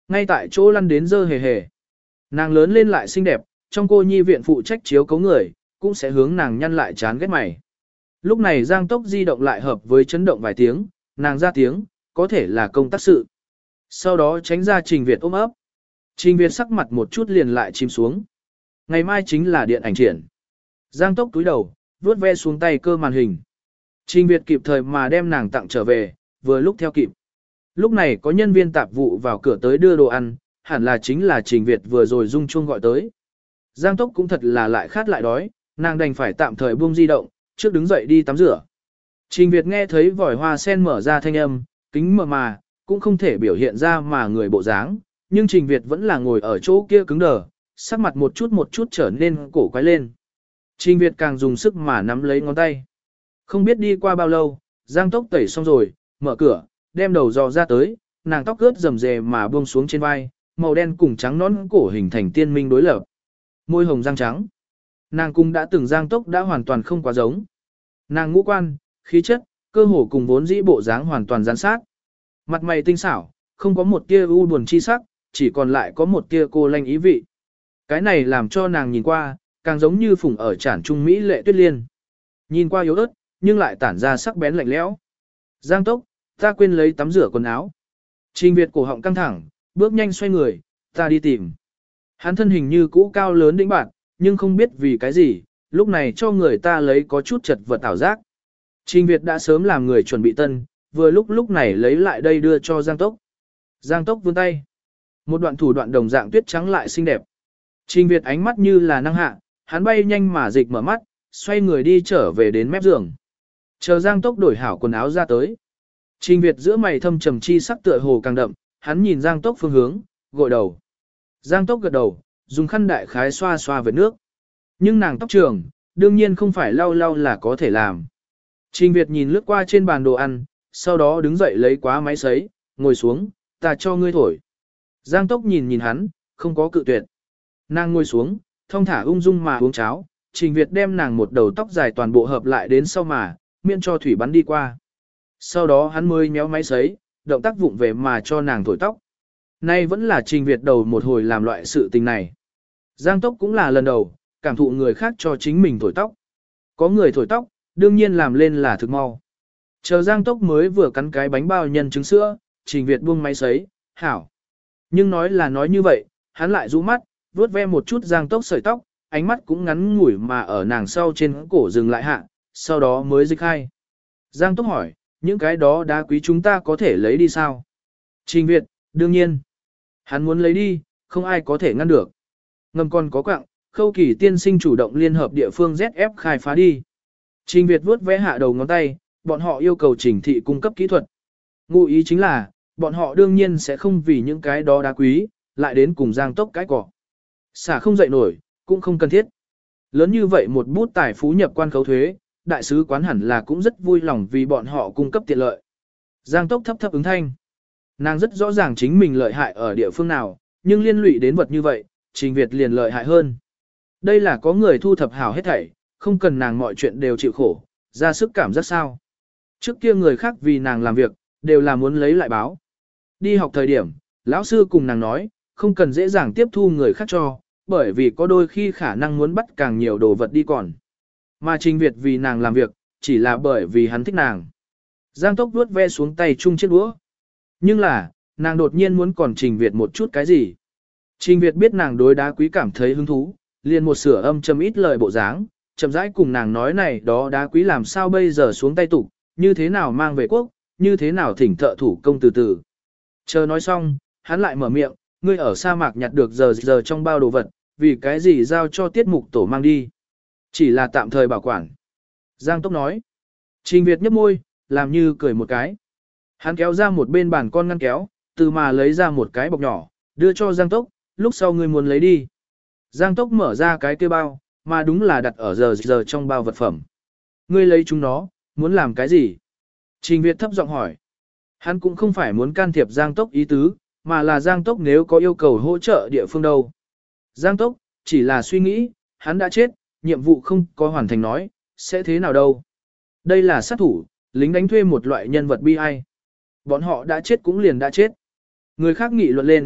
Ngay tại chỗ lăn đến dơ hề hề. Nàng lớn lên lại xinh đẹp, trong cô nhi viện phụ trách chiếu cấu người, cũng sẽ hướng nàng nhăn lại chán ghét mày. Lúc này Giang Tốc di động lại hợp với chấn động vài tiếng, nàng ra tiếng, có thể là công tác sự. Sau đó tránh ra Trình Việt ôm ấp. Trình Việt sắc mặt một chút liền lại chìm xuống. Ngày mai chính là điện ảnh triển. Giang Tốc túi đầu, vuốt ve xuống tay cơ màn hình. Trình Việt kịp thời mà đem nàng tặng trở về, vừa lúc theo kịp. Lúc này có nhân viên tạp vụ vào cửa tới đưa đồ ăn, hẳn là chính là Trình Việt vừa rồi rung chuông gọi tới. Giang Tốc cũng thật là lại khát lại đói, nàng đành phải tạm thời buông di động, trước đứng dậy đi tắm rửa. Trình Việt nghe thấy vòi hoa sen mở ra thanh âm, kính mờ mà, cũng không thể biểu hiện ra mà người bộ dáng, nhưng Trình Việt vẫn là ngồi ở chỗ kia cứng đờ, sắc mặt một chút trở nên cổ quái lên. Trình Việt càng dùng sức mà nắm lấy ngón tay. Không biết đi qua bao lâu, Giang Tốc tẩy xong rồi, mở cửa, đem đầu dò ra tới, nàng tóc ướt rầm rề mà buông xuống trên vai, màu đen cùng trắng nón cổ hình thành tiên minh đối lập. Môi hồng răng trắng. Nàng cũng đã từng Giang Tốc đã hoàn toàn không quá giống. Nàng ngũ quan, khí chất, cơ hồ cùng vốn dĩ bộ dáng hoàn toàn gián sát. Mặt mày tinh xảo, không có một tia u buồn chi sắc, chỉ còn lại có một tia cô lanh ý vị. Cái này làm cho nàng nhìn qua, càng giống như phùng ở trản trung Mỹ lệ tuyết liên. Nhìn qua yếu ớt, nhưng lại tản ra sắc bén lạnh lẽo. Giang Tốc, ta quên lấy tắm rửa quần áo. Trình Việt cổ họng căng thẳng, bước nhanh xoay người, ta đi tìm. Hắn thân hình như cũ cao lớn đĩnh bạn, nhưng không biết vì cái gì, lúc này cho người ta lấy có chút chật vật ảo giác. Trình Việt đã sớm làm người chuẩn bị tân, vừa lúc này lấy lại đây đưa cho Giang Tốc. Giang Tốc vươn tay. Một đoạn thủ đoạn đồng dạng tuyết trắng lại xinh đẹp. Trình Việt ánh mắt như là năng hạ, hắn bay nhanh mà dịch mở mắt, xoay người đi trở về đến mép giường. Chờ Giang Tốc đổi hảo quần áo ra tới. Trình Việt giữa mày thâm trầm chi sắc tựa hồ càng đậm, hắn nhìn Giang Tốc phương hướng, gội đầu. Giang Tốc gật đầu, dùng khăn đại khái xoa xoa vệt nước. Nhưng nàng tóc trường, đương nhiên không phải lau lau là có thể làm. Trình Việt nhìn lướt qua trên bàn đồ ăn, sau đó đứng dậy lấy quá máy sấy, ngồi xuống, ta cho ngươi thổi. Giang Tốc nhìn hắn, không có cự tuyệt. Nàng ngồi xuống, thong thả ung dung mà uống cháo, Trình Việt đem nàng một đầu tóc dài toàn bộ hợp lại đến sau mà, miễn cho thủy bắn đi qua. Sau đó hắn mới méo máy sấy, động tác vụng về mà cho nàng thổi tóc. Nay vẫn là Trình Việt đầu một hồi làm loại sự tình này. Giang Tốc cũng là lần đầu, cảm thụ người khác cho chính mình thổi tóc. Có người thổi tóc, đương nhiên làm lên là thực mau. Chờ Giang Tốc mới vừa cắn cái bánh bao nhân trứng sữa, Trình Việt buông máy sấy, hảo. Nhưng nói là nói như vậy, hắn lại rũ mắt, vuốt ve một chút Giang Tốc sợi tóc, ánh mắt cũng ngắn ngủi mà ở nàng sau trên cổ dừng lại hạ, sau đó mới dịch hai. Giang Tốc hỏi, những cái đó đá quý chúng ta có thể lấy đi sao? Trình Việt, đương nhiên. Hắn muốn lấy đi, không ai có thể ngăn được. Ngầm còn có quạng, Khâu Kỳ tiên sinh chủ động liên hợp địa phương ZF khai phá đi. Trình Việt vuốt vẽ hạ đầu ngón tay, bọn họ yêu cầu Trình thị cung cấp kỹ thuật. Ngụ ý chính là, bọn họ đương nhiên sẽ không vì những cái đó đá quý, lại đến cùng Giang Tốc cái cỏ. Xả không dậy nổi, cũng không cần thiết. Lớn như vậy một bút tài phú nhập quan khấu thuế, đại sứ quán hẳn là cũng rất vui lòng vì bọn họ cung cấp tiện lợi. Giang Tốc thấp ứng thanh. Nàng rất rõ ràng chính mình lợi hại ở địa phương nào, nhưng liên lụy đến vật như vậy, Trình Việt liền lợi hại hơn. Đây là có người thu thập hảo hết thảy, không cần nàng mọi chuyện đều chịu khổ, ra sức cảm giác sao. Trước kia người khác vì nàng làm việc, đều là muốn lấy lại báo. Đi học thời điểm, lão sư cùng nàng nói, không cần dễ dàng tiếp thu người khác cho, bởi vì có đôi khi khả năng muốn bắt càng nhiều đồ vật đi còn. Mà Trình Việt vì nàng làm việc, chỉ là bởi vì hắn thích nàng. Giang Tốc vuốt ve xuống tay chung chiếc đũa. Nhưng là, nàng đột nhiên muốn còn Trình Việt một chút cái gì. Trình Việt biết nàng đối đá quý cảm thấy hứng thú, liền một sửa âm châm ít lời bộ dáng, chậm rãi cùng nàng nói này đó đá quý làm sao bây giờ xuống tay tục, như thế nào mang về quốc, như thế nào thỉnh thợ thủ công từ từ. Chờ nói xong, hắn lại mở miệng, ngươi ở sa mạc nhặt được giờ trong bao đồ vật, vì cái gì giao cho tiết mục tổ mang đi. Chỉ là tạm thời bảo quản. Giang Tốc nói. Trình Việt nhấp môi, làm như cười một cái. Hắn kéo ra một bên bàn con ngăn kéo, từ mà lấy ra một cái bọc nhỏ, đưa cho Giang Tốc, lúc sau ngươi muốn lấy đi. Giang Tốc mở ra cái kia bao, mà đúng là đặt ở giờ trong bao vật phẩm. Ngươi lấy chúng nó, muốn làm cái gì? Trình Việt thấp giọng hỏi. Hắn cũng không phải muốn can thiệp Giang Tốc ý tứ, mà là Giang Tốc nếu có yêu cầu hỗ trợ địa phương đâu. Giang Tốc, chỉ là suy nghĩ, hắn đã chết, nhiệm vụ không có hoàn thành nói, sẽ thế nào đâu. Đây là sát thủ, lính đánh thuê một loại nhân vật bi ai. Bọn họ đã chết cũng liền đã chết. Người khác nghị luận lên,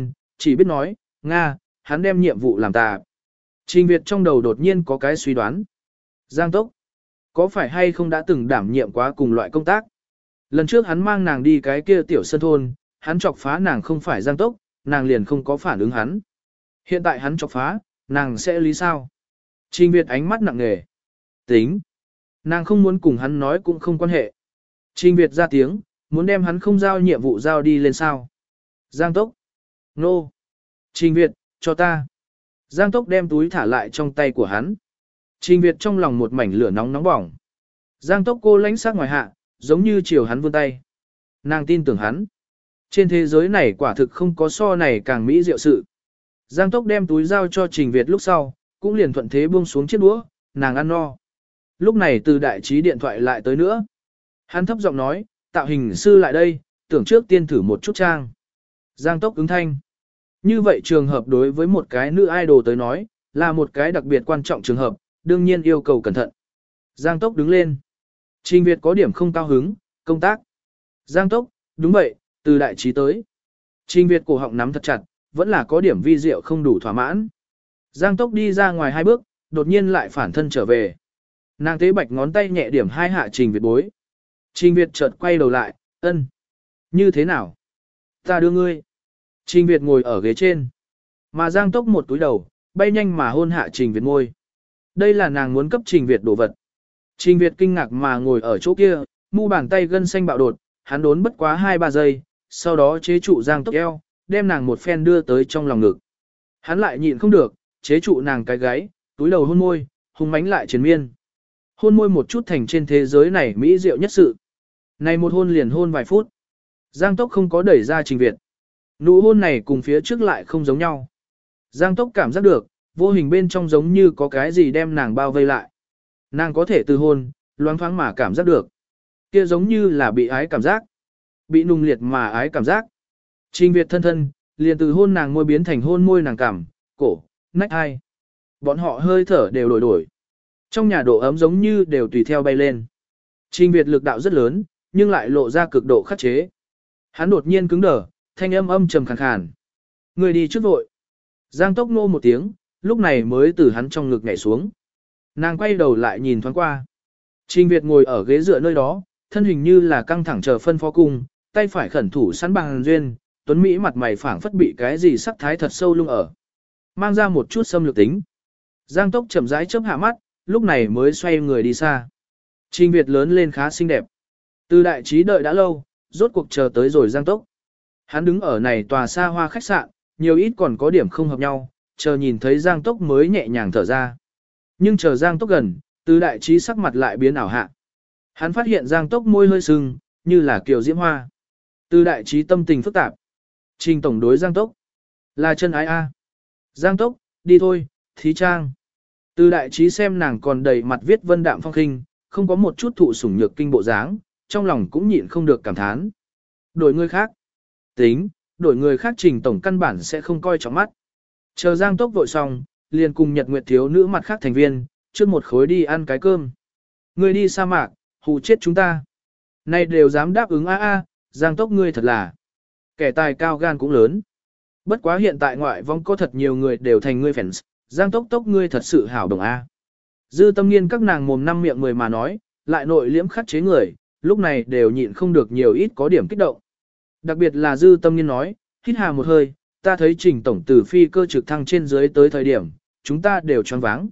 chỉ biết nói, Nga, hắn đem nhiệm vụ làm tà. Trình Việt trong đầu đột nhiên có cái suy đoán. Giang Tốc, có phải hay không đã từng đảm nhiệm quá cùng loại công tác? Lần trước hắn mang nàng đi cái kia tiểu sân thôn, hắn chọc phá nàng không phải Giang Tốc, nàng liền không có phản ứng hắn. Hiện tại hắn chọc phá, nàng sẽ lý sao? Trình Việt ánh mắt nặng nề. Tính. Nàng không muốn cùng hắn nói cũng không quan hệ. Trình Việt ra tiếng, muốn đem hắn không giao nhiệm vụ giao đi lên sao. Giang Tốc. Nô. Trình Việt, cho ta. Giang Tốc đem túi thả lại trong tay của hắn. Trình Việt trong lòng một mảnh lửa nóng nóng bỏng. Giang Tốc cô lánh sát ngoài hạ, giống như chiều hắn vươn tay. Nàng tin tưởng hắn. Trên thế giới này quả thực không có so này càng mỹ diệu sự. Giang Tốc đem túi giao cho Trình Việt lúc sau, cũng liền thuận thế buông xuống chiếc đũa, nàng ăn no. Lúc này từ đại trí điện thoại lại tới nữa. Hắn thấp giọng nói, tạo hình sư lại đây, tưởng trước tiên thử một chút trang. Giang Tốc ứng thanh. Như vậy trường hợp đối với một cái nữ idol tới nói, là một cái đặc biệt quan trọng trường hợp, đương nhiên yêu cầu cẩn thận. Giang Tốc đứng lên. Trình Việt có điểm không cao hứng, công tác. Giang Tốc, đúng vậy, từ đại trí tới. Trình Việt cổ họng nắm thật chặt, vẫn là có điểm vi diệu không đủ thỏa mãn. Giang Tốc đi ra ngoài 2 bước, đột nhiên lại phản thân trở về. Nàng tế bạch ngón tay nhẹ điểm 2 hạ Trình Việt bối. Trình Việt chợt quay đầu lại, ân. Như thế nào? Ta đưa ngươi. Trình Việt ngồi ở ghế trên. Mà Giang Tốc một túi đầu, bay nhanh mà hôn hạ Trình Việt môi. Đây là nàng muốn cấp Trình Việt đồ vật. Trình Việt kinh ngạc mà ngồi ở chỗ kia, mu bàn tay gân xanh bạo đột, hắn đốn bất quá 2-3 giây, sau đó chế trụ Giang Tốc eo, đem nàng một phen đưa tới trong lòng ngực. Hắn lại nhịn không được, chế trụ nàng cái gáy, túi đầu hôn môi, hung mánh lại triền miên. Hôn môi một chút thành trên thế giới này mỹ diệu nhất sự. Này một hôn liền hôn vài phút. Giang Tốc không có đẩy ra Trình Việt. Nụ hôn này cùng phía trước lại không giống nhau. Giang Tốc cảm giác được, vô hình bên trong giống như có cái gì đem nàng bao vây lại. Nàng có thể từ hôn, loáng thoáng mà cảm giác được. Kia giống như là bị ái cảm giác. Bị nung liệt mà ái cảm giác. Trình Việt thân thân, liền từ hôn nàng môi biến thành hôn môi nàng cảm, cổ, nách hai. Bọn họ hơi thở đều đổi đổi. Trong nhà độ ấm giống như đều tùy theo bay lên. Trình Việt lực đạo rất lớn, nhưng lại lộ ra cực độ khắc chế. Hắn đột nhiên cứng đờ, thanh âm âm trầm khàn khàn. Người đi trước vội. Giang Tốc nô một tiếng, lúc này mới từ hắn trong ngực nhảy xuống. Nàng quay đầu lại nhìn thoáng qua. Trình Việt ngồi ở ghế dựa nơi đó, thân hình như là căng thẳng chờ phân phó cung, tay phải khẩn thủ sẵn bằng duyên, tuấn Mỹ mặt mày phảng phất bị cái gì sắc thái thật sâu lung ở. Mang ra một chút xâm lược tính. Giang Tốc chậm rãi chớp hạ mắt, lúc này mới xoay người đi xa. Trình Việt lớn lên khá xinh đẹp. Từ đại trí đợi đã lâu, rốt cuộc chờ tới rồi Giang Tốc. Hắn đứng ở này tòa xa hoa khách sạn, nhiều ít còn có điểm không hợp nhau, chờ nhìn thấy Giang Tốc mới nhẹ nhàng thở ra. Nhưng chờ Giang Tốc gần, từ đại trí sắc mặt lại biến ảo hạ. Hắn phát hiện Giang Tốc môi hơi sưng, như là kiều diễm hoa. Từ đại trí tâm tình phức tạp. Trình tổng đối Giang Tốc. Là chân ái a. Giang Tốc, đi thôi, thí trang. Từ đại trí xem nàng còn đầy mặt viết vân đạm phong khinh, không có một chút thụ sủng nhược kinh bộ dáng, trong lòng cũng nhịn không được cảm thán. Đổi người khác. Tính, đổi người khác Trình tổng căn bản sẽ không coi trọng mắt. Chờ Giang Tốc vội xong, liền cùng Nhật Nguyệt thiếu nữ mặt khác thành viên, trước một khối đi ăn cái cơm. Người đi sa mạc, hù chết chúng ta. Này đều dám đáp ứng Giang Tốc ngươi thật là. Kẻ tài cao gan cũng lớn. Bất quá hiện tại ngoại vong có thật nhiều người đều thành ngươi fans, Giang Tốc ngươi thật sự hảo đồng a. Dư Tâm Nghiên các nàng mồm năm miệng mười mà nói, lại nội liễm khắc chế người, lúc này đều nhịn không được nhiều ít có điểm kích động. Đặc biệt là Dư Tâm Nghiên nói, hít hà một hơi, ta thấy Trình tổng từ phi cơ trực thăng trên dưới tới thời điểm, chúng ta đều choáng váng.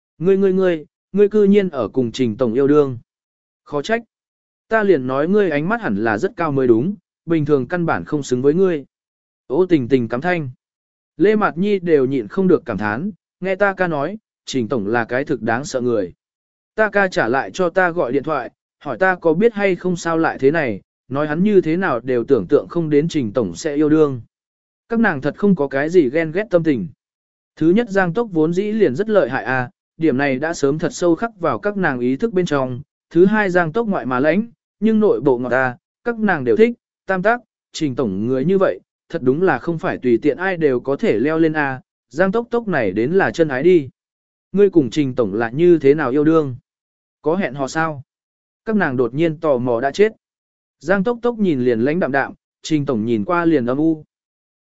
Ngươi cư nhiên ở cùng Trình tổng yêu đương. Khó trách. Ta liền nói ngươi ánh mắt hẳn là rất cao mới đúng, bình thường căn bản không xứng với ngươi. Ô Tình Tình cắm thanh. Lê Mạt Nhi đều nhịn không được cảm thán, nghe ta ca nói, Trình tổng là cái thực đáng sợ người. Ta ca trả lại cho ta gọi điện thoại, hỏi ta có biết hay không sao lại thế này, nói hắn như thế nào đều tưởng tượng không đến Trình tổng sẽ yêu đương. Các nàng thật không có cái gì ghen ghét tâm tình. Thứ nhất Giang Tốc vốn dĩ liền rất lợi hại điểm này đã sớm thật sâu khắc vào các nàng ý thức bên trong. Thứ hai Giang Tốc ngoại mà lãnh, nhưng nội bộ ngọt các nàng đều thích. Tam tác, Trình tổng người như vậy, thật đúng là không phải tùy tiện ai đều có thể leo lên Giang Tốc này đến là chân ái đi. Ngươi cùng Trình tổng là như thế nào yêu đương? Có hẹn hò sao? Các nàng đột nhiên tò mò đã chết. Giang Tốc nhìn liền lãnh đạm đạm, Trình tổng nhìn qua liền âm u.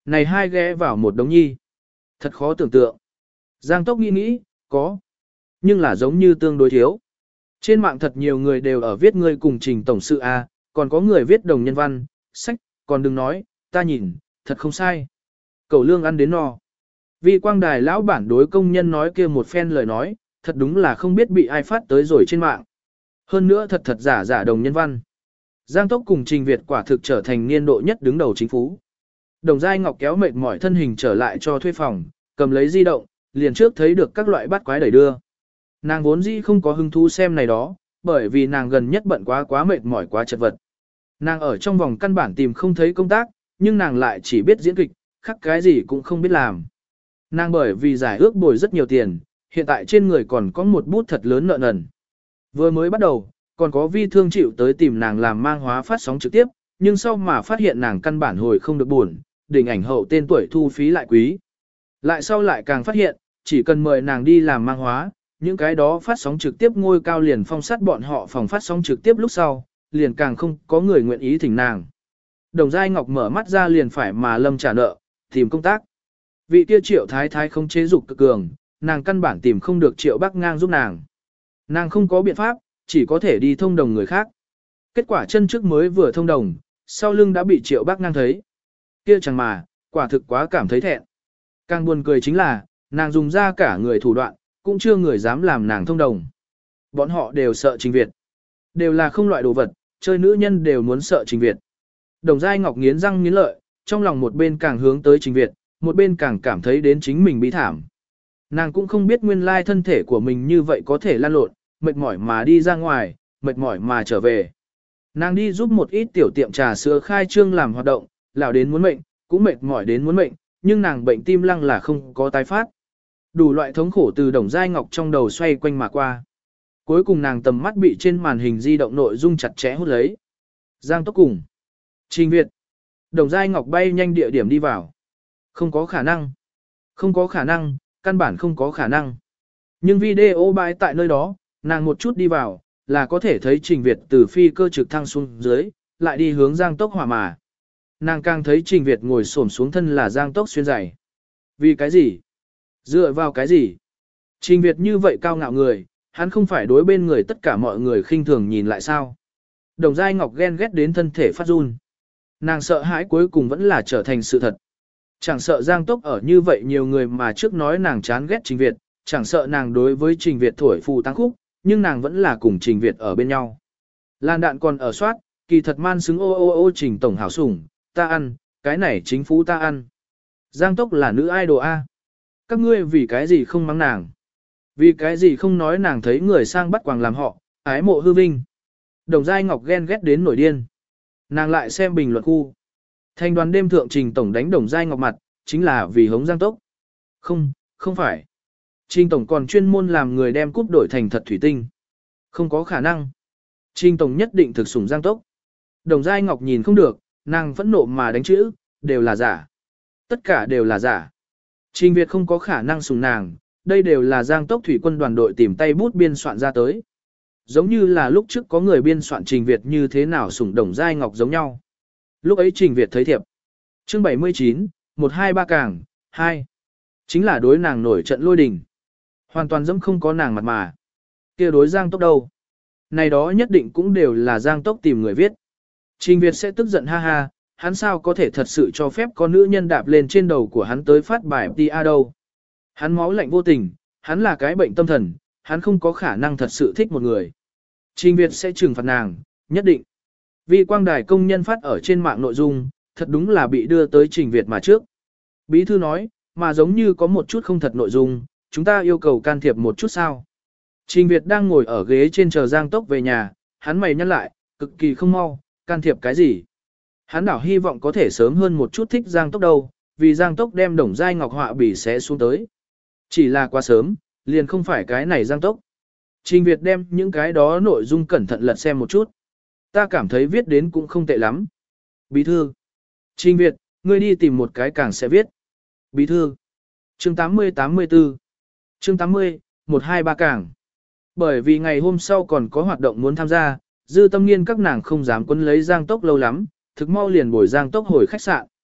Này hai ghé vào một đống nhi. Thật khó tưởng tượng. Giang Tốc nghĩ, có. Nhưng là giống như tương đối thiếu. Trên mạng thật nhiều người đều ở viết ngươi cùng Trình tổng sự A, còn có người viết đồng nhân văn, sách, còn đừng nói, ta nhìn, thật không sai. Cẩu lương ăn đến no. Vi quang đài lão bản đối công nhân nói kia một phen lời nói, thật đúng là không biết bị ai phát tới rồi trên mạng. Hơn nữa thật thật giả giả đồng nhân văn. Giang Tốc cùng Trình Việt quả thực trở thành niên độ nhất đứng đầu chính phủ. Đồng Giai Ngọc kéo mệt mỏi thân hình trở lại cho thuê phòng, cầm lấy di động, liền trước thấy được các loại bắt quái đẩy đưa. Nàng vốn dĩ không có hứng thú xem này đó, bởi vì nàng gần nhất bận quá mệt mỏi quá chật vật. Nàng ở trong vòng căn bản tìm không thấy công tác, nhưng nàng lại chỉ biết diễn kịch, khác cái gì cũng không biết làm. Nàng bởi vì giải ước bồi rất nhiều tiền, hiện tại trên người còn có một bút thật lớn nợ nần. Vừa mới bắt đầu, còn có vi thương chịu tới tìm nàng làm mang hóa phát sóng trực tiếp, nhưng sau mà phát hiện nàng căn bản hồi không được buồn, đỉnh ảnh hậu tên tuổi thu phí lại quý. Lại sau lại càng phát hiện, chỉ cần mời nàng đi làm mang hóa, những cái đó phát sóng trực tiếp ngôi cao liền phong sát bọn họ phòng phát sóng trực tiếp lúc sau, liền càng không có người nguyện ý thỉnh nàng. Đồng Giai Ngọc mở mắt ra liền phải mà lâm trả nợ, tìm công tác. Vị kia Triệu Thái Thái không chế dục cực cường, nàng căn bản tìm không được Triệu Bắc Ngang giúp nàng. Nàng không có biện pháp, chỉ có thể đi thông đồng người khác. Kết quả chân trước mới vừa thông đồng, sau lưng đã bị Triệu Bắc Ngang thấy. Kia chẳng mà, quả thực quá cảm thấy thẹn. Càng buồn cười chính là, nàng dùng ra cả người thủ đoạn, cũng chưa người dám làm nàng thông đồng. Bọn họ đều sợ Trình Việt. Đều là không loại đồ vật, chơi nữ nhân đều muốn sợ Trình Việt. Đồng Giai Ngọc nghiến răng nghiến lợi, trong lòng một bên càng hướng tới Trình Việt, một bên càng cảm thấy đến chính mình bí thảm. Nàng cũng không biết nguyên lai thân thể của mình như vậy có thể lan lộn, mệt mỏi mà đi ra ngoài, mệt mỏi mà trở về. Nàng đi giúp một ít tiểu tiệm trà sữa khai trương làm hoạt động, lão đến muốn mệnh, cũng mệt mỏi đến muốn mệnh, nhưng nàng bệnh tim lăng là không có tái phát. Đủ loại thống khổ từ Đồng Giai Ngọc trong đầu xoay quanh mà qua. Cuối cùng nàng tầm mắt bị trên màn hình di động nội dung chặt chẽ hút lấy. Giang Tốc cùng Trình Việt. Đồng Giai Ngọc bay nhanh địa điểm đi vào. Không có khả năng. Không có khả năng, căn bản không có khả năng. Nhưng video bãi tại nơi đó, nàng một chút đi vào, là có thể thấy Trình Việt từ phi cơ trực thăng xuống dưới, lại đi hướng Giang Tốc hỏa mà. Nàng càng thấy Trình Việt ngồi xổm xuống thân là Giang Tốc xuyên giày. Vì cái gì? Dựa vào cái gì? Trình Việt như vậy cao ngạo người, hắn không phải đối bên người tất cả mọi người khinh thường nhìn lại sao? Đồng Giai Ngọc ghen ghét đến thân thể phát run. Nàng sợ hãi cuối cùng vẫn là trở thành sự thật. Chẳng sợ Giang Tốc ở như vậy nhiều người mà trước nói nàng chán ghét Trình Việt, chẳng sợ nàng đối với Trình Việt thổi phù tăng khúc, nhưng nàng vẫn là cùng Trình Việt ở bên nhau. Lan đạn còn ở soát, kỳ thật man xứng ô Trình tổng hảo sủng, ta ăn, cái này chính phủ ta ăn. Giang Tốc là nữ idol A. Các ngươi vì cái gì không mắng nàng? Vì cái gì không nói nàng thấy người sang bắt quàng làm họ, ái mộ hư vinh? Đồng Giai Ngọc ghen ghét đến nổi điên. Nàng lại xem bình luận khu. Thành đoàn đêm thượng Trình tổng đánh Đồng Giai Ngọc mặt, chính là vì hống Giang Tốc. Không phải. Trình tổng còn chuyên môn làm người đem cúp đổi thành thật thủy tinh. Không có khả năng. Trình tổng nhất định thực sủng Giang Tốc. Đồng Giai Ngọc nhìn không được, nàng phẫn nộ mà đánh chữ, đều là giả. Tất cả đều là giả. Trình Việt không có khả năng sủng nàng, đây đều là Giang Tốc thủy quân đoàn đội tìm tay bút biên soạn ra tới. Giống như là lúc trước có người biên soạn Trình Việt như thế nào sủng Đồng Giai Ngọc giống nhau. Lúc ấy Trình Việt thấy thiệp. Chương 79, 123 càng, 2. Chính là đối nàng nổi trận lôi đình. Hoàn toàn dẫm không có nàng mặt mà. Kia đối Giang Tốc đâu? Này đó nhất định cũng đều là Giang Tốc tìm người viết. Trình Việt sẽ tức giận ha ha, hắn sao có thể thật sự cho phép có nữ nhân đạp lên trên đầu của hắn tới phát bài tia đâu. Hắn máu lạnh vô tình, hắn là cái bệnh tâm thần, hắn không có khả năng thật sự thích một người. Trình Việt sẽ trừng phạt nàng, nhất định. Vì quang đài công nhân phát ở trên mạng nội dung, thật đúng là bị đưa tới Trình Việt mà trước. Bí thư nói, mà giống như có một chút không thật nội dung, chúng ta yêu cầu can thiệp một chút sao. Trình Việt đang ngồi ở ghế trên chờ Giang Tốc về nhà, hắn mày nhăn lại, cực kỳ không mau, can thiệp cái gì. Hắn đảo hy vọng có thể sớm hơn một chút thích Giang Tốc đâu, vì Giang Tốc đem Đồng Giai Ngọc họa bỉ sẽ xuống tới. Chỉ là quá sớm, liền không phải cái này Giang Tốc. Trình Việt đem những cái đó nội dung cẩn thận lật xem một chút. Ta cảm thấy viết đến cũng không tệ lắm. Bí thư. Trình Việt, ngươi đi tìm một cái càng sẽ viết. Bí thư. Chương 80-84. Chương 80, 123 càng. Bởi vì ngày hôm sau còn có hoạt động muốn tham gia, Dư Tâm Nghiên các nàng không dám quấn lấy Giang Tốc lâu lắm, thực mau liền bồi Giang Tốc hồi khách sạn.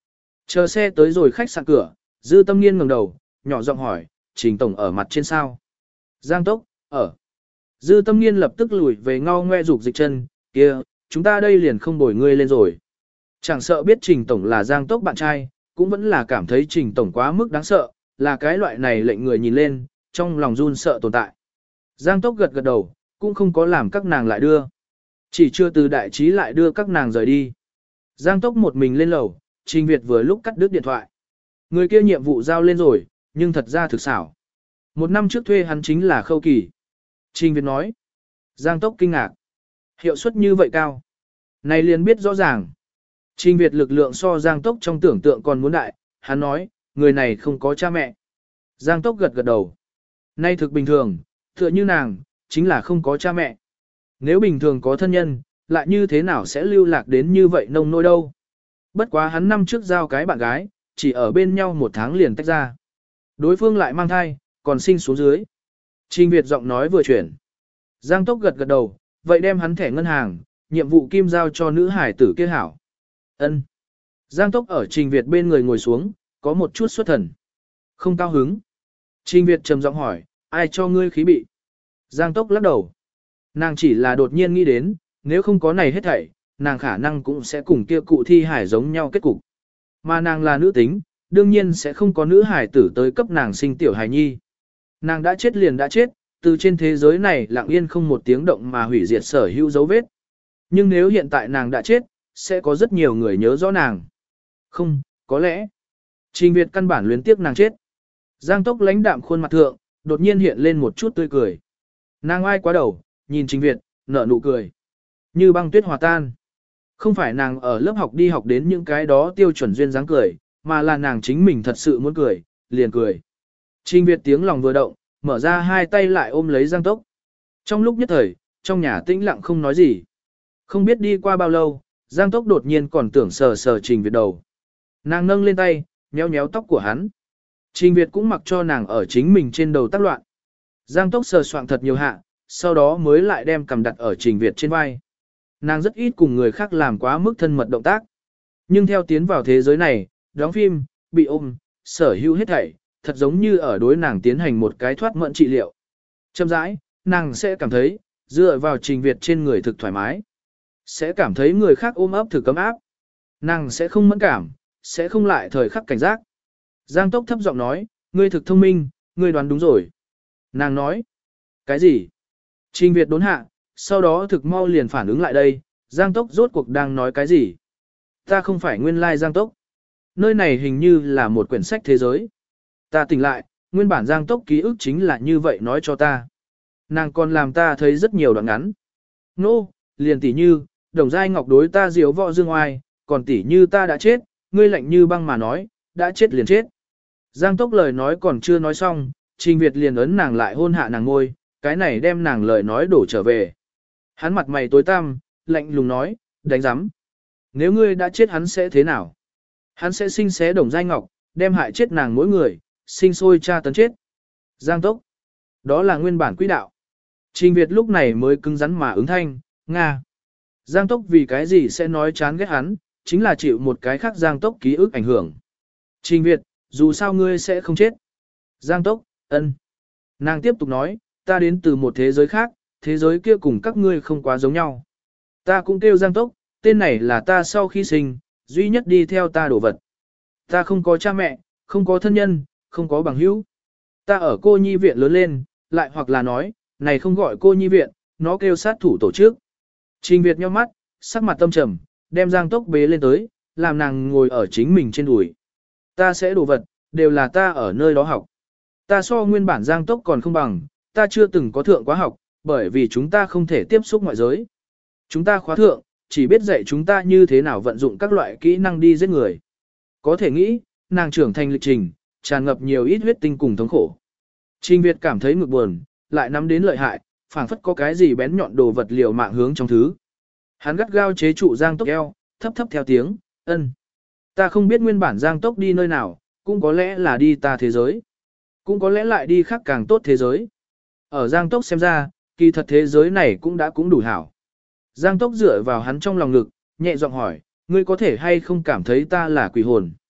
Chờ xe tới rồi khách sạn cửa, Dư Tâm Nghiên ngẩng đầu, nhỏ giọng hỏi, Trình tổng ở mặt trên sao? Giang Tốc, ở. Dư Tâm Nghiên lập tức lùi về ngao ngoe rục dịch chân, kia, chúng ta đây liền không bồi ngươi lên rồi. Chẳng sợ biết Trình tổng là Giang Tốc bạn trai, cũng vẫn là cảm thấy Trình tổng quá mức đáng sợ, là cái loại này lệnh người nhìn lên, trong lòng run sợ tồn tại. Giang Tốc gật gật đầu, cũng không có làm các nàng lại đưa. Chỉ chưa từ đại trí lại đưa các nàng rời đi. Giang Tốc một mình lên lầu, Trình Việt vừa lúc cắt đứt điện thoại. Người kia nhiệm vụ giao lên rồi, nhưng thật ra thực xảo. 1 năm trước thuê hắn chính là Khâu Kỳ. Trình Việt nói. Giang Tốc kinh ngạc. Hiệu suất như vậy cao. Này liền biết rõ ràng. Trình Việt lực lượng so Giang Tốc trong tưởng tượng còn muốn đại, hắn nói, người này không có cha mẹ. Giang Tốc gật gật đầu. Nay thực bình thường, tựa như nàng, chính là không có cha mẹ. Nếu bình thường có thân nhân, lại như thế nào sẽ lưu lạc đến như vậy nông nỗi đâu. Bất quá hắn năm trước giao cái bạn gái, chỉ ở bên nhau 1 tháng liền tách ra. Đối phương lại mang thai, còn sinh xuống dưới. Trình Việt giọng nói vừa chuyển. Giang Tốc gật gật đầu, vậy đem hắn thẻ ngân hàng, nhiệm vụ kim giao cho nữ hải tử kia hảo. Ân. Giang Tốc ở Trình Việt bên người ngồi xuống, có một chút xuất thần. Không cao hứng. Trình Việt trầm giọng hỏi, ai cho ngươi khí bị? Giang Tốc lắc đầu. Nàng chỉ là đột nhiên nghĩ đến, nếu không có này hết thảy, nàng khả năng cũng sẽ cùng kia cụ thi hải giống nhau kết cục. Mà nàng là nữ tính, đương nhiên sẽ không có nữ hải tử tới cấp nàng sinh tiểu hài nhi. Nàng đã chết liền đã chết, từ trên thế giới này lặng yên không một tiếng động mà hủy diệt sở hữu dấu vết. Nhưng nếu hiện tại nàng đã chết, sẽ có rất nhiều người nhớ rõ nàng. Không, có lẽ, Trình Việt căn bản luyến tiếc nàng chết. Giang Tốc lãnh đạm khuôn mặt thượng, đột nhiên hiện lên một chút tươi cười. Nàng ai quá đầu, nhìn Trình Việt, nở nụ cười. Như băng tuyết hòa tan. Không phải nàng ở lớp học đi học đến những cái đó tiêu chuẩn duyên dáng cười, mà là nàng chính mình thật sự muốn cười, liền cười. Trình Việt tiếng lòng vừa động, mở ra hai tay lại ôm lấy Giang Tốc. Trong lúc nhất thời, trong nhà tĩnh lặng không nói gì. Không biết đi qua bao lâu, Giang Tốc đột nhiên còn tưởng sờ sờ Trình Việt đầu. Nàng nâng lên tay, nhéo nhéo tóc của hắn. Trình Việt cũng mặc cho nàng ở chính mình trên đầu tác loạn. Giang Tốc sờ soạng thật nhiều hạ, sau đó mới lại đem cầm đặt ở Trình Việt trên vai. Nàng rất ít cùng người khác làm quá mức thân mật động tác. Nhưng theo tiến vào thế giới này, đóng phim, bị ôm, sở hữu hết thảy, thật giống như ở đối nàng tiến hành một cái thoát mẫn trị liệu. Chậm rãi, nàng sẽ cảm thấy, dựa vào Trình Việt trên người thực thoải mái. Sẽ cảm thấy người khác ôm ấp thực cấm áp. Nàng sẽ không mẫn cảm, sẽ không lại thời khắc cảnh giác. Giang Tốc thấp giọng nói, ngươi thực thông minh, ngươi đoán đúng rồi. Nàng nói, cái gì? Trình Việt đốn hạ, sau đó thực mau liền phản ứng lại đây, Giang Tốc rốt cuộc đang nói cái gì? Ta không phải nguyên lai Giang Tốc. Nơi này hình như là một quyển sách thế giới. Ta tỉnh lại, nguyên bản Giang Tốc ký ức chính là như vậy nói cho ta. Nàng còn làm ta thấy rất nhiều đoạn ngắn. Nô, liền tỉ như, Đồng Giai Ngọc đối ta diếu võ dương oai, còn tỉ như ta đã chết, ngươi lạnh như băng mà nói, đã chết liền chết. Giang Tốc lời nói còn chưa nói xong, Trình Việt liền ấn nàng lại hôn hạ nàng ngôi, cái này đem nàng lời nói đổ trở về. Hắn mặt mày tối tăm, lạnh lùng nói, đánh giám. Nếu ngươi đã chết hắn sẽ thế nào? Hắn sẽ sinh xé Đồng Giai Ngọc, đem hại chết nàng mỗi người, sinh sôi tra tấn chết. Giang Tốc. Đó là nguyên bản quỹ đạo. Trình Việt lúc này mới cứng rắn mà ứng thanh, Nga. Giang Tốc vì cái gì sẽ nói chán ghét hắn, chính là chịu một cái khác Giang Tốc ký ức ảnh hưởng. Trình Việt, dù sao ngươi sẽ không chết. Giang Tốc, ân. Nàng tiếp tục nói, ta đến từ một thế giới khác, thế giới kia cùng các ngươi không quá giống nhau. Ta cũng kêu Giang Tốc, tên này là ta sau khi sinh, duy nhất đi theo ta đồ vật. Ta không có cha mẹ, không có thân nhân, không có bằng hữu. Ta ở cô nhi viện lớn lên, lại hoặc là nói, này không gọi cô nhi viện, nó kêu sát thủ tổ chức. Trình Việt nhíu mắt, sắc mặt tâm trầm, đem Giang Tốc bế lên tới, làm nàng ngồi ở chính mình trên đùi. Ta sẽ đồ vật, đều là ta ở nơi đó học. Ta so nguyên bản Giang Tốc còn không bằng, ta chưa từng có thượng quá học, bởi vì chúng ta không thể tiếp xúc ngoại giới. Chúng ta khóa thượng, chỉ biết dạy chúng ta như thế nào vận dụng các loại kỹ năng đi giết người. Có thể nghĩ, nàng trưởng thành lịch trình, tràn ngập nhiều ít huyết tinh cùng thống khổ. Trình Việt cảm thấy ngực buồn, lại nắm đến lợi hại, phảng phất có cái gì bén nhọn đồ vật liều mạng hướng trong thứ. Hắn gắt gao chế trụ Giang Tốc eo, thấp thấp theo tiếng, ân. Ta không biết nguyên bản Giang Tốc đi nơi nào, cũng có lẽ là đi ta thế giới. Cũng có lẽ lại đi khác càng tốt thế giới. Ở Giang Tốc xem ra, kỳ thật thế giới này cũng đủ hảo. Giang Tốc dựa vào hắn trong lòng ngực, nhẹ giọng hỏi, ngươi có thể hay không cảm thấy ta là quỷ hồn?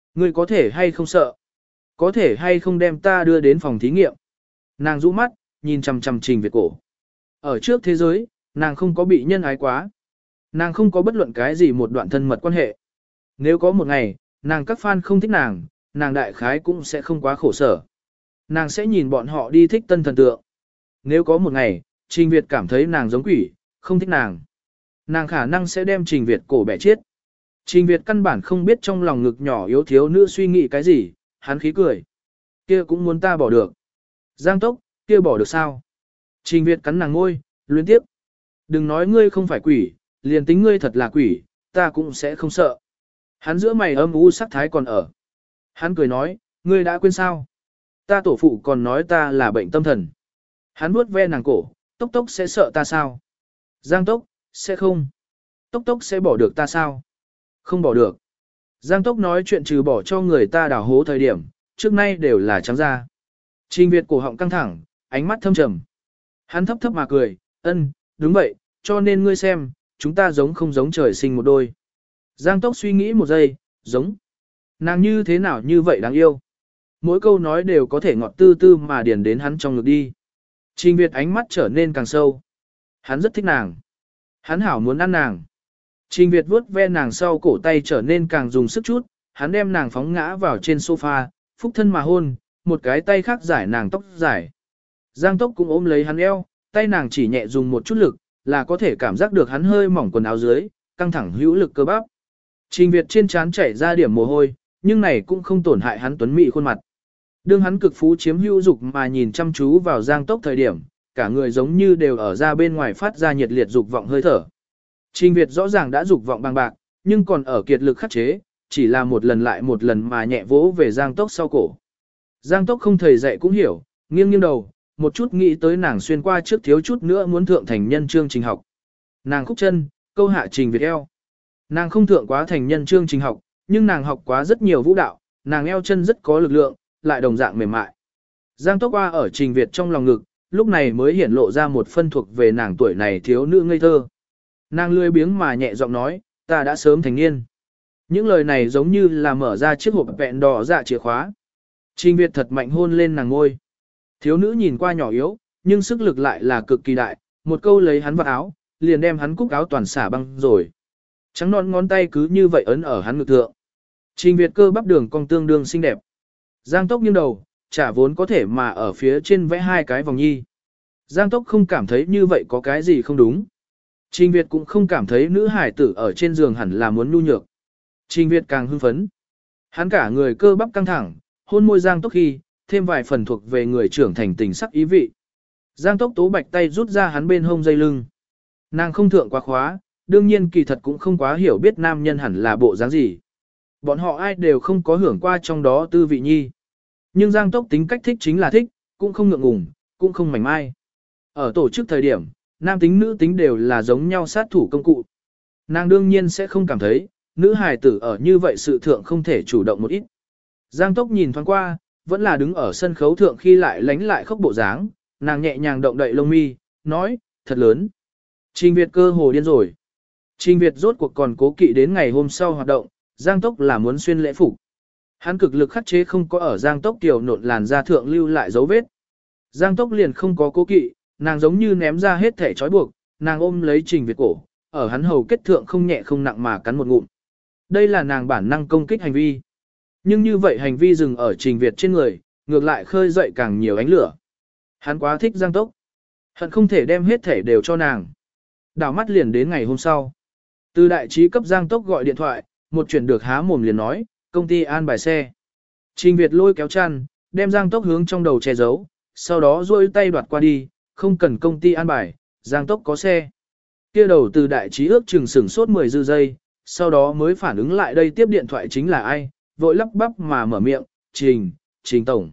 Ngươi có thể hay không sợ? Có thể hay không đem ta đưa đến phòng thí nghiệm? Nàng rũ mắt, nhìn chằm chằm Trình Việt cổ. Ở trước thế giới, nàng không có bị nhân ái quá. Nàng không có bất luận cái gì một đoạn thân mật quan hệ. Nếu có một ngày, nàng các fan không thích nàng, nàng đại khái cũng sẽ không quá khổ sở. Nàng sẽ nhìn bọn họ đi thích tân thần tượng. Nếu có một ngày, Trình Việt cảm thấy nàng giống quỷ, không thích nàng. Nàng khả năng sẽ đem Trình Việt cổ bẻ chết. Trình Việt căn bản không biết trong lòng ngực nhỏ yếu thiếu nữ suy nghĩ cái gì, hắn khí cười. Kia cũng muốn ta bỏ được. Giang Tốc, kia bỏ được sao? Trình Việt cắn nàng ngôi, luyến tiếp. Đừng nói ngươi không phải quỷ, liền tính ngươi thật là quỷ, ta cũng sẽ không sợ. Hắn giữa mày âm u sắc thái còn ở. Hắn cười nói, ngươi đã quên sao? Ta tổ phụ còn nói ta là bệnh tâm thần. Hắn vuốt ve nàng cổ, Tốc Tốc sẽ sợ ta sao? Giang Tốc, sẽ không. Tốc Tốc sẽ bỏ được ta sao? Không bỏ được. Giang Tốc nói chuyện trừ bỏ cho người ta đào hố thời điểm, trước nay đều là trắng ra. Trình Việt cổ họng căng thẳng, ánh mắt thâm trầm. Hắn thấp thấp mà cười, ân, đúng vậy, cho nên ngươi xem, chúng ta giống không giống trời sinh một đôi. Giang Tốc suy nghĩ một giây, giống. Nàng như thế nào như vậy đáng yêu. Mỗi câu nói đều có thể ngọt tư tư mà điền đến hắn trong ngực đi. Trình Việt ánh mắt trở nên càng sâu. Hắn rất thích nàng. Hắn hảo muốn ăn nàng. Trình Việt vuốt ve nàng sau cổ tay trở nên càng dùng sức chút, hắn đem nàng phóng ngã vào trên sofa, phúc thân mà hôn, một cái tay khác giải nàng tóc dài. Giang Tốc cũng ôm lấy hắn eo, tay nàng chỉ nhẹ dùng một chút lực, là có thể cảm giác được hắn hơi mỏng quần áo dưới, căng thẳng hữu lực cơ bắp. Trình Việt trên trán chảy ra điểm mồ hôi, nhưng này cũng không tổn hại hắn tuấn mỹ khuôn mặt. Đương hắn cực phú chiếm hữu dục mà nhìn chăm chú vào Giang Tốc thời điểm, cả người giống như đều ở ra bên ngoài phát ra nhiệt liệt dục vọng hơi thở. Trình Việt rõ ràng đã dục vọng bằng bạc, nhưng còn ở kiệt lực khắc chế, chỉ là một lần lại một lần mà nhẹ vỗ về Giang Tốc sau cổ. Giang Tốc không thầy dạy cũng hiểu, nghiêng nghiêng đầu, một chút nghĩ tới nàng xuyên qua trước thiếu chút nữa muốn thượng thành nhân chương trình học. Nàng khúc chân, câu hạ Trình Việt eo. Nàng không thượng quá thành nhân chương trình học, nhưng nàng học quá rất nhiều vũ đạo, nàng eo chân rất có lực lượng, lại đồng dạng mềm mại. Giang Tốc qua ở Trình Việt trong lòng ngực, lúc này mới hiển lộ ra một phân thuộc về nàng tuổi này thiếu nữ ngây thơ. Nàng lười biếng mà nhẹ giọng nói, ta đã sớm thành niên. Những lời này giống như là mở ra chiếc hộp vẹn đỏ dạ chìa khóa. Trình Việt thật mạnh hôn lên nàng ngôi. Thiếu nữ nhìn qua nhỏ yếu, nhưng sức lực lại là cực kỳ đại, một câu lấy hắn vào áo, liền đem hắn cúc áo toàn xả băng rồi. Trắng non ngón tay cứ như vậy ấn ở hắn ngực thượng. Trình Việt cơ bắp đường cong tương đương xinh đẹp. Giang Tốc nghiêng đầu, chả vốn có thể mà ở phía trên vẽ hai cái vòng nhi. Giang Tốc không cảm thấy như vậy có cái gì không đúng. Trình Việt cũng không cảm thấy nữ hải tử ở trên giường hẳn là muốn nhu nhược. Trình Việt càng hưng phấn. Hắn cả người cơ bắp căng thẳng, hôn môi Giang Tốc khi, thêm vài phần thuộc về người trưởng thành tình sắc ý vị. Giang Tốc tố bạch tay rút ra hắn bên hông dây lưng. Nàng không thượng quá khóa, đương nhiên kỳ thật cũng không quá hiểu biết nam nhân hẳn là bộ dáng gì. Bọn họ ai đều không có hưởng qua trong đó tư vị nhi. Nhưng Giang Tốc tính cách thích chính là thích, cũng không ngượng ngùng, cũng không mảnh mai. Ở tổ chức thời điểm, nam tính nữ tính đều là giống nhau sát thủ công cụ. Nàng đương nhiên sẽ không cảm thấy, nữ hài tử ở như vậy sự thượng không thể chủ động một ít. Giang Tốc nhìn thoáng qua, vẫn là đứng ở sân khấu thượng khi lại lánh lại khóc bộ dáng, nàng nhẹ nhàng động đậy lông mi, nói, thật lớn. Trình Việt cơ hồ điên rồi. Trình Việt rốt cuộc còn cố kỵ đến ngày hôm sau hoạt động, Giang Tốc là muốn xuyên lễ phục. Hắn cực lực khắc chế không có ở Giang Tốc tiểu nộn làn da thượng lưu lại dấu vết. Giang Tốc liền không có cố kỵ, nàng giống như ném ra hết thể trói buộc, nàng ôm lấy Trình Việt cổ, ở hắn hầu kết thượng không nhẹ không nặng mà cắn một ngụm. Đây là nàng bản năng công kích hành vi. Nhưng như vậy hành vi dừng ở Trình Việt trên người, ngược lại khơi dậy càng nhiều ánh lửa. Hắn quá thích Giang Tốc. Hận không thể đem hết thể đều cho nàng. Đảo mắt liền đến ngày hôm sau. Từ đại trí cấp Giang Tốc gọi điện thoại, một chuyện được há mồm liền nói, công ty an bài xe. Trình Việt lôi kéo chăn, đem Giang Tốc hướng trong đầu che giấu, sau đó duỗi tay đoạt qua đi, không cần công ty an bài, Giang Tốc có xe. Kia đầu từ đại trí ước chừng sửng sốt 10 dư giây, sau đó mới phản ứng lại đây tiếp điện thoại chính là ai, vội lắp bắp mà mở miệng, Trình Tổng.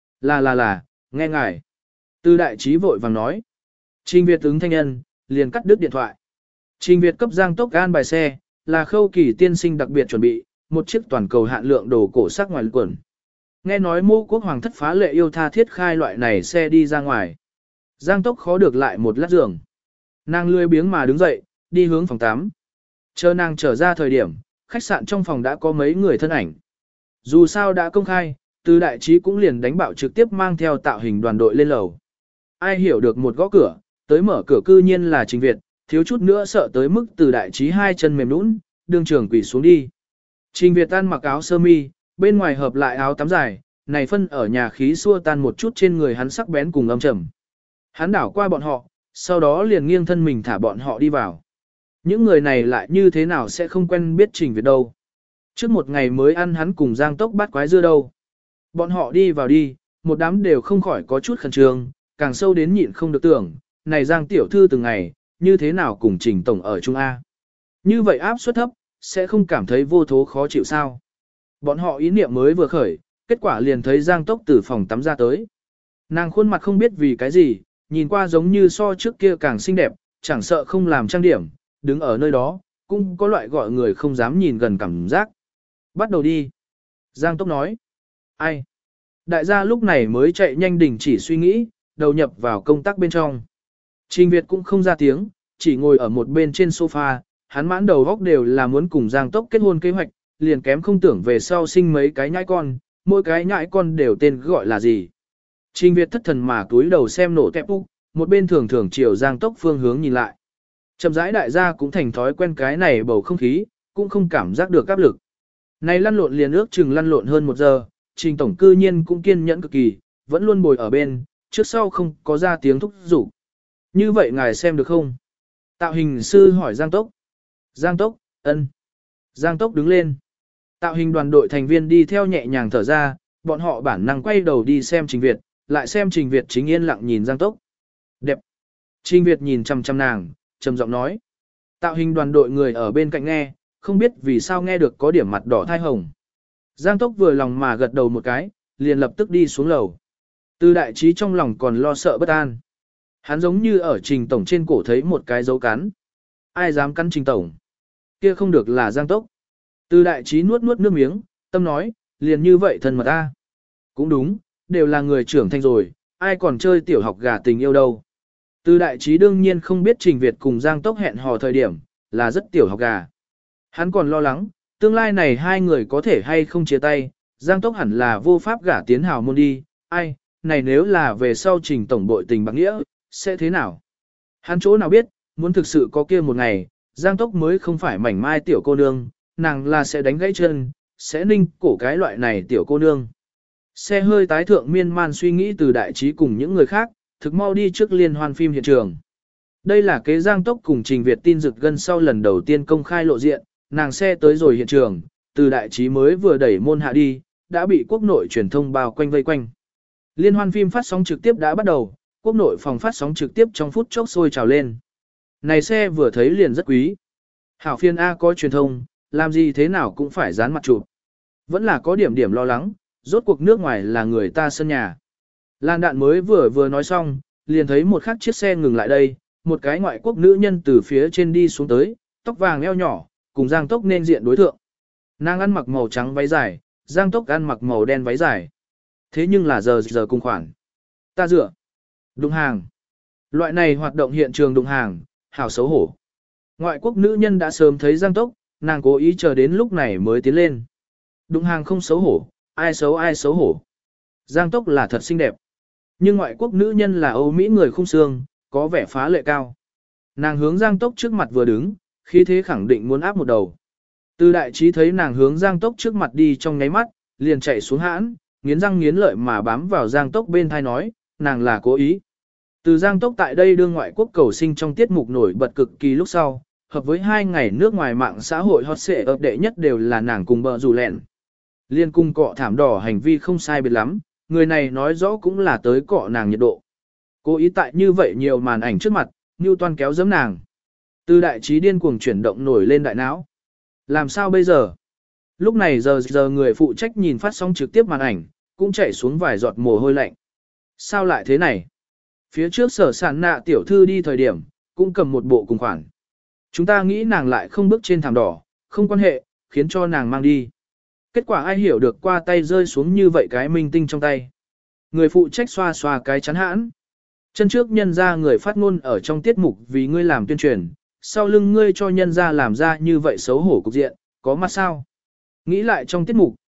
Là, nghe ngài. Từ đại trí vội vàng nói. Trình Việt ứng thanh nhân, liền cắt đứt điện thoại. Trình Việt cấp Giang Tốc an bài xe, là Khâu Kỳ tiên sinh đặc biệt chuẩn bị, một chiếc toàn cầu hạn lượng đồ cổ sắc ngoài quần. Nghe nói Mô Quốc Hoàng thất phá lệ yêu tha thiết khai loại này xe đi ra ngoài. Giang Tốc khó được lại một lát giường. Nàng lười biếng mà đứng dậy, đi hướng phòng 8. Chờ nàng trở ra thời điểm, khách sạn trong phòng đã có mấy người thân ảnh. Dù sao đã công khai, Từ Đại Trí cũng liền đánh bạo trực tiếp mang theo tạo hình đoàn đội lên lầu. Ai hiểu được một gõ cửa, tới mở cửa cư nhiên là Trình Việt, thiếu chút nữa sợ tới mức Từ Đại Trí hai chân mềm nhũn, đương trường quỳ xuống đi. Trình Việt ăn mặc áo sơ mi, bên ngoài hợp lại áo tắm dài, này phân ở nhà khí xua tan một chút trên người hắn sắc bén cùng âm trầm. Hắn đảo qua bọn họ, sau đó liền nghiêng thân mình thả bọn họ đi vào. Những người này lại như thế nào sẽ không quen biết Trình Việt đâu. Trước một ngày mới ăn hắn cùng Giang Tốc bát quái dưa đâu. Bọn họ đi vào đi, một đám đều không khỏi có chút khẩn trương, càng sâu đến nhịn không được tưởng, này Giang tiểu thư từng ngày, như thế nào cùng Trình tổng ở Trung A. Như vậy áp suất thấp, sẽ không cảm thấy vô thố khó chịu sao. Bọn họ ý niệm mới vừa khởi, kết quả liền thấy Giang Tốc từ phòng tắm ra tới. Nàng khuôn mặt không biết vì cái gì, nhìn qua giống như so trước kia càng xinh đẹp, chẳng sợ không làm trang điểm, đứng ở nơi đó, cũng có loại gọi người không dám nhìn gần cảm giác. Bắt đầu đi. Giang Tốc nói. Ai? Đại gia lúc này mới chạy nhanh đình chỉ suy nghĩ, đầu nhập vào công tác bên trong. Trình Việt cũng không ra tiếng, chỉ ngồi ở một bên trên sofa, hắn mãn đầu góc đều là muốn cùng Giang Tốc kết hôn kế hoạch, liền kém không tưởng về sau sinh mấy cái nhãi con, mỗi cái nhãi con đều tên gọi là gì. Trình Việt thất thần mà túi đầu xem nổ tẹp úc, một bên thường thường chiều Giang Tốc phương hướng nhìn lại. Chậm rãi đại gia cũng thành thói quen cái này bầu không khí, cũng không cảm giác được áp lực. Này lăn lộn liền ước chừng lăn lộn hơn 1 giờ, Trình tổng cư nhiên cũng kiên nhẫn cực kỳ, vẫn luôn bồi ở bên, trước sau không có ra tiếng thúc giục. Như vậy ngài xem được không? Tạo hình sư hỏi Giang Tốc. Giang Tốc, ân. Giang Tốc đứng lên. Tạo hình đoàn đội thành viên đi theo nhẹ nhàng thở ra, bọn họ bản năng quay đầu đi xem Trình Việt, lại xem Trình Việt chính yên lặng nhìn Giang Tốc. Đẹp. Trình Việt nhìn chăm chăm nàng, trầm giọng nói. Tạo hình đoàn đội người ở bên cạnh nghe, không biết vì sao nghe được có điểm mặt đỏ thai hồng. Giang Tốc vừa lòng mà gật đầu một cái, liền lập tức đi xuống lầu. Từ Đại Trí trong lòng còn lo sợ bất an. Hắn giống như ở Trình tổng trên cổ thấy một cái dấu cắn. Ai dám cắn Trình tổng? Kia không được là Giang Tốc. Từ Đại Trí nuốt nuốt nước miếng, tâm nói, liền như vậy thân mật ta. Cũng đúng, đều là người trưởng thành rồi, ai còn chơi tiểu học gà tình yêu đâu. Từ Đại Trí đương nhiên không biết Trình Việt cùng Giang Tốc hẹn hò thời điểm, là rất tiểu học gà. Hắn còn lo lắng, tương lai này hai người có thể hay không chia tay, Giang Tốc hẳn là vô pháp gả tiến hào môn đi, ai, này nếu là về sau Trình tổng bội tình bạc nghĩa, sẽ thế nào? Hắn chỗ nào biết, muốn thực sự có kia một ngày, Giang Tốc mới không phải mảnh mai tiểu cô nương, nàng là sẽ đánh gãy chân, sẽ ninh cổ cái loại này tiểu cô nương. Xe hơi tái thượng miên man suy nghĩ Từ Đại Trí cùng những người khác, thực mau đi trước liên hoan phim hiện trường. Đây là kế Giang Tốc cùng Trình Việt tin rực gân sau lần đầu tiên công khai lộ diện, nàng xe tới rồi hiện trường, Từ Đại Trí mới vừa đẩy môn hạ đi, đã bị quốc nội truyền thông bao quanh vây quanh. Liên hoan phim phát sóng trực tiếp đã bắt đầu, quốc nội phòng phát sóng trực tiếp trong phút chốc sôi trào lên. Này xe vừa thấy liền rất quý. Hảo phiên A có truyền thông, làm gì thế nào cũng phải dán mặt chụp. Vẫn là có điểm điểm lo lắng, rốt cuộc nước ngoài là người ta sân nhà. Lan đạn mới vừa nói xong, liền thấy một khắc chiếc xe ngừng lại đây, một cái ngoại quốc nữ nhân từ phía trên đi xuống tới, tóc vàng eo nhỏ, cùng Giang Tốc nên diện đối thượng. Nàng ăn mặc màu trắng váy dài, Giang Tốc ăn mặc màu đen váy dài. Thế nhưng là giờ cùng khoản. Ta dựa. Đụng hàng. Loại này hoạt động hiện trường đụng hàng, hảo xấu hổ. Ngoại quốc nữ nhân đã sớm thấy Giang Tốc, nàng cố ý chờ đến lúc này mới tiến lên. Đụng hàng không xấu hổ, ai xấu hổ. Giang Tốc là thật xinh đẹp. Nhưng ngoại quốc nữ nhân là Âu Mỹ người khung xương, có vẻ phá lệ cao. Nàng hướng Giang Tốc trước mặt vừa đứng, khí thế khẳng định muốn áp một đầu. Từ Đại Trí thấy nàng hướng Giang Tốc trước mặt đi trong nháy mắt, liền chạy xuống hãn, nghiến răng nghiến lợi mà bám vào Giang Tốc bên thai nói, nàng là cố ý. Từ Giang Tốc tại đây đương ngoại quốc cầu sinh trong tiết mục nổi bật cực kỳ lúc sau, hợp với 2 ngày nước ngoài mạng xã hội hot xệ ập đệ nhất đều là nàng cùng bờ rủ lẹn. Liên cung cọ thảm đỏ hành vi không sai biệt lắm, người này nói rõ cũng là tới cọ nàng nhiệt độ. Cố ý tại như vậy nhiều màn ảnh trước mặt, Newton kéo giẫm nàng. Từ Đại Trí điên cuồng chuyển động nổi lên đại não. Làm sao bây giờ? Lúc này giờ người phụ trách nhìn phát sóng trực tiếp màn ảnh, cũng chảy xuống vài giọt mồ hôi lạnh. Sao lại thế này? Phía trước Sở Sản Nạ tiểu thư đi thời điểm, cũng cầm một bộ cùng khoản. Chúng ta nghĩ nàng lại không bước trên thảm đỏ, không quan hệ, khiến cho nàng mang đi. Kết quả ai hiểu được qua tay rơi xuống như vậy cái minh tinh trong tay. Người phụ trách xoa xoa cái chắn hãn. Chân trước nhân ra người phát ngôn ở trong tiết mục vì ngươi làm tuyên truyền, sau lưng ngươi cho nhân ra làm ra như vậy xấu hổ cục diện, có mặt sao? Nghĩ lại trong tiết mục,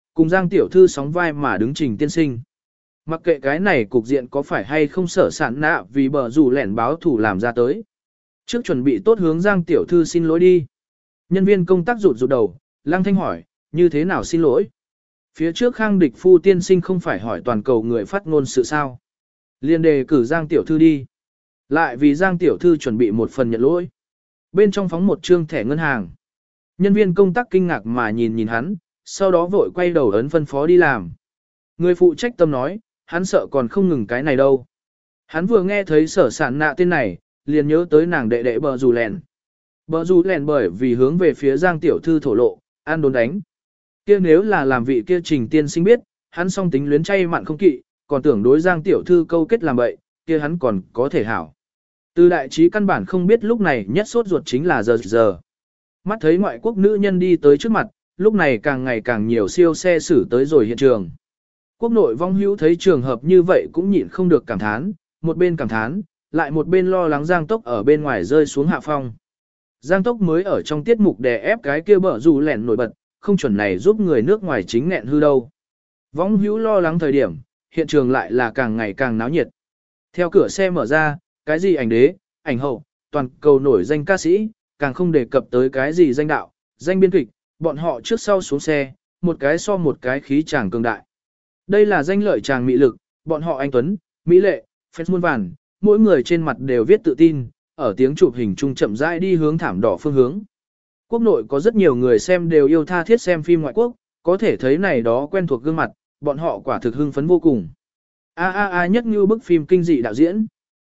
cùng Giang tiểu thư sóng vai mà đứng Trình tiên sinh. Mặc kệ cái này cục diện có phải hay không sở sản nạ vì bờ rủ lẻn báo thủ làm ra tới. Trước chuẩn bị tốt hướng Giang tiểu thư xin lỗi đi. Nhân viên công tác rụt rụt đầu, Lăng Thanh hỏi, như thế nào xin lỗi? Phía trước Khang Địch Phu tiên sinh không phải hỏi toàn cầu người phát ngôn sự sao? Liên đề cử Giang tiểu thư đi. Lại vì Giang tiểu thư chuẩn bị một phần nhận lỗi. Bên trong phóng một trương thẻ ngân hàng. Nhân viên công tác kinh ngạc mà nhìn hắn, sau đó vội quay đầu ấn phân phó đi làm. Người phụ trách tâm nói, hắn sợ còn không ngừng cái này đâu. Hắn vừa nghe thấy sở sản nạ tên này, liền nhớ tới nàng đệ đệ bờ rủ lèn. Bờ rủ lèn bởi vì hướng về phía Giang tiểu thư thổ lộ, ăn đốn đánh. Kia nếu là làm vị kia Trình tiên sinh biết, hắn song tính luyến chay mặn không kỵ, còn tưởng đối Giang tiểu thư câu kết làm bậy, kia hắn còn có thể hảo. Từ đại trí căn bản không biết lúc này nhất sốt ruột chính là giờ. Mắt thấy ngoại quốc nữ nhân đi tới trước mặt, lúc này càng ngày càng nhiều siêu xe xử tới rồi hiện trường. Quốc nội vong hữu thấy trường hợp như vậy cũng nhịn không được cảm thán, một bên cảm thán, lại một bên lo lắng Giang Tốc ở bên ngoài rơi xuống hạ phong. Giang Tốc mới ở trong tiết mục đè ép cái kia bở rủ lẻn nổi bật, không chuẩn này giúp người nước ngoài chính nghẹn hư đâu. Vong hữu lo lắng thời điểm, hiện trường lại là càng ngày càng náo nhiệt. Theo cửa xe mở ra, cái gì ảnh đế, ảnh hậu, toàn cầu nổi danh ca sĩ, càng không đề cập tới cái gì danh đạo, danh biên kịch, bọn họ trước sau xuống xe, một cái so một cái khí chàng cường đại. Đây là danh lợi chàng mỹ lực, bọn họ anh Tuấn, Mỹ Lệ, fans muôn vàn, mỗi người trên mặt đều viết tự tin, ở tiếng chụp hình chung chậm rãi đi hướng thảm đỏ phương hướng. Quốc nội có rất nhiều người xem đều yêu tha thiết xem phim ngoại quốc, có thể thấy này đó quen thuộc gương mặt, bọn họ quả thực hưng phấn vô cùng. Nhất như bức phim kinh dị đạo diễn.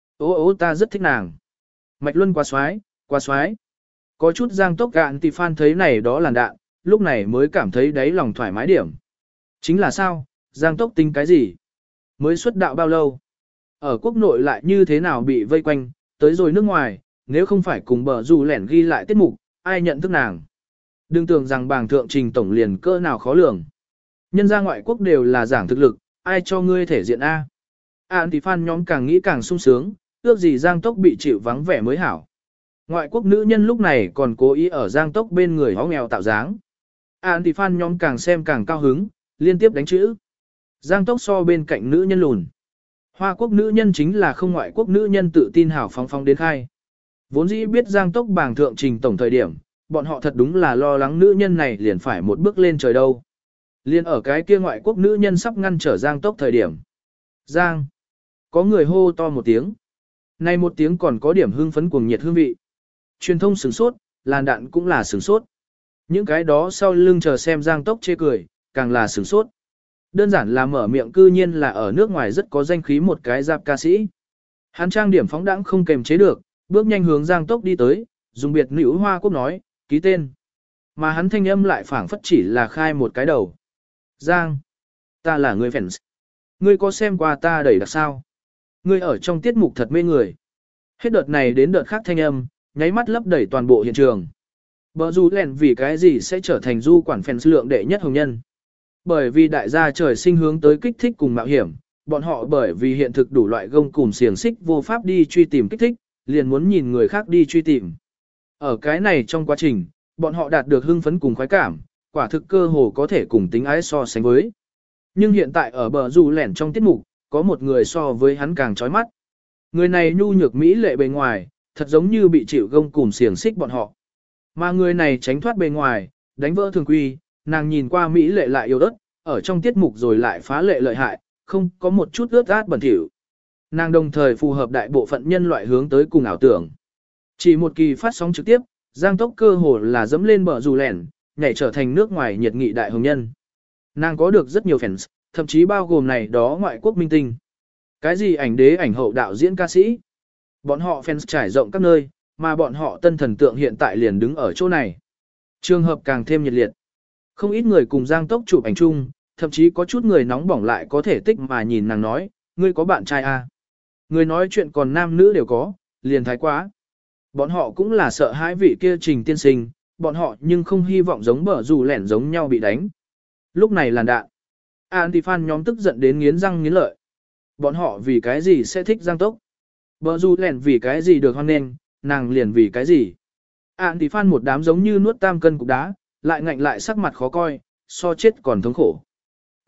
Ô ta rất thích nàng. Mạch Luân quá xoái, quá xoái. Có chút Giang Tốc gạn thì fan thấy này đó làn đạn, lúc này mới cảm thấy đáy lòng thoải mái điểm. Chính là sao, Giang Tốc tính cái gì? Mới xuất đạo bao lâu? Ở quốc nội lại như thế nào bị vây quanh, tới rồi nước ngoài, nếu không phải cùng bờ rủ lẻn ghi lại tiết mục, ai nhận thức nàng? Đừng tưởng rằng bảng thượng Trình tổng liền cỡ nào khó lường. Nhân gia ngoại quốc đều là giảng thực lực, ai cho ngươi thể diện A. Thì fan nhóm càng nghĩ càng sung sướng, ước gì Giang Tốc bị chịu vắng vẻ mới hảo. Ngoại quốc nữ nhân lúc này còn cố ý ở Giang Tốc bên người hó nghèo tạo dáng. Thì fan nhóm càng xem càng cao hứng, liên tiếp đánh chữ. Giang Tốc so bên cạnh nữ nhân lùn. Hoa quốc nữ nhân chính là không ngoại quốc nữ nhân tự tin hào phóng phóng đến khai. Vốn dĩ biết Giang Tốc bảng thượng Trình tổng thời điểm, bọn họ thật đúng là lo lắng nữ nhân này liền phải một bước lên trời đâu. Liên ở cái kia ngoại quốc nữ nhân sắp ngăn trở Giang Tốc thời điểm. Giang. Có người hô to một tiếng. Này một tiếng còn có điểm hưng phấn cuồng nhiệt hương vị. Truyền thông sửng sốt, làn đạn cũng là sửng sốt. Những cái đó sau lưng chờ xem Giang Tốc chê cười, càng là sửng sốt. Đơn giản là mở miệng cư nhiên là ở nước ngoài rất có danh khí một cái giáp ca sĩ. Hắn trang điểm phóng đãng không kềm chế được, bước nhanh hướng Giang Tốc đi tới, dùng biệt nữ Hoa Quốc nói, ký tên. Mà hắn thanh âm lại phảng phất chỉ là khai một cái đầu. Giang, ta là người fans. Ngươi có xem qua ta đẩy đặc sao? Ngươi ở trong tiết mục thật mê người. Hết đợt này đến đợt khác thanh âm, nháy mắt lấp đầy toàn bộ hiện trường. Bờ rủ lẻn vì cái gì sẽ trở thành du quản fans lượng đệ nhất hồng nhân? Bởi vì đại gia trời sinh hướng tới kích thích cùng mạo hiểm, bọn họ bởi vì hiện thực đủ loại gông cùm xiềng xích vô pháp đi truy tìm kích thích, liền muốn nhìn người khác đi truy tìm. Ở cái này trong quá trình, bọn họ đạt được hưng phấn cùng khoái cảm, quả thực cơ hồ có thể cùng tính ái so sánh với. Nhưng hiện tại ở bờ rủ lẻn trong tiết mục, có một người so với hắn càng chói mắt. Người này nhu nhược mỹ lệ bề ngoài, thật giống như bị chịu gông cùm xiềng xích bọn họ. Mà người này tránh thoát bề ngoài, đánh vỡ thường quy, nàng nhìn qua mỹ lệ lại yêu ớt, ở trong tiết mục rồi lại phá lệ lợi hại, không có một chút ướt át bẩn thỉu. Nàng đồng thời phù hợp đại bộ phận nhân loại hướng tới cùng ảo tưởng. Chỉ một kỳ phát sóng trực tiếp, Giang Tốc cơ hồ là dẫm lên bờ rủ lẻn, nhảy trở thành nước ngoài nhiệt nghị đại hồng nhân. Nàng có được rất nhiều fans, thậm chí bao gồm này đó ngoại quốc minh tinh. Cái gì ảnh đế ảnh hậu đạo diễn ca sĩ. Bọn họ fans trải rộng các nơi, mà bọn họ tân thần tượng hiện tại liền đứng ở chỗ này. Trường hợp càng thêm nhiệt liệt. Không ít người cùng Giang Tốc chụp ảnh chung, thậm chí có chút người nóng bỏng lại có thể tích mà nhìn nàng nói, ngươi có bạn trai à? Người nói chuyện còn nam nữ đều có, liền thái quá. Bọn họ cũng là sợ hãi vị kia Trình tiên sinh, bọn họ nhưng không hy vọng giống bờ rủ lẻn giống nhau bị đánh. Lúc này làn đạn. Anti-fan nhóm tức giận đến nghiến răng nghiến lợi. Bọn họ vì cái gì sẽ thích Giang Tốc? Bờ rủ lẻn vì cái gì được hoan nghênh, nàng liền vì cái gì? Anti-fan một đám giống như nuốt tam cân cục đá, lại ngạnh lại sắc mặt khó coi, so chết còn thống khổ.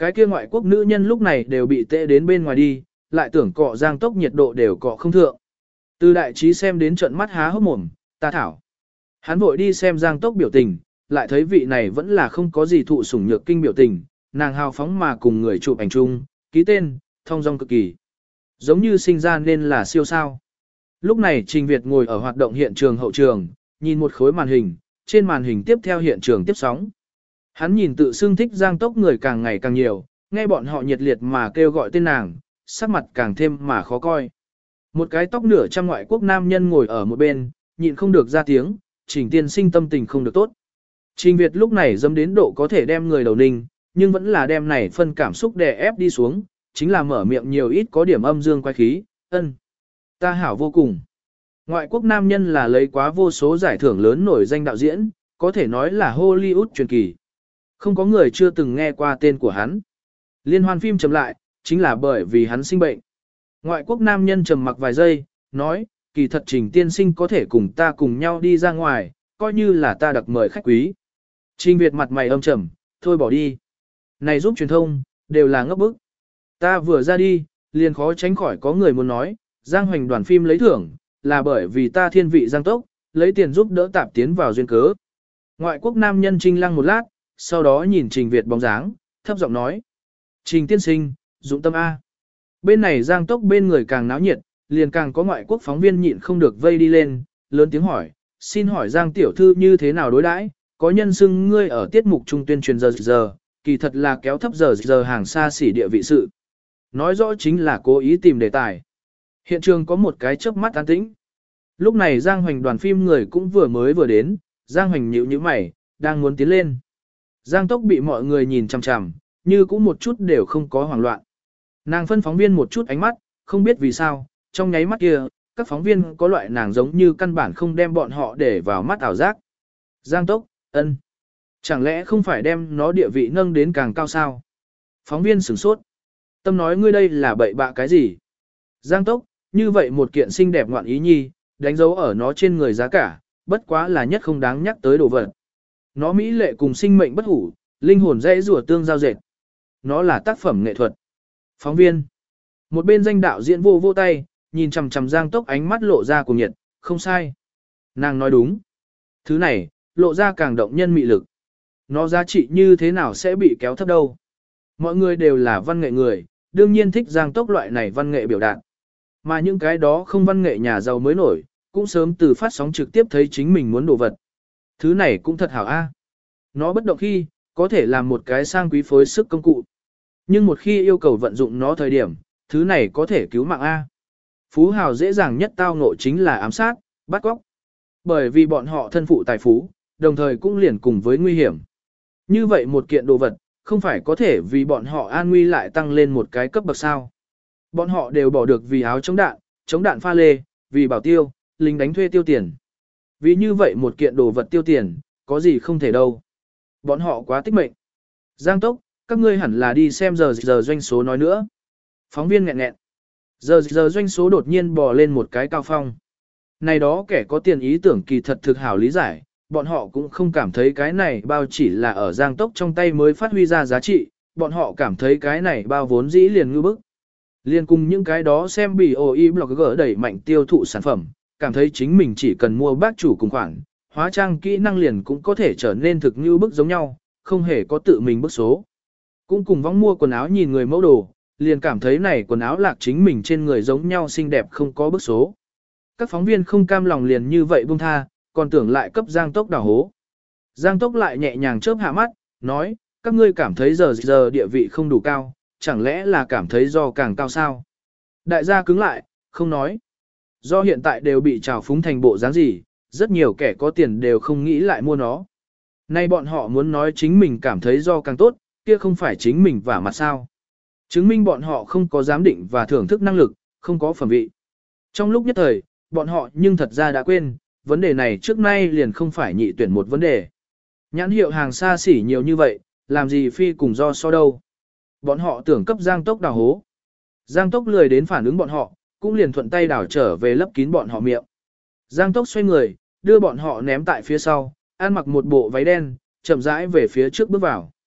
Cái kia ngoại quốc nữ nhân lúc này đều bị tệ đến bên ngoài đi, lại tưởng cọ Giang Tốc nhiệt độ đều cọ không thượng. Từ đại trí xem đến trận mắt há hốc mồm, ta thảo. Hắn vội đi xem Giang Tốc biểu tình, lại thấy vị này vẫn là không có gì thụ sủng nhược kinh biểu tình, nàng hào phóng mà cùng người chụp ảnh chung, ký tên, thông dong cực kỳ. Giống như sinh ra nên là siêu sao. Lúc này Trình Việt ngồi ở hoạt động hiện trường hậu trường, nhìn một khối màn hình, trên màn hình tiếp theo hiện trường tiếp sóng. Hắn nhìn tự xưng thích Giang Tốc người càng ngày càng nhiều, nghe bọn họ nhiệt liệt mà kêu gọi tên nàng, sắc mặt càng thêm mà khó coi. Một cái tóc nửa trăm ngoại quốc nam nhân ngồi ở một bên, nhịn không được ra tiếng, Trình tiên sinh tâm tình không được tốt. Trình Việt lúc này dâm đến độ có thể đem người đầu ninh, nhưng vẫn là đem này phân cảm xúc đè ép đi xuống, chính là mở miệng nhiều ít có điểm âm dương quay khí, ân. Ta hảo vô cùng. Ngoại quốc nam nhân là lấy quá vô số giải thưởng lớn nổi danh đạo diễn, có thể nói là Hollywood truyền kỳ. Không có người chưa từng nghe qua tên của hắn. Liên hoan phim chậm lại, chính là bởi vì hắn sinh bệnh. Ngoại quốc nam nhân trầm mặc vài giây, nói, kỳ thật Trình tiên sinh có thể cùng ta cùng nhau đi ra ngoài, coi như là ta đặc mời khách quý. Trình Việt mặt mày âm trầm, thôi bỏ đi. Này giúp truyền thông, đều là ngốc bức. Ta vừa ra đi, liền khó tránh khỏi có người muốn nói, Giang Hoành đoàn phim lấy thưởng, là bởi vì ta thiên vị Giang Tốc, lấy tiền giúp đỡ tạp tiến vào duyên cớ. Ngoại quốc nam nhân trinh lăng một lát, sau đó nhìn Trình Việt bóng dáng, thấp giọng nói. Trình tiên sinh, dụng tâm A. Bên này Giang Tốc bên người càng náo nhiệt, liền càng có ngoại quốc phóng viên nhịn không được vây đi lên, lớn tiếng hỏi, xin hỏi Giang tiểu thư như thế nào đối đãi? Có nhân xưng ngươi ở tiết mục trung tuyên truyền giờ, kỳ thật là kéo thấp giờ hàng xa xỉ địa vị sự. Nói rõ chính là cố ý tìm đề tài. Hiện trường có một cái chớp mắt an tĩnh. Lúc này Giang Hoành đoàn phim người cũng vừa đến, Giang Hoành nhíu mày, đang muốn tiến lên. Giang Tốc bị mọi người nhìn chằm chằm, như cũng một chút đều không có hoảng loạn. Nàng phân phóng viên một chút ánh mắt, không biết vì sao, trong nháy mắt kia, các phóng viên có loại nàng giống như căn bản không đem bọn họ để vào mắt ảo giác. Giang Tốc, ân. Chẳng lẽ không phải đem nó địa vị nâng đến càng cao sao? Phóng viên sửng sốt. Tâm nói ngươi đây là bậy bạ cái gì? Giang Tốc, như vậy một kiện xinh đẹp ngoạn ý nhi, đánh dấu ở nó trên người giá cả, bất quá là nhất không đáng nhắc tới đồ vật. Nó mỹ lệ cùng sinh mệnh bất hủ, linh hồn dễ rùa tương giao dệt. Nó là tác phẩm nghệ thuật. Phóng viên. Một bên danh đạo diễn vô tay, nhìn chằm chằm Giang Tốc ánh mắt lộ ra cùng nhiệt, không sai. Nàng nói đúng. Thứ này, lộ ra càng động nhân mị lực. Nó giá trị như thế nào sẽ bị kéo thấp đâu. Mọi người đều là văn nghệ người, đương nhiên thích Giang Tốc loại này văn nghệ biểu đạt. Mà những cái đó không văn nghệ nhà giàu mới nổi, cũng sớm từ phát sóng trực tiếp thấy chính mình muốn đồ vật. Thứ này cũng thật hảo a. Nó bất động khi, có thể làm một cái sang quý phối sức công cụ. Nhưng một khi yêu cầu vận dụng nó thời điểm, thứ này có thể cứu mạng a. Phú hào dễ dàng nhất tao ngộ chính là ám sát, bắt cóc. Bởi vì bọn họ thân phụ tài phú, đồng thời cũng liền cùng với nguy hiểm. Như vậy một kiện đồ vật, không phải có thể vì bọn họ an nguy lại tăng lên một cái cấp bậc sao. Bọn họ đều bỏ được vì áo chống đạn pha lê, vì bảo tiêu, lính đánh thuê tiêu tiền. Vì như vậy một kiện đồ vật tiêu tiền, có gì không thể đâu. Bọn họ quá tích mệnh. Giang Tốc, các ngươi hẳn là đi xem giờ doanh số nói nữa. Phóng viên nghẹn. Giờ doanh số đột nhiên bò lên một cái cao phong. Này đó kẻ có tiền ý tưởng kỳ thật thực hảo lý giải, bọn họ cũng không cảm thấy cái này bao chỉ là ở Giang Tốc trong tay mới phát huy ra giá trị, bọn họ cảm thấy cái này bao vốn dĩ liền ngư bức. Liên cùng những cái đó xem BOE blogger đẩy mạnh tiêu thụ sản phẩm, cảm thấy chính mình chỉ cần mua bác chủ cùng khoản, hóa trang kỹ năng liền cũng có thể trở nên thực như bức giống nhau, không hề có tự mình bức số. Cũng cùng vong mua quần áo nhìn người mẫu đồ, liền cảm thấy này quần áo lạc chính mình trên người giống nhau xinh đẹp không có bức số. Các phóng viên không cam lòng liền như vậy buông tha, còn tưởng lại cấp Giang Tốc đào hố. Giang Tốc lại nhẹ nhàng chớp hạ mắt, nói, các ngươi cảm thấy giờ địa vị không đủ cao, chẳng lẽ là cảm thấy do càng cao sao? Đại gia cứng lại, không nói. Do hiện tại đều bị trào phúng thành bộ dáng gì, rất nhiều kẻ có tiền đều không nghĩ lại mua nó. Nay bọn họ muốn nói chính mình cảm thấy do càng tốt, kia không phải chính mình vả mặt sao. Chứng minh bọn họ không có giám định và thưởng thức năng lực, không có phẩm vị. Trong lúc nhất thời, bọn họ nhưng thật ra đã quên, vấn đề này trước nay liền không phải nhị tuyển một vấn đề. Nhãn hiệu hàng xa xỉ nhiều như vậy, làm gì phi cùng do so đâu. Bọn họ tưởng cấp Giang Tốc đào hố. Giang Tốc lười đến phản ứng bọn họ, cũng liền thuận tay đảo trở về lấp kín bọn họ miệng. Giang Tốc xoay người, đưa bọn họ ném tại phía sau, ăn mặc một bộ váy đen, chậm rãi về phía trước bước vào.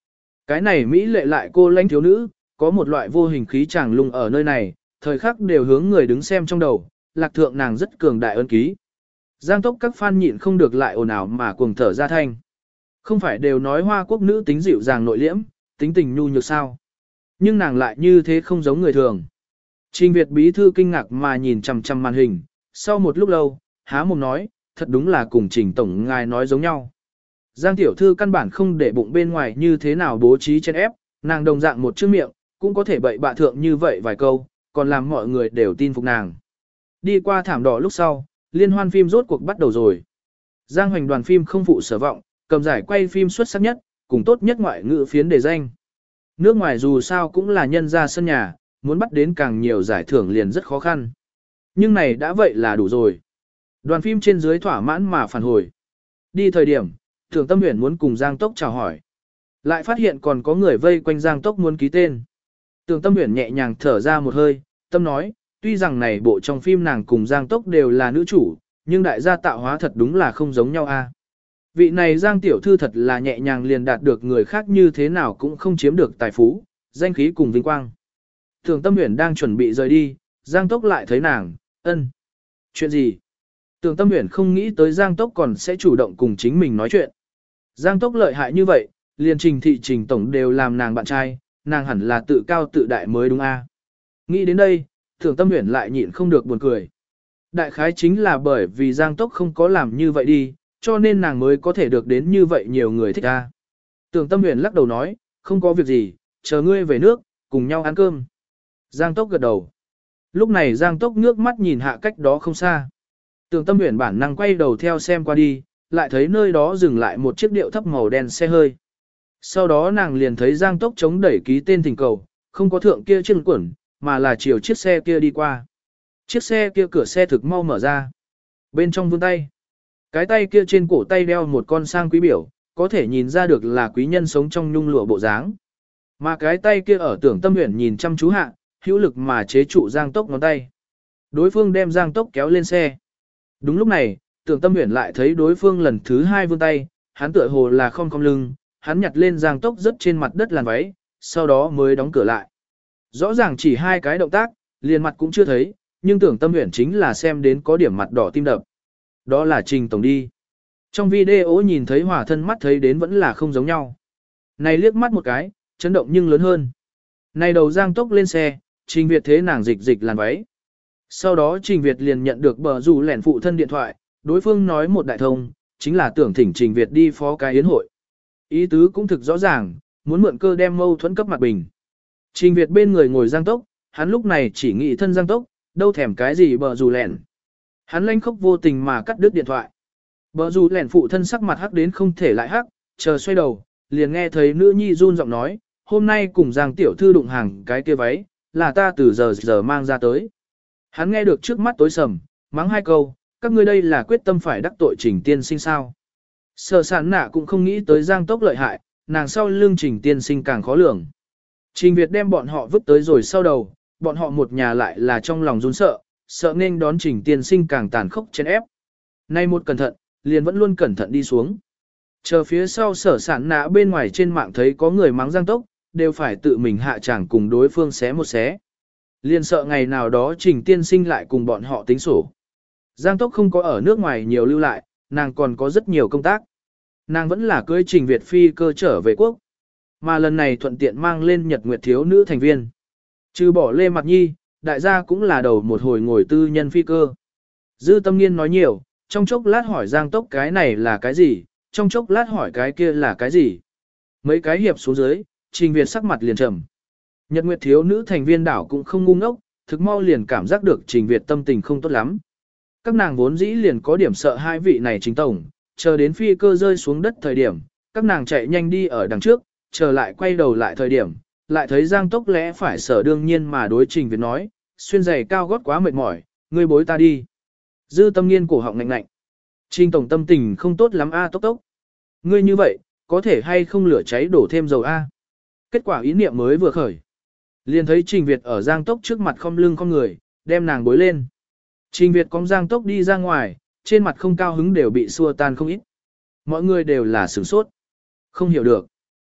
Cái này Mỹ lệ lại cô lãnh thiếu nữ, có một loại vô hình khí chàng lung ở nơi này, thời khắc đều hướng người đứng xem trong đầu, lạc thượng nàng rất cường đại ân ký. Giang tốc các fan nhịn không được lại ồn ào mà cuồng thở ra thanh. Không phải đều nói Hoa Quốc nữ tính dịu dàng nội liễm, tính tình nhu nhược sao. Nhưng nàng lại như thế không giống người thường. Trình Việt bí thư kinh ngạc mà nhìn chằm chằm màn hình, sau một lúc lâu, há mồm nói, thật đúng là cùng Trình tổng ngài nói giống nhau. Giang tiểu thư căn bản không để bụng bên ngoài như thế nào bố trí chen ép, nàng đồng dạng một chữ miệng, cũng có thể bậy bạ thượng như vậy vài câu, còn làm mọi người đều tin phục nàng. Đi qua thảm đỏ lúc sau, liên hoan phim rốt cuộc bắt đầu rồi. Giang Hoành đoàn phim không phụ sở vọng, cầm giải quay phim xuất sắc nhất, cùng tốt nhất ngoại ngữ phiến đề danh. Nước ngoài dù sao cũng là nhân ra sân nhà, muốn bắt đến càng nhiều giải thưởng liền rất khó khăn. Nhưng này đã vậy là đủ rồi. Đoàn phim trên dưới thỏa mãn mà phản hồi. Đi thời điểm, Tưởng Tâm Uyển muốn cùng Giang Tốc chào hỏi. Lại phát hiện còn có người vây quanh Giang Tốc muốn ký tên. Tưởng Tâm Uyển nhẹ nhàng thở ra một hơi, tâm nói, tuy rằng này bộ trong phim nàng cùng Giang Tốc đều là nữ chủ, nhưng đại gia tạo hóa thật đúng là không giống nhau a. Vị này Giang tiểu thư thật là nhẹ nhàng liền đạt được người khác như thế nào cũng không chiếm được tài phú, danh khí cùng vinh quang. Tưởng Tâm Uyển đang chuẩn bị rời đi, Giang Tốc lại thấy nàng, ân. Chuyện gì? Tưởng Tâm Uyển không nghĩ tới Giang Tốc còn sẽ chủ động cùng chính mình nói chuyện. Giang Tốc lợi hại như vậy, liền Trình thị Trình tổng đều làm nàng bạn trai, nàng hẳn là tự cao tự đại mới đúng a. Nghĩ đến đây, Tưởng Tâm Uyển lại nhịn không được buồn cười. Đại khái chính là bởi vì Giang Tốc không có làm như vậy đi, cho nên nàng mới có thể được đến như vậy nhiều người thích a. Tưởng Tâm Uyển lắc đầu nói, không có việc gì, chờ ngươi về nước, cùng nhau ăn cơm. Giang Tốc gật đầu. Lúc này Giang Tốc ngước mắt nhìn hạ cách đó không xa. Tưởng Tâm Uyển bản năng quay đầu theo xem qua đi, lại thấy nơi đó dừng lại một chiếc điệu thấp màu đen xe hơi. Sau đó nàng liền thấy Giang Tốc chống đẩy ký tên thỉnh cầu, không có thượng kia chân quẩn, mà là chiều chiếc xe kia đi qua. Chiếc xe kia cửa xe thực mau mở ra. Bên trong vươn tay. Cái tay kia trên cổ tay đeo một con sang quý biểu, có thể nhìn ra được là quý nhân sống trong nhung lụa bộ dáng. Mà cái tay kia ở Tưởng Tâm Uyển nhìn chăm chú hạ, hữu lực mà chế trụ Giang Tốc ngón tay. Đối phương đem Giang Tốc kéo lên xe. Đúng lúc này, Tưởng Tâm Uyển lại thấy đối phương lần thứ hai vươn tay, hắn tựa hồ là không cong lưng, hắn nhặt lên Giang Tốc rất trên mặt đất làn váy, sau đó mới đóng cửa lại. Rõ ràng chỉ hai cái động tác, liền mặt cũng chưa thấy, nhưng Tưởng Tâm Uyển chính là xem đến có điểm mặt đỏ tim đập. Đó là Trình tổng đi. Trong video nhìn thấy hòa thân mắt thấy đến vẫn là không giống nhau. Này liếc mắt một cái, chấn động nhưng lớn hơn. Này đầu Giang Tốc lên xe, Trình Việt thế nàng dịch dịch làn váy. Sau đó Trình Việt liền nhận được bờ rủ lẻn phụ thân điện thoại, đối phương nói một đại thông, chính là tưởng thỉnh Trình Việt đi phó cái yến hội. Ý tứ cũng thực rõ ràng, muốn mượn cơ đem mâu thuẫn cấp mặt bình. Trình Việt bên người ngồi Giang Tốc, hắn lúc này chỉ nghĩ thân Giang Tốc, đâu thèm cái gì bờ rủ lẻn. Hắn lanh khóc vô tình mà cắt đứt điện thoại. Bờ rủ lẻn phụ thân sắc mặt hắc đến không thể lại hắc, chờ xoay đầu, liền nghe thấy nữ nhi run giọng nói, hôm nay cùng Giang tiểu thư đụng hàng cái kia váy, là ta từ giờ mang ra tới. Hắn nghe được trước mắt tối sầm, mắng hai câu, các ngươi đây là quyết tâm phải đắc tội Trình tiên sinh sao. Sở sản nạ cũng không nghĩ tới Giang Tốc lợi hại, nàng sau lưng Trình tiên sinh càng khó lường. Trình Việt đem bọn họ vứt tới rồi sau đầu, bọn họ một nhà lại là trong lòng run sợ, sợ nên đón Trình tiên sinh càng tàn khốc chèn ép. Nay một cẩn thận, liền vẫn luôn cẩn thận đi xuống. Chờ phía sau sở sản nạ bên ngoài trên mạng thấy có người mắng Giang Tốc, đều phải tự mình hạ tràng cùng đối phương xé một xé. Liền sợ ngày nào đó Trình tiên sinh lại cùng bọn họ tính sổ. Giang Tốc không có ở nước ngoài nhiều lưu lại, nàng còn có rất nhiều công tác. Nàng vẫn là cưới Trình Việt phi cơ trở về quốc. Mà lần này thuận tiện mang lên Nhật Nguyệt thiếu nữ thành viên. Trừ bỏ Lê Mặc Nhi, đại gia cũng là đầu một hồi ngồi tư nhân phi cơ. Dư Tâm Nghiên nói nhiều, trong chốc lát hỏi Giang Tốc cái này là cái gì, trong chốc lát hỏi cái kia là cái gì. Mấy cái hiệp xuống dưới, Trình Việt sắc mặt liền trầm. Nhật Nguyệt thiếu nữ thành viên đảo cũng không ngu ngốc, thực mau liền cảm giác được Trình Việt tâm tình không tốt lắm. Các nàng vốn dĩ liền có điểm sợ hai vị này chính tổng, chờ đến phi cơ rơi xuống đất thời điểm, các nàng chạy nhanh đi ở đằng trước, chờ lại quay đầu lại thời điểm, lại thấy Giang Tốc lẽ phải sở đương nhiên mà đối Trình Việt nói, xuyên giày cao gót quá mệt mỏi, ngươi bối ta đi. Dư Tâm Nghiên cổ họng ngạnh ngạnh. Trình tổng tâm tình không tốt lắm a Tốc Tốc. Ngươi như vậy, có thể hay không lửa cháy đổ thêm dầu a? Kết quả ý niệm mới vừa khởi. Liền thấy Trình Việt ở Giang Tốc trước mặt không lưng không người, đem nàng bối lên. Trình Việt cong Giang Tốc đi ra ngoài, trên mặt không cao hứng đều bị xua tan không ít. Mọi người đều là sửng sốt. Không hiểu được.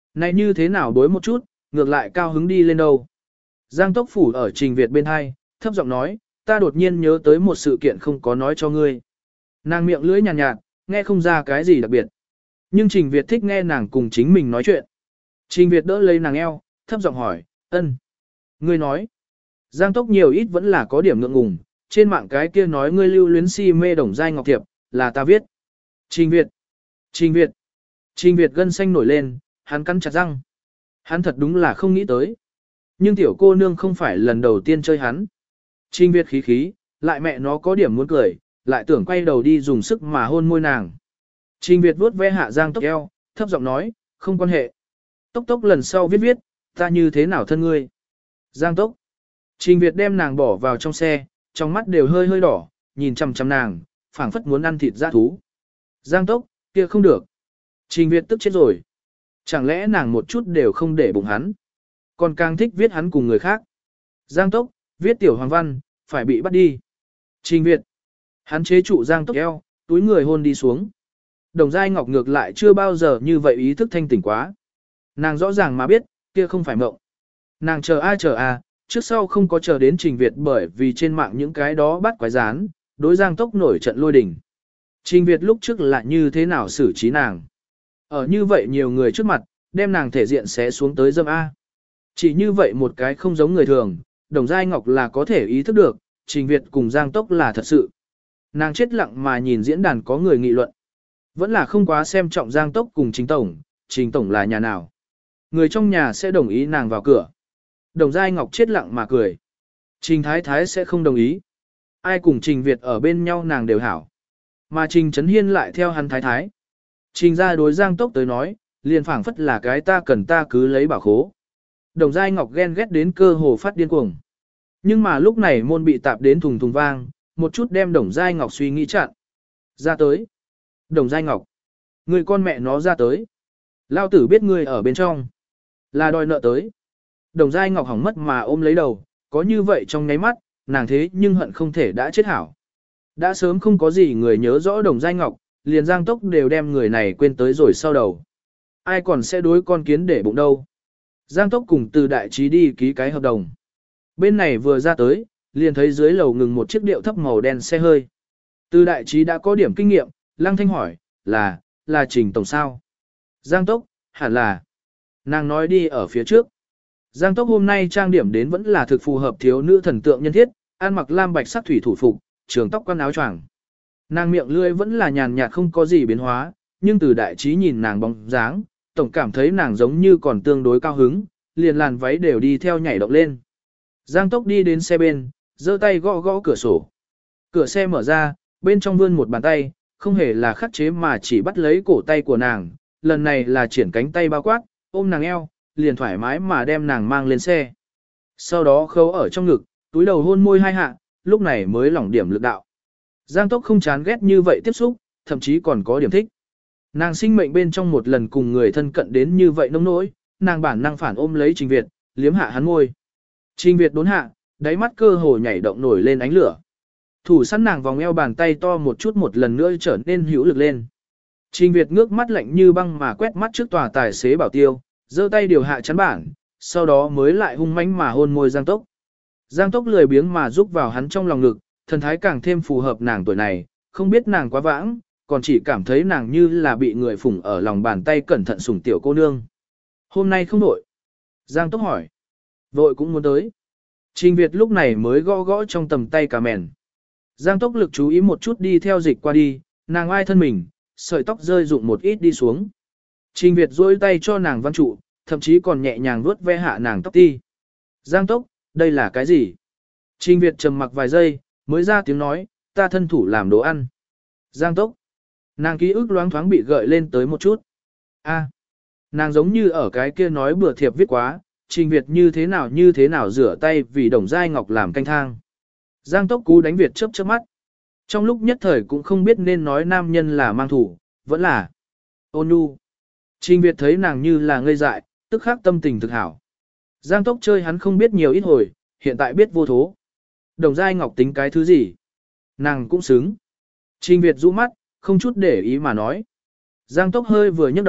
Này như thế nào đối một chút, ngược lại cao hứng đi lên đâu. Giang Tốc phủ ở Trình Việt bên hai, thấp giọng nói, ta đột nhiên nhớ tới một sự kiện không có nói cho ngươi. Nàng miệng lưỡi nhàn nhạt, nghe không ra cái gì đặc biệt. Nhưng Trình Việt thích nghe nàng cùng chính mình nói chuyện. Trình Việt đỡ lấy nàng eo, thấp giọng hỏi, ân. Ngươi nói, Giang Tốc nhiều ít vẫn là có điểm ngượng ngùng, trên mạng cái kia nói ngươi lưu luyến si mê Đồng Giai Ngọc Thiệp, là ta viết. Trình Việt, Trình Việt, Trình Việt gân xanh nổi lên, hắn cắn chặt răng. Hắn thật đúng là không nghĩ tới. Nhưng tiểu cô nương không phải lần đầu tiên chơi hắn. Trình Việt khí khí, lại mẹ nó có điểm muốn cười, lại tưởng quay đầu đi dùng sức mà hôn môi nàng. Trình Việt vuốt ve hạ Giang Tốc eo, thấp giọng nói, không quan hệ. Tốc Tốc lần sau viết, ta như thế nào thân ngươi. Giang Tốc. Trình Việt đem nàng bỏ vào trong xe, trong mắt đều hơi hơi đỏ, nhìn chằm chằm nàng, phảng phất muốn ăn thịt dã thú. Giang Tốc, kia không được. Trình Việt tức chết rồi. Chẳng lẽ nàng một chút đều không để bụng hắn, còn càng thích viết hắn cùng người khác. Giang Tốc, viết tiểu hoàng văn, phải bị bắt đi. Trình Việt. Hắn chế trụ Giang Tốc eo, túi người hôn đi xuống. Đồng Giai Ngọc ngược lại chưa bao giờ như vậy ý thức thanh tỉnh quá. Nàng rõ ràng mà biết, kia không phải mộng. Nàng chờ a, trước sau không có chờ đến Trình Việt bởi vì trên mạng những cái đó bắt quái rán, đối Giang Tốc nổi trận lôi đình. Trình Việt lúc trước là như thế nào xử trí nàng. Ở như vậy nhiều người trước mặt, đem nàng thể diện xé xuống tới dâm A. Chỉ như vậy một cái không giống người thường, Đồng Giai Ngọc là có thể ý thức được, Trình Việt cùng Giang Tốc là thật sự. Nàng chết lặng mà nhìn diễn đàn có người nghị luận. Vẫn là không quá xem trọng Giang Tốc cùng Trình Tổng là nhà nào. Người trong nhà sẽ đồng ý nàng vào cửa. Đồng Giai Ngọc chết lặng mà cười. Trình Thái Thái sẽ không đồng ý. Ai cùng Trình Việt ở bên nhau nàng đều hảo. Mà Trình Trấn Hiên lại theo hắn Thái Thái. Trình ra đối Giang Tốc tới nói, liền phảng phất là cái ta cần ta cứ lấy bảo khố. Đồng Giai Ngọc ghen ghét đến cơ hồ phát điên cuồng. Nhưng mà lúc này môn bị tạp đến thùng thùng vang, một chút đem Đồng Giai Ngọc suy nghĩ chặn. Ra tới. Đồng Giai Ngọc. Người con mẹ nó ra tới. Lao tử biết ngươi ở bên trong. Là đòi nợ tới. Đồng Giai Ngọc hỏng mất mà ôm lấy đầu, có như vậy trong nháy mắt, nàng thế nhưng hận không thể đã chết hảo. Đã sớm không có gì người nhớ rõ Đồng Giai Ngọc, liền Giang Tốc đều đem người này quên tới rồi sau đầu. Ai còn sẽ đối con kiến để bụng đâu. Giang Tốc cùng Từ Đại Trí đi ký cái hợp đồng. Bên này vừa ra tới, liền thấy dưới lầu ngừng một chiếc điệu thấp màu đen xe hơi. Từ Đại Trí đã có điểm kinh nghiệm, Lăng Thanh hỏi, là Trình Tổng sao? Giang Tốc, hẳn là. Nàng nói đi ở phía trước. Giang Tốc hôm nay trang điểm đến vẫn là thực phù hợp thiếu nữ thần tượng nhân thiết, ăn mặc lam bạch sắc thủy thủ phục, trường tóc quăn áo choàng. Nàng miệng lưỡi vẫn là nhàn nhạt không có gì biến hóa, nhưng Từ Đại Trí nhìn nàng bóng dáng, tổng cảm thấy nàng giống như còn tương đối cao hứng, liền làn váy đều đi theo nhảy động lên. Giang Tốc đi đến xe bên, giơ tay gõ gõ cửa sổ. Cửa xe mở ra, bên trong vươn một bàn tay, không hề là khắc chế mà chỉ bắt lấy cổ tay của nàng, lần này là triển cánh tay bao quát, ôm nàng eo, liền thoải mái mà đem nàng mang lên xe. Sau đó khâu ở trong ngực, túi đầu hôn môi hai hạ, lúc này mới lỏng điểm lực đạo. Giang Tốc không chán ghét như vậy tiếp xúc, thậm chí còn có điểm thích. Nàng sinh mệnh bên trong một lần cùng người thân cận đến như vậy nông nỗi, nàng bản năng phản ôm lấy Trình Việt, liếm hạ hắn môi. Trình Việt đốn hạ, đáy mắt cơ hồ nhảy động nổi lên ánh lửa. Thủ sẵn nàng vòng eo bàn tay to một chút một lần nữa trở nên hữu lực lên. Trình Việt ngước mắt lạnh như băng mà quét mắt trước tòa tài xế bảo tiêu, giơ tay điều hạ chắn bản, sau đó mới lại hung mãnh mà hôn môi Giang Tốc. Giang Tốc lười biếng mà rúc vào hắn trong lòng ngực, thần thái càng thêm phù hợp nàng tuổi này, không biết nàng quá vãng, còn chỉ cảm thấy nàng như là bị người phủng ở lòng bàn tay cẩn thận sủng tiểu cô nương. Hôm nay không vội. Giang Tốc hỏi. Vội cũng muốn tới. Trình Việt lúc này mới gõ gõ trong tầm tay cà mèn. Giang Tốc lực chú ý một chút đi theo dịch qua đi, nàng ai thân mình, sợi tóc rơi rụng một ít đi xuống. Trình Việt duỗi tay cho nàng văn trụ, thậm chí còn nhẹ nhàng vuốt ve hạ nàng tóc ti. Giang Tốc, đây là cái gì? Trình Việt trầm mặc vài giây, mới ra tiếng nói, ta thân thủ làm đồ ăn. Giang Tốc. Nàng ký ức loáng thoáng bị gợi lên tới một chút. Nàng giống như ở cái kia nói bừa thiệp viết quá, Trình Việt như thế nào rửa tay vì Đồng Giai Ngọc làm canh thang. Giang Tốc cú đánh Việt chớp chớp mắt. Trong lúc nhất thời cũng không biết nên nói nam nhân là mang thủ, vẫn là ôn nhu. Trình Việt thấy nàng như là ngây dại, tức khắc tâm tình thực hảo. Giang Tốc chơi hắn không biết nhiều ít hồi, hiện tại biết vô thố. Đồng Giai Ngọc tính cái thứ gì? Nàng cũng xứng. Trình Việt rũ mắt, không chút để ý mà nói. Giang Tốc hơi vừa nhấc đầu,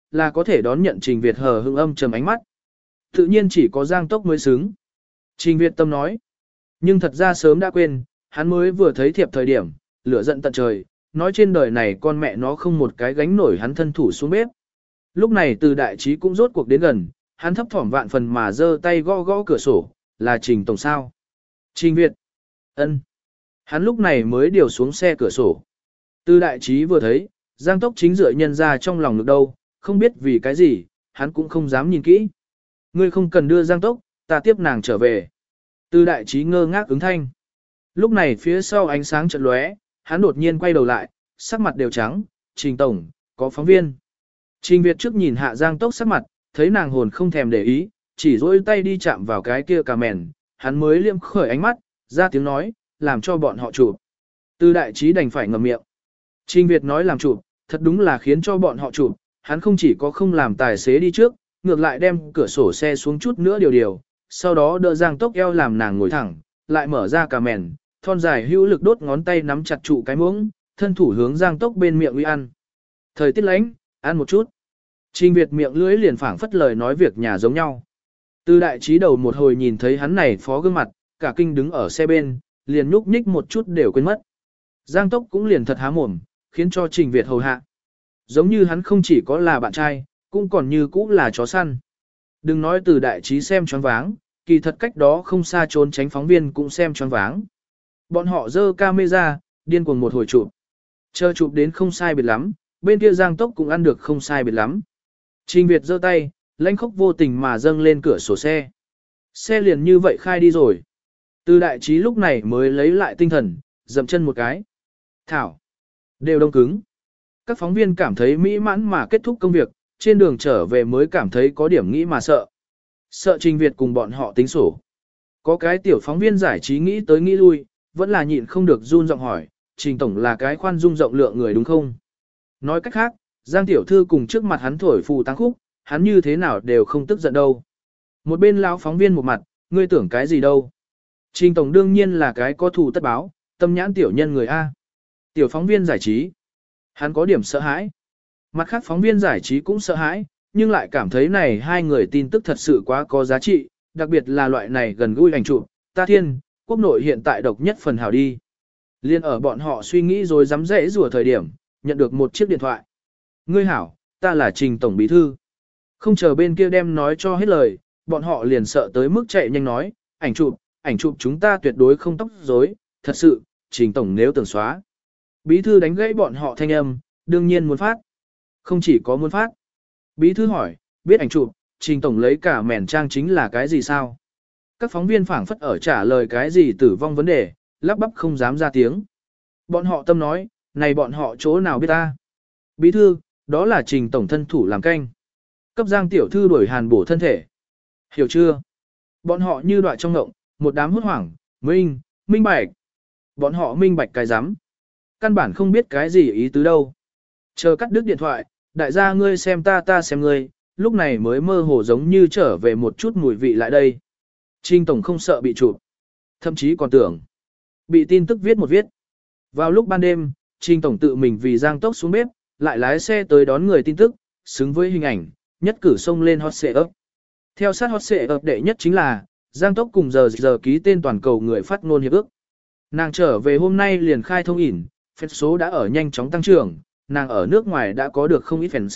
là có thể đón nhận Trình Việt hờ hững âm trầm ánh mắt. Tự nhiên chỉ có Giang Tốc mới xứng. Trình Việt tâm nói. Nhưng thật ra sớm đã quên, hắn mới vừa thấy thiệp thời điểm, lửa giận tận trời, nói trên đời này con mẹ nó không một cái gánh nổi hắn thân thủ xuống bếp. Lúc này Từ Đại Trí cũng rốt cuộc đến gần, hắn thấp thỏm vạn phần mà giơ tay gõ gõ cửa sổ, là Trình tổng sao? Trình Việt. Ân. Hắn lúc này mới điều xuống xe cửa sổ. Từ Đại Trí vừa thấy, Giang Tốc chính dựa nhân ra trong lòng ngực đâu, không biết vì cái gì, hắn cũng không dám nhìn kỹ. Ngươi không cần đưa Giang Tốc, ta tiếp nàng trở về. Từ Đại Trí ngơ ngác ứng thanh. Lúc này phía sau ánh sáng chợt lóe, hắn đột nhiên quay đầu lại, sắc mặt đều trắng, Trình tổng, có phóng viên. Trình Việt trước nhìn hạ Giang Tốc sắc mặt, thấy nàng hồn không thèm để ý, chỉ dỗi tay đi chạm vào cái kia cà mèn, hắn mới liêm khởi ánh mắt, ra tiếng nói, làm cho bọn họ chụp. Từ Đại Trí đành phải ngậm miệng. Trình Việt nói làm chụp, thật đúng là khiến cho bọn họ chụp, hắn không chỉ có không làm tài xế đi trước, ngược lại đem cửa sổ xe xuống chút nữa điều, sau đó đỡ Giang Tốc eo làm nàng ngồi thẳng, lại mở ra cà mèn, thon dài hữu lực đốt ngón tay nắm chặt trụ cái muỗng, thân thủ hướng Giang Tốc bên miệng uy ăn. Thời tiết lạnh, ăn một chút. Trình Việt miệng lưỡi liền phảng phất lời nói việc nhà giống nhau. Từ Đại Trí đầu một hồi nhìn thấy hắn này phó gương mặt, cả kinh đứng ở xe bên, liền nhúc nhích một chút đều quên mất. Giang Tốc cũng liền thật há mồm, khiến cho Trình Việt hầu hạ. Giống như hắn không chỉ có là bạn trai, cũng còn như cũ là chó săn. Đừng nói Từ Đại Trí xem choáng váng, kỳ thật cách đó không xa trốn tránh phóng viên cũng xem choáng váng. Bọn họ dơ camera, điên cuồng một hồi chụp. Chờ chụp đến không sai biệt lắm, bên kia Giang Tốc cũng ăn được không sai biệt lắm. Trình Việt giơ tay, lãnh khốc vô tình mà dâng lên cửa sổ xe. Xe liền như vậy khai đi rồi. Từ Đại Trí lúc này mới lấy lại tinh thần, dậm chân một cái. Thảo. Đều đông cứng. Các phóng viên cảm thấy mỹ mãn mà kết thúc công việc, trên đường trở về mới cảm thấy có điểm nghĩ mà sợ. Sợ Trình Việt cùng bọn họ tính sổ. Có cái tiểu phóng viên giải trí nghĩ tới nghĩ lui, vẫn là nhịn không được run giọng hỏi, Trình tổng là cái khoan dung rộng lượng người đúng không? Nói cách khác, Giang tiểu thư cùng trước mặt hắn thổi phù táng khúc, hắn như thế nào đều không tức giận đâu. Một bên lão phóng viên một mặt, ngươi tưởng cái gì đâu? Trình tổng đương nhiên là cái có thù tất báo, tâm nhãn tiểu nhân người A. Tiểu phóng viên giải trí. Hắn có điểm sợ hãi. Mặt khác phóng viên giải trí cũng sợ hãi, nhưng lại cảm thấy này hai người tin tức thật sự quá có giá trị, đặc biệt là loại này gần gũi ảnh chụp. Ta thiên, quốc nội hiện tại độc nhất phần hảo đi. Liên ở bọn họ suy nghĩ rồi dám dễ rùa thời điểm, nhận được một chiếc điện thoại. Ngươi hảo, ta là Trình tổng bí thư. Không chờ bên kia đem nói cho hết lời, bọn họ liền sợ tới mức chạy nhanh nói, ảnh chụp chúng ta tuyệt đối không tóc rối, thật sự, Trình tổng nếu tưởng xóa. Bí thư đánh gãy bọn họ thanh âm, đương nhiên muốn phát. Không chỉ có muốn phát. Bí thư hỏi, biết ảnh chụp, Trình tổng lấy cả mẻn trang chính là cái gì sao? Các phóng viên phảng phất ở trả lời cái gì tử vong vấn đề, lắp bắp không dám ra tiếng. Bọn họ tâm nói, này bọn họ chỗ nào biết ta? Bí thư, đó là Trình tổng thân thủ làm canh. Cấp Giang tiểu thư đổi hàn bổ thân thể. Hiểu chưa? Bọn họ như đoạn trong ngộng, một đám hốt hoảng, minh bạch. Bọn họ minh bạch cái rắm Căn bản không biết cái gì ý tứ đâu. Chờ cắt đứt điện thoại, đại gia ngươi xem ta xem ngươi, lúc này mới mơ hồ giống như trở về một chút mùi vị lại đây. Trình tổng không sợ bị chụp, thậm chí còn tưởng bị tin tức viết một viết. Vào lúc ban đêm, Trình tổng tự mình vì Giang Tốc xuống bếp, lại lái xe tới đón người tin tức, xứng với hình ảnh, nhất cử xông lên hot search up. Theo sát hot search up đệ nhất chính là Giang Tốc cùng giờ ký tên toàn cầu người phát ngôn hiệp ước. Nàng trở về hôm nay liền khai thông ỉn, fan số đã ở nhanh chóng tăng trưởng, nàng ở nước ngoài đã có được không ít fans.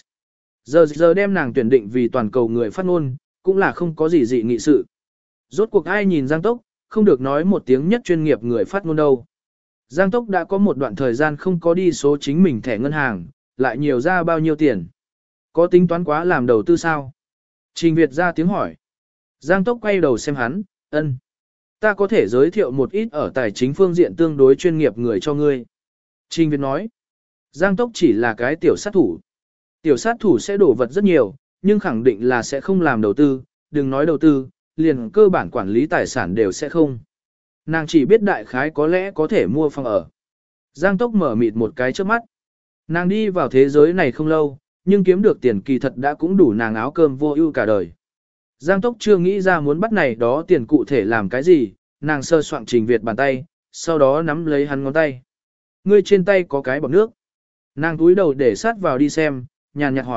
Giờ đem nàng tuyển định vì toàn cầu người phát ngôn, cũng là không có gì dị nghị sự. Rốt cuộc ai nhìn Giang Tốc, không được nói một tiếng nhất chuyên nghiệp người phát ngôn đâu. Giang Tốc đã có một đoạn thời gian không có đi số chính mình thẻ ngân hàng, lại nhiều ra bao nhiêu tiền. Có tính toán quá làm đầu tư sao? Trình Việt ra tiếng hỏi. Giang Tốc quay đầu xem hắn, ân. Ta có thể giới thiệu một ít ở tài chính phương diện tương đối chuyên nghiệp người cho ngươi. Trình Việt nói. Giang Tốc chỉ là cái tiểu sát thủ. Tiểu sát thủ sẽ đổ vật rất nhiều, nhưng khẳng định là sẽ không làm đầu tư, đừng nói đầu tư, liền cơ bản quản lý tài sản đều sẽ không. Nàng chỉ biết đại khái có lẽ có thể mua phòng ở. Giang Tốc mở mịt một cái trước mắt. Nàng đi vào thế giới này không lâu, nhưng kiếm được tiền kỳ thật đã cũng đủ nàng áo cơm vô ưu cả đời. Giang Tốc chưa nghĩ ra muốn bắt này đó tiền cụ thể làm cái gì, nàng sơ soạn Trình Việt bàn tay, sau đó nắm lấy hắn ngón tay. Ngươi trên tay có cái bọt nước. Nàng túi đầu để sát vào đi xem, nhàn nhạt hỏi,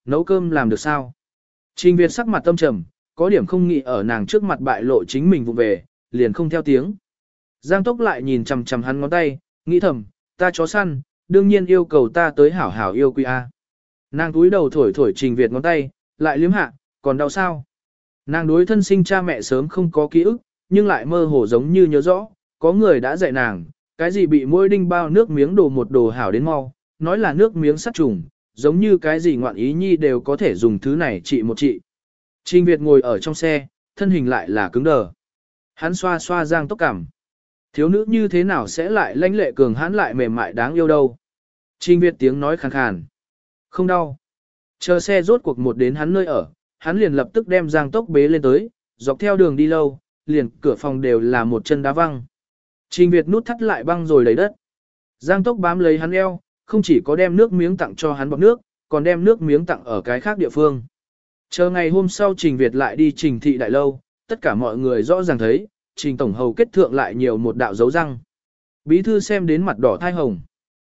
Nấu cơm làm được sao? Trình Việt sắc mặt tâm trầm, có điểm không nghĩ ở nàng trước mặt bại lộ chính mình vụ về, liền không theo tiếng. Giang Tốc lại nhìn chằm chằm hắn ngón tay, nghĩ thầm, ta chó săn, đương nhiên yêu cầu ta tới hảo hảo yêu quý a. Nàng túi đầu thổi thổi Trình Việt ngón tay, lại liếm hạ, còn đau sao? Nàng đối thân sinh cha mẹ sớm không có ký ức, nhưng lại mơ hồ giống như nhớ rõ, có người đã dạy nàng, cái gì bị môi đinh bao nước miếng đổ một đồ hảo đến mau, nói là nước miếng sát trùng, giống như cái gì ngoạn ý nhi đều có thể dùng thứ này trị một trị. Trình Việt ngồi ở trong xe, thân hình lại là cứng đờ. Hắn xoa xoa Giang Tốc cảm. Thiếu nữ như thế nào sẽ lại lãnh lệ cường hãn lại mềm mại đáng yêu đâu. Trình Việt tiếng nói khàn khàn. Không đau. Chờ xe rốt cuộc một đến hắn nơi ở, hắn liền lập tức đem Giang Tốc bế lên tới, dọc theo đường đi lâu, liền cửa phòng đều là một chân đá văng. Trình Việt nút thắt lại băng rồi lấy đất. Giang Tốc bám lấy hắn eo, không chỉ có đem nước miếng tặng cho hắn bọc nước, còn đem nước miếng tặng ở cái khác địa phương. Chờ ngày hôm sau Trình Việt lại đi Trình thị đại lâu, tất cả mọi người rõ ràng thấy, Trình tổng hầu kết thượng lại nhiều một đạo dấu răng. Bí thư xem đến mặt đỏ thai hồng.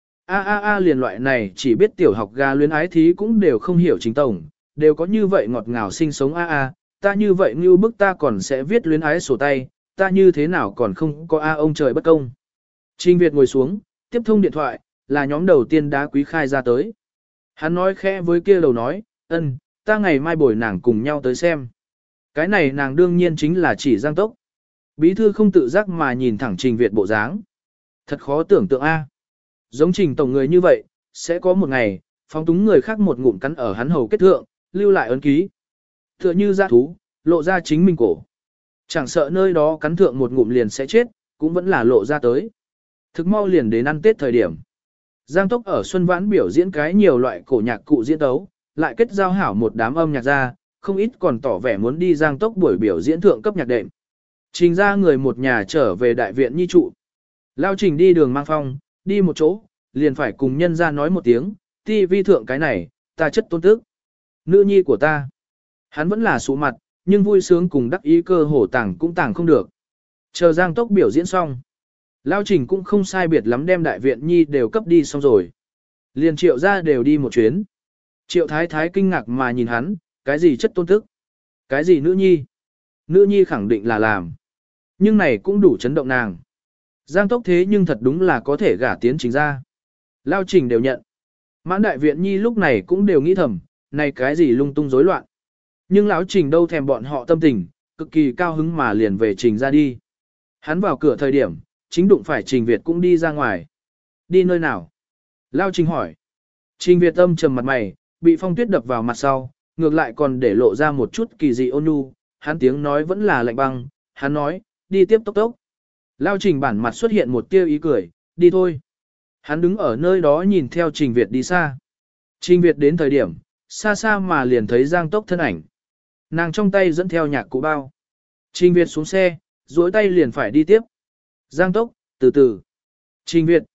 Liền loại này chỉ biết tiểu học gà luyến ái thí cũng đều không hiểu Trình tổng, đều có như vậy ngọt ngào sinh sống ta như vậy như bức ta còn sẽ viết luyến ái sổ tay, ta như thế nào còn không có ông trời bất công. Trình Việt ngồi xuống, tiếp thông điện thoại, là nhóm đầu tiên đá quý khai ra tới. Hắn nói khẽ với kia đầu nói, ta ngày mai bồi nàng cùng nhau tới xem. Cái này nàng đương nhiên chính là chỉ Giang Tốc. Bí thư không tự giác mà nhìn thẳng Trình Việt bộ dáng. Thật khó tưởng tượng Giống Trình tổng người như vậy, sẽ có một ngày, phóng túng người khác một ngụm cắn ở hắn hầu kết thượng, lưu lại ấn ký. Tựa như dã thú, lộ ra chính mình cổ. Chẳng sợ nơi đó cắn thượng một ngụm liền sẽ chết, cũng vẫn là lộ ra tới. Thực mau liền đến ăn Tết thời điểm. Giang Tốc ở Xuân Vãn biểu diễn cái nhiều loại cổ nhạc cụ diễn tấu, lại kết giao hảo một đám âm nhạc ra, không ít còn tỏ vẻ muốn đi Giang Tốc buổi biểu diễn thượng cấp nhạc đệm. Trình ra người một nhà trở về đại viện nhi trụ. Lao Trình đi đường mang phong, đi một chỗ, liền phải cùng nhân ra nói một tiếng, ti vi thượng cái này, ta chất tôn tức. Nữ nhi của ta. Hắn vẫn là sụ mặt, nhưng vui sướng cùng đắc ý cơ hồ tàng cũng tàng không được. Chờ Giang Tốc biểu diễn xong. Lao Trình cũng không sai biệt lắm đem đại viện nhi đều cấp đi xong rồi. Liền Triệu ra đều đi một chuyến. Triệu Thái Thái kinh ngạc mà nhìn hắn, cái gì chất tôn tức? Cái gì nữ nhi? Nữ nhi khẳng định là làm. Nhưng này cũng đủ chấn động nàng. Giang Tốc thế nhưng thật đúng là có thể gả tiến Trình ra. Lao Trình đều nhận. Mãn đại viện nhi lúc này cũng đều nghĩ thầm, này cái gì lung tung rối loạn. Nhưng lão Trình đâu thèm bọn họ tâm tình, cực kỳ cao hứng mà liền về Trình ra đi. Hắn vào cửa thời điểm, chính đụng phải Trình Việt cũng đi ra ngoài. Đi nơi nào? Lao Trình hỏi. Trình Việt âm trầm mặt mày, bị phong tuyết đập vào mặt sau, ngược lại còn để lộ ra một chút kỳ dị ôn nhu. Hắn tiếng nói vẫn là lạnh băng, hắn nói, đi tiếp tốc tốc. Lao Trình bản mặt xuất hiện một tia ý cười, đi thôi. Hắn đứng ở nơi đó nhìn theo Trình Việt đi xa. Trình Việt đến thời điểm, xa xa mà liền thấy Giang Tốc thân ảnh. Nàng trong tay dẫn theo nhạc cụ bao. Trình Việt xuống xe, duỗi tay liền phải đi tiếp. Giang Tốc, từ từ. Trình Việt,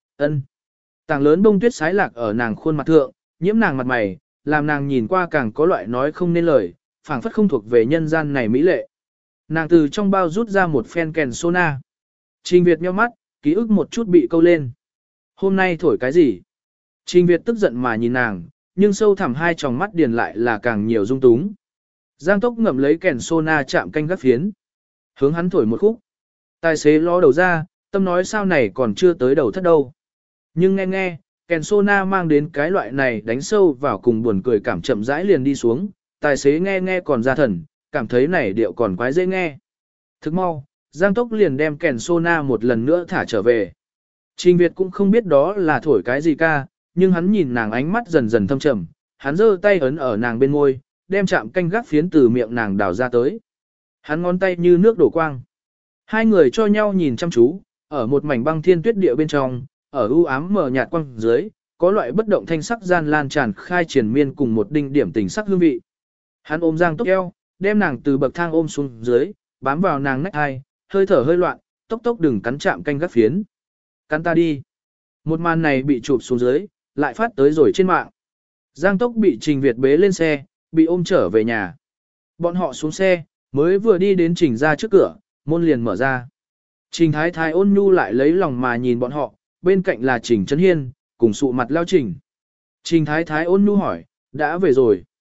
Tảng lớn bông tuyết sái lạc ở nàng khuôn mặt thượng, nhiễm nàng mặt mày, làm nàng nhìn qua càng có loại nói không nên lời, phảng phất không thuộc về nhân gian này mỹ lệ. Nàng từ trong bao rút ra một phen kèn sona. Trình Việt nhíu mắt, ký ức một chút bị câu lên. Hôm nay thổi cái gì? Trình Việt tức giận mà nhìn nàng, nhưng sâu thẳm hai tròng mắt điền lại là càng nhiều dung túng. Giang Tốc ngậm lấy kèn sona chạm canh gác phiến. Hướng hắn thổi một khúc. Tài xế ló đầu ra, tâm nói sao này còn chưa tới đầu thất đâu. Nhưng nghe, kèn sona mang đến cái loại này đánh sâu vào cùng buồn cười cảm chậm rãi liền đi xuống. Tài xế nghe còn ra thần, cảm thấy này điệu còn quái dễ nghe. Thức mau, Giang Tốc liền đem kèn sona một lần nữa thả trở về. Trình Việt cũng không biết đó là thổi cái gì ca, nhưng hắn nhìn nàng ánh mắt dần dần thâm trầm, hắn giơ tay ấn ở nàng bên môi, đem chạm canh gác phiến từ miệng nàng đào ra tới. Hắn ngón tay như nước đổ quang. Hai người cho nhau nhìn chăm chú, ở một mảnh băng thiên tuyết địa bên trong, ở u ám mờ nhạt quang dưới, có loại bất động thanh sắc gian lan tràn khai triển miên cùng một đinh điểm tình sắc hương vị. Hắn ôm Giang Tốc eo, đem nàng từ bậc thang ôm xuống dưới, bám vào nàng nách hai, hơi thở hơi loạn, tốc đừng cắn chạm canh gác phiến. Cắn ta đi. Một màn này bị chụp xuống dưới, lại phát tới rồi trên mạng. Giang Tốc bị Trình Việt bế lên xe, bị ôm trở về nhà. Bọn họ xuống xe, mới vừa đi đến Trình ra trước cửa, môn liền mở ra. Trình Thái Thái ôn nhu lại lấy lòng mà nhìn bọn họ, bên cạnh là Trình Trấn Hiên, cùng sụ mặt Lao Trình. Trình Thái Thái ôn nhu hỏi, đã về rồi.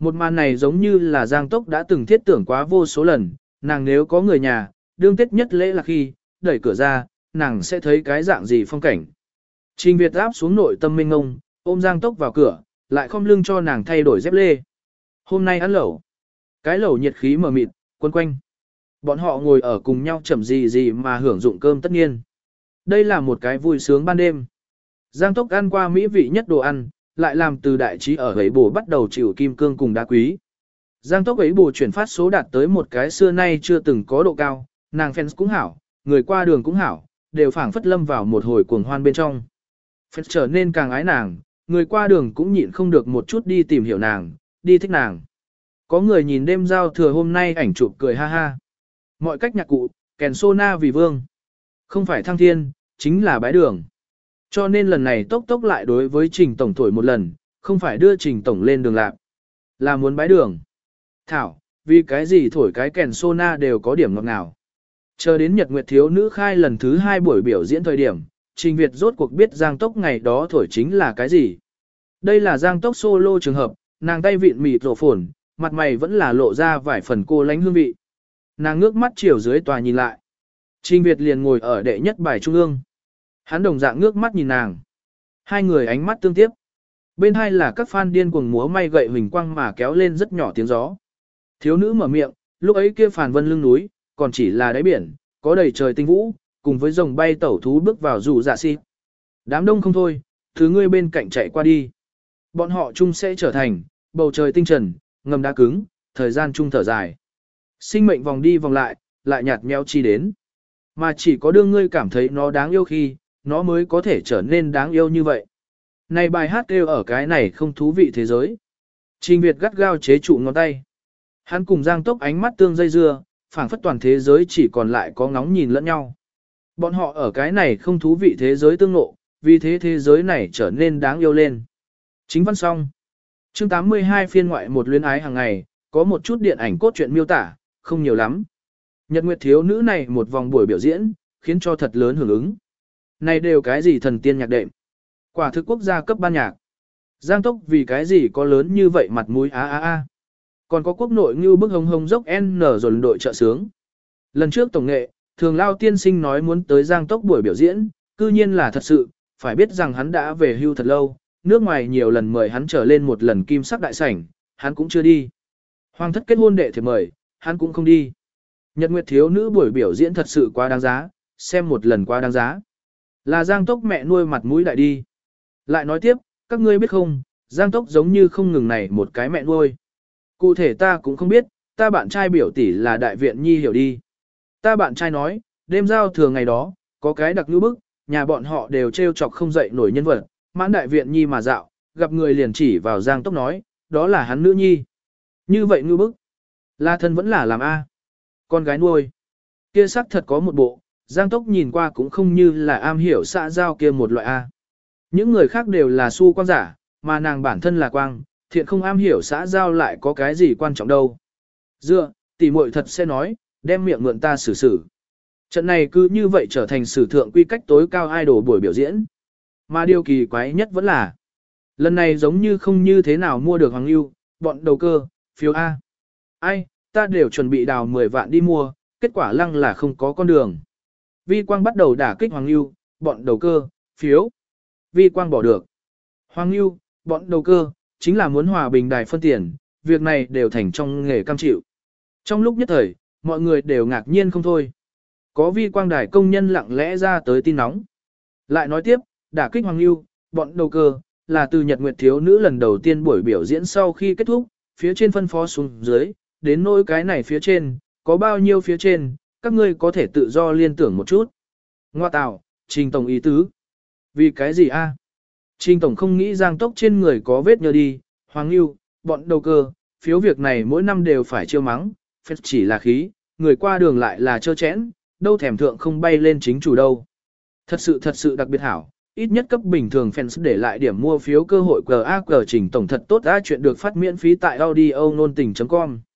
Một màn này giống như là Giang Tốc đã từng thiết tưởng quá vô số lần, nàng nếu có người nhà, đương Tết nhất lễ là khi, đẩy cửa ra, nàng sẽ thấy cái dạng gì phong cảnh. Trình Việt áp xuống nội tâm mênh ngông, ôm Giang Tốc vào cửa, lại không lưng cho nàng thay đổi dép lê. Hôm nay ăn lẩu. Cái lẩu nhiệt khí mờ mịt, quấn quanh. Bọn họ ngồi ở cùng nhau chậm gì mà hưởng dụng cơm tất nhiên. Đây là một cái vui sướng ban đêm. Giang Tốc ăn qua mỹ vị nhất đồ ăn, lại làm từ đại trí ở ấy bồ bắt đầu chịu kim cương cùng đá quý. Giang Tốc ấy bồ chuyển phát số đạt tới một cái xưa nay chưa từng có độ cao, nàng fans cũng hảo, người qua đường cũng hảo, đều phảng phất lâm vào một hồi cuồng hoan bên trong. Fans trở nên càng ái nàng, người qua đường cũng nhịn không được một chút đi tìm hiểu nàng, đi thích nàng. Có người nhìn đêm giao thừa hôm nay ảnh chụp cười ha ha. Mọi cách nhạc cụ, kèn sona vì vương. Không phải thăng thiên, chính là bái đường. Cho nên lần này Tốc Tốc lại đối với Trình Tổng thổi một lần, không phải đưa Trình Tổng lên đường lạc, là muốn bái đường. Thảo, vì cái gì thổi cái kèn sona đều có điểm ngọt ngào. Chờ đến Nhật Nguyệt Thiếu Nữ khai lần thứ 2 buổi biểu diễn thời điểm, Trình Việt rốt cuộc biết Giang Tốc ngày đó thổi chính là cái gì. Đây là Giang Tốc solo trường hợp, nàng tay vịn mịt rổ phồn, mặt mày vẫn là lộ ra vài phần cô lánh hương vị. Nàng ngước mắt chiều dưới tòa nhìn lại. Trình Việt liền ngồi ở đệ nhất bài trung ương. Hắn đồng dạng ngước mắt nhìn nàng. Hai người ánh mắt tương tiếp. Bên hai là các fan điên cuồng múa may gậy huỳnh quang mà kéo lên rất nhỏ tiếng gió. Thiếu nữ mở miệng, lúc ấy kia phàn vân lưng núi, còn chỉ là đáy biển, có đầy trời tinh vũ, cùng với rồng bay tẩu thú bước vào rủ dạ si. Đám đông không thôi, thứ ngươi bên cạnh chạy qua đi. Bọn họ chung sẽ trở thành, bầu trời tinh trần, ngầm đá cứng, thời gian chung thở dài. Sinh mệnh vòng đi vòng lại nhạt nhẽo chi đến. Mà chỉ có đương ngươi cảm thấy nó đáng yêu khi, nó mới có thể trở nên đáng yêu như vậy. Này bài hát kêu ở cái này không thú vị thế giới. Trình Việt gắt gao chế trụ ngón tay. Hắn cùng Giang Tốc ánh mắt tương dây dưa, phảng phất toàn thế giới chỉ còn lại có ngóng nhìn lẫn nhau. Bọn họ ở cái này không thú vị thế giới tương ngộ, vì thế thế giới này trở nên đáng yêu lên. Chính văn xong. Chương 82 phiên ngoại một luyến ái hàng ngày, có một chút điện ảnh cốt truyện miêu tả, không nhiều lắm. Nhật Nguyệt Thiếu Nữ này một vòng buổi biểu diễn, khiến cho thật lớn hưởng ứng. Này đều cái gì thần tiên nhạc đệm. Quả thực quốc gia cấp ban nhạc. Giang Tốc vì cái gì có lớn như vậy mặt mũi a. Còn có quốc nội như bức hồng hồng dốc N rồi đội trợ sướng. Lần trước tổng nghệ, Thường Lao tiên sinh nói muốn tới Giang Tốc buổi biểu diễn, cư nhiên là thật sự, phải biết rằng hắn đã về hưu thật lâu, nước ngoài nhiều lần mời hắn trở lên một lần kim sắc đại sảnh, hắn cũng chưa đi. Hoàng thất kết hôn đệ thì mời, hắn cũng không đi. Nhật Nguyệt Thiếu Nữ buổi biểu diễn thật sự quá đáng giá, xem một lần quá đáng giá. Là Giang Tốc mẹ nuôi mặt mũi đại đi. Lại nói tiếp, các ngươi biết không, Giang Tốc giống như không ngừng này một cái mẹ nuôi. Cụ thể ta cũng không biết, ta bạn trai biểu tỷ là đại viện nhi hiểu đi. Ta bạn trai nói, đêm giao thừa ngày đó, có cái đặc như bức, nhà bọn họ đều trêu chọc không dậy nổi nhân vật, mãn đại viện nhi mà dạo, gặp người liền chỉ vào Giang Tốc nói, đó là hắn nữ nhi. Như vậy ngư bức, là thân vẫn là làm A. Con gái nuôi, kia sắc thật có một bộ, Giang Tốc nhìn qua cũng không như là am hiểu xã giao kia một loại A. Những người khác đều là su quan giả, mà nàng bản thân là quang, thiện không am hiểu xã giao lại có cái gì quan trọng đâu. Dựa, tỷ muội thật sẽ nói, đem miệng mượn ta xử xử. Trận này cứ như vậy trở thành sử thượng quy cách tối cao idol buổi biểu diễn. Mà điều kỳ quái nhất vẫn là, lần này giống như không như thế nào mua được Hoàng Lưu, bọn đầu cơ, phiếu A. Ai, ta đều chuẩn bị đào 10 vạn đi mua, kết quả lăng là không có con đường. Vi Quang bắt đầu đả kích Hoàng Lưu, bọn đầu cơ, phiếu. Vi Quang bỏ được. Hoàng Lưu, bọn đầu cơ, chính là muốn hòa bình đài phân tiền, việc này đều thành trong nghề cam chịu. Trong lúc nhất thời, mọi người đều ngạc nhiên không thôi. Có Vi Quang đài công nhân lặng lẽ ra tới tin nóng. Lại nói tiếp, đả kích Hoàng Lưu, bọn đầu cơ, là từ Nhật Nguyệt Thiếu Nữ lần đầu tiên buổi biểu diễn sau khi kết thúc, phía trên phân phó xuống dưới, đến nỗi cái này phía trên, có bao nhiêu phía trên, các ngươi có thể tự do liên tưởng một chút. Ngoa tạo, Trình Tổng ý tứ. Vì cái gì a? Trình Tổng không nghĩ Giang Tốc trên người có vết nhơ đi, Hoàng Lưu, bọn đầu cơ, phiếu việc này mỗi năm đều phải chiêu mắng, phép chỉ là khí, người qua đường lại là trơ chẽn, đâu thèm thượng không bay lên chính chủ đâu. Thật sự đặc biệt hảo, ít nhất cấp bình thường fans để lại điểm mua phiếu cơ hội QAQ Trình Tổng thật tốt đã chuyện được phát miễn phí tại audio nôn tình.com.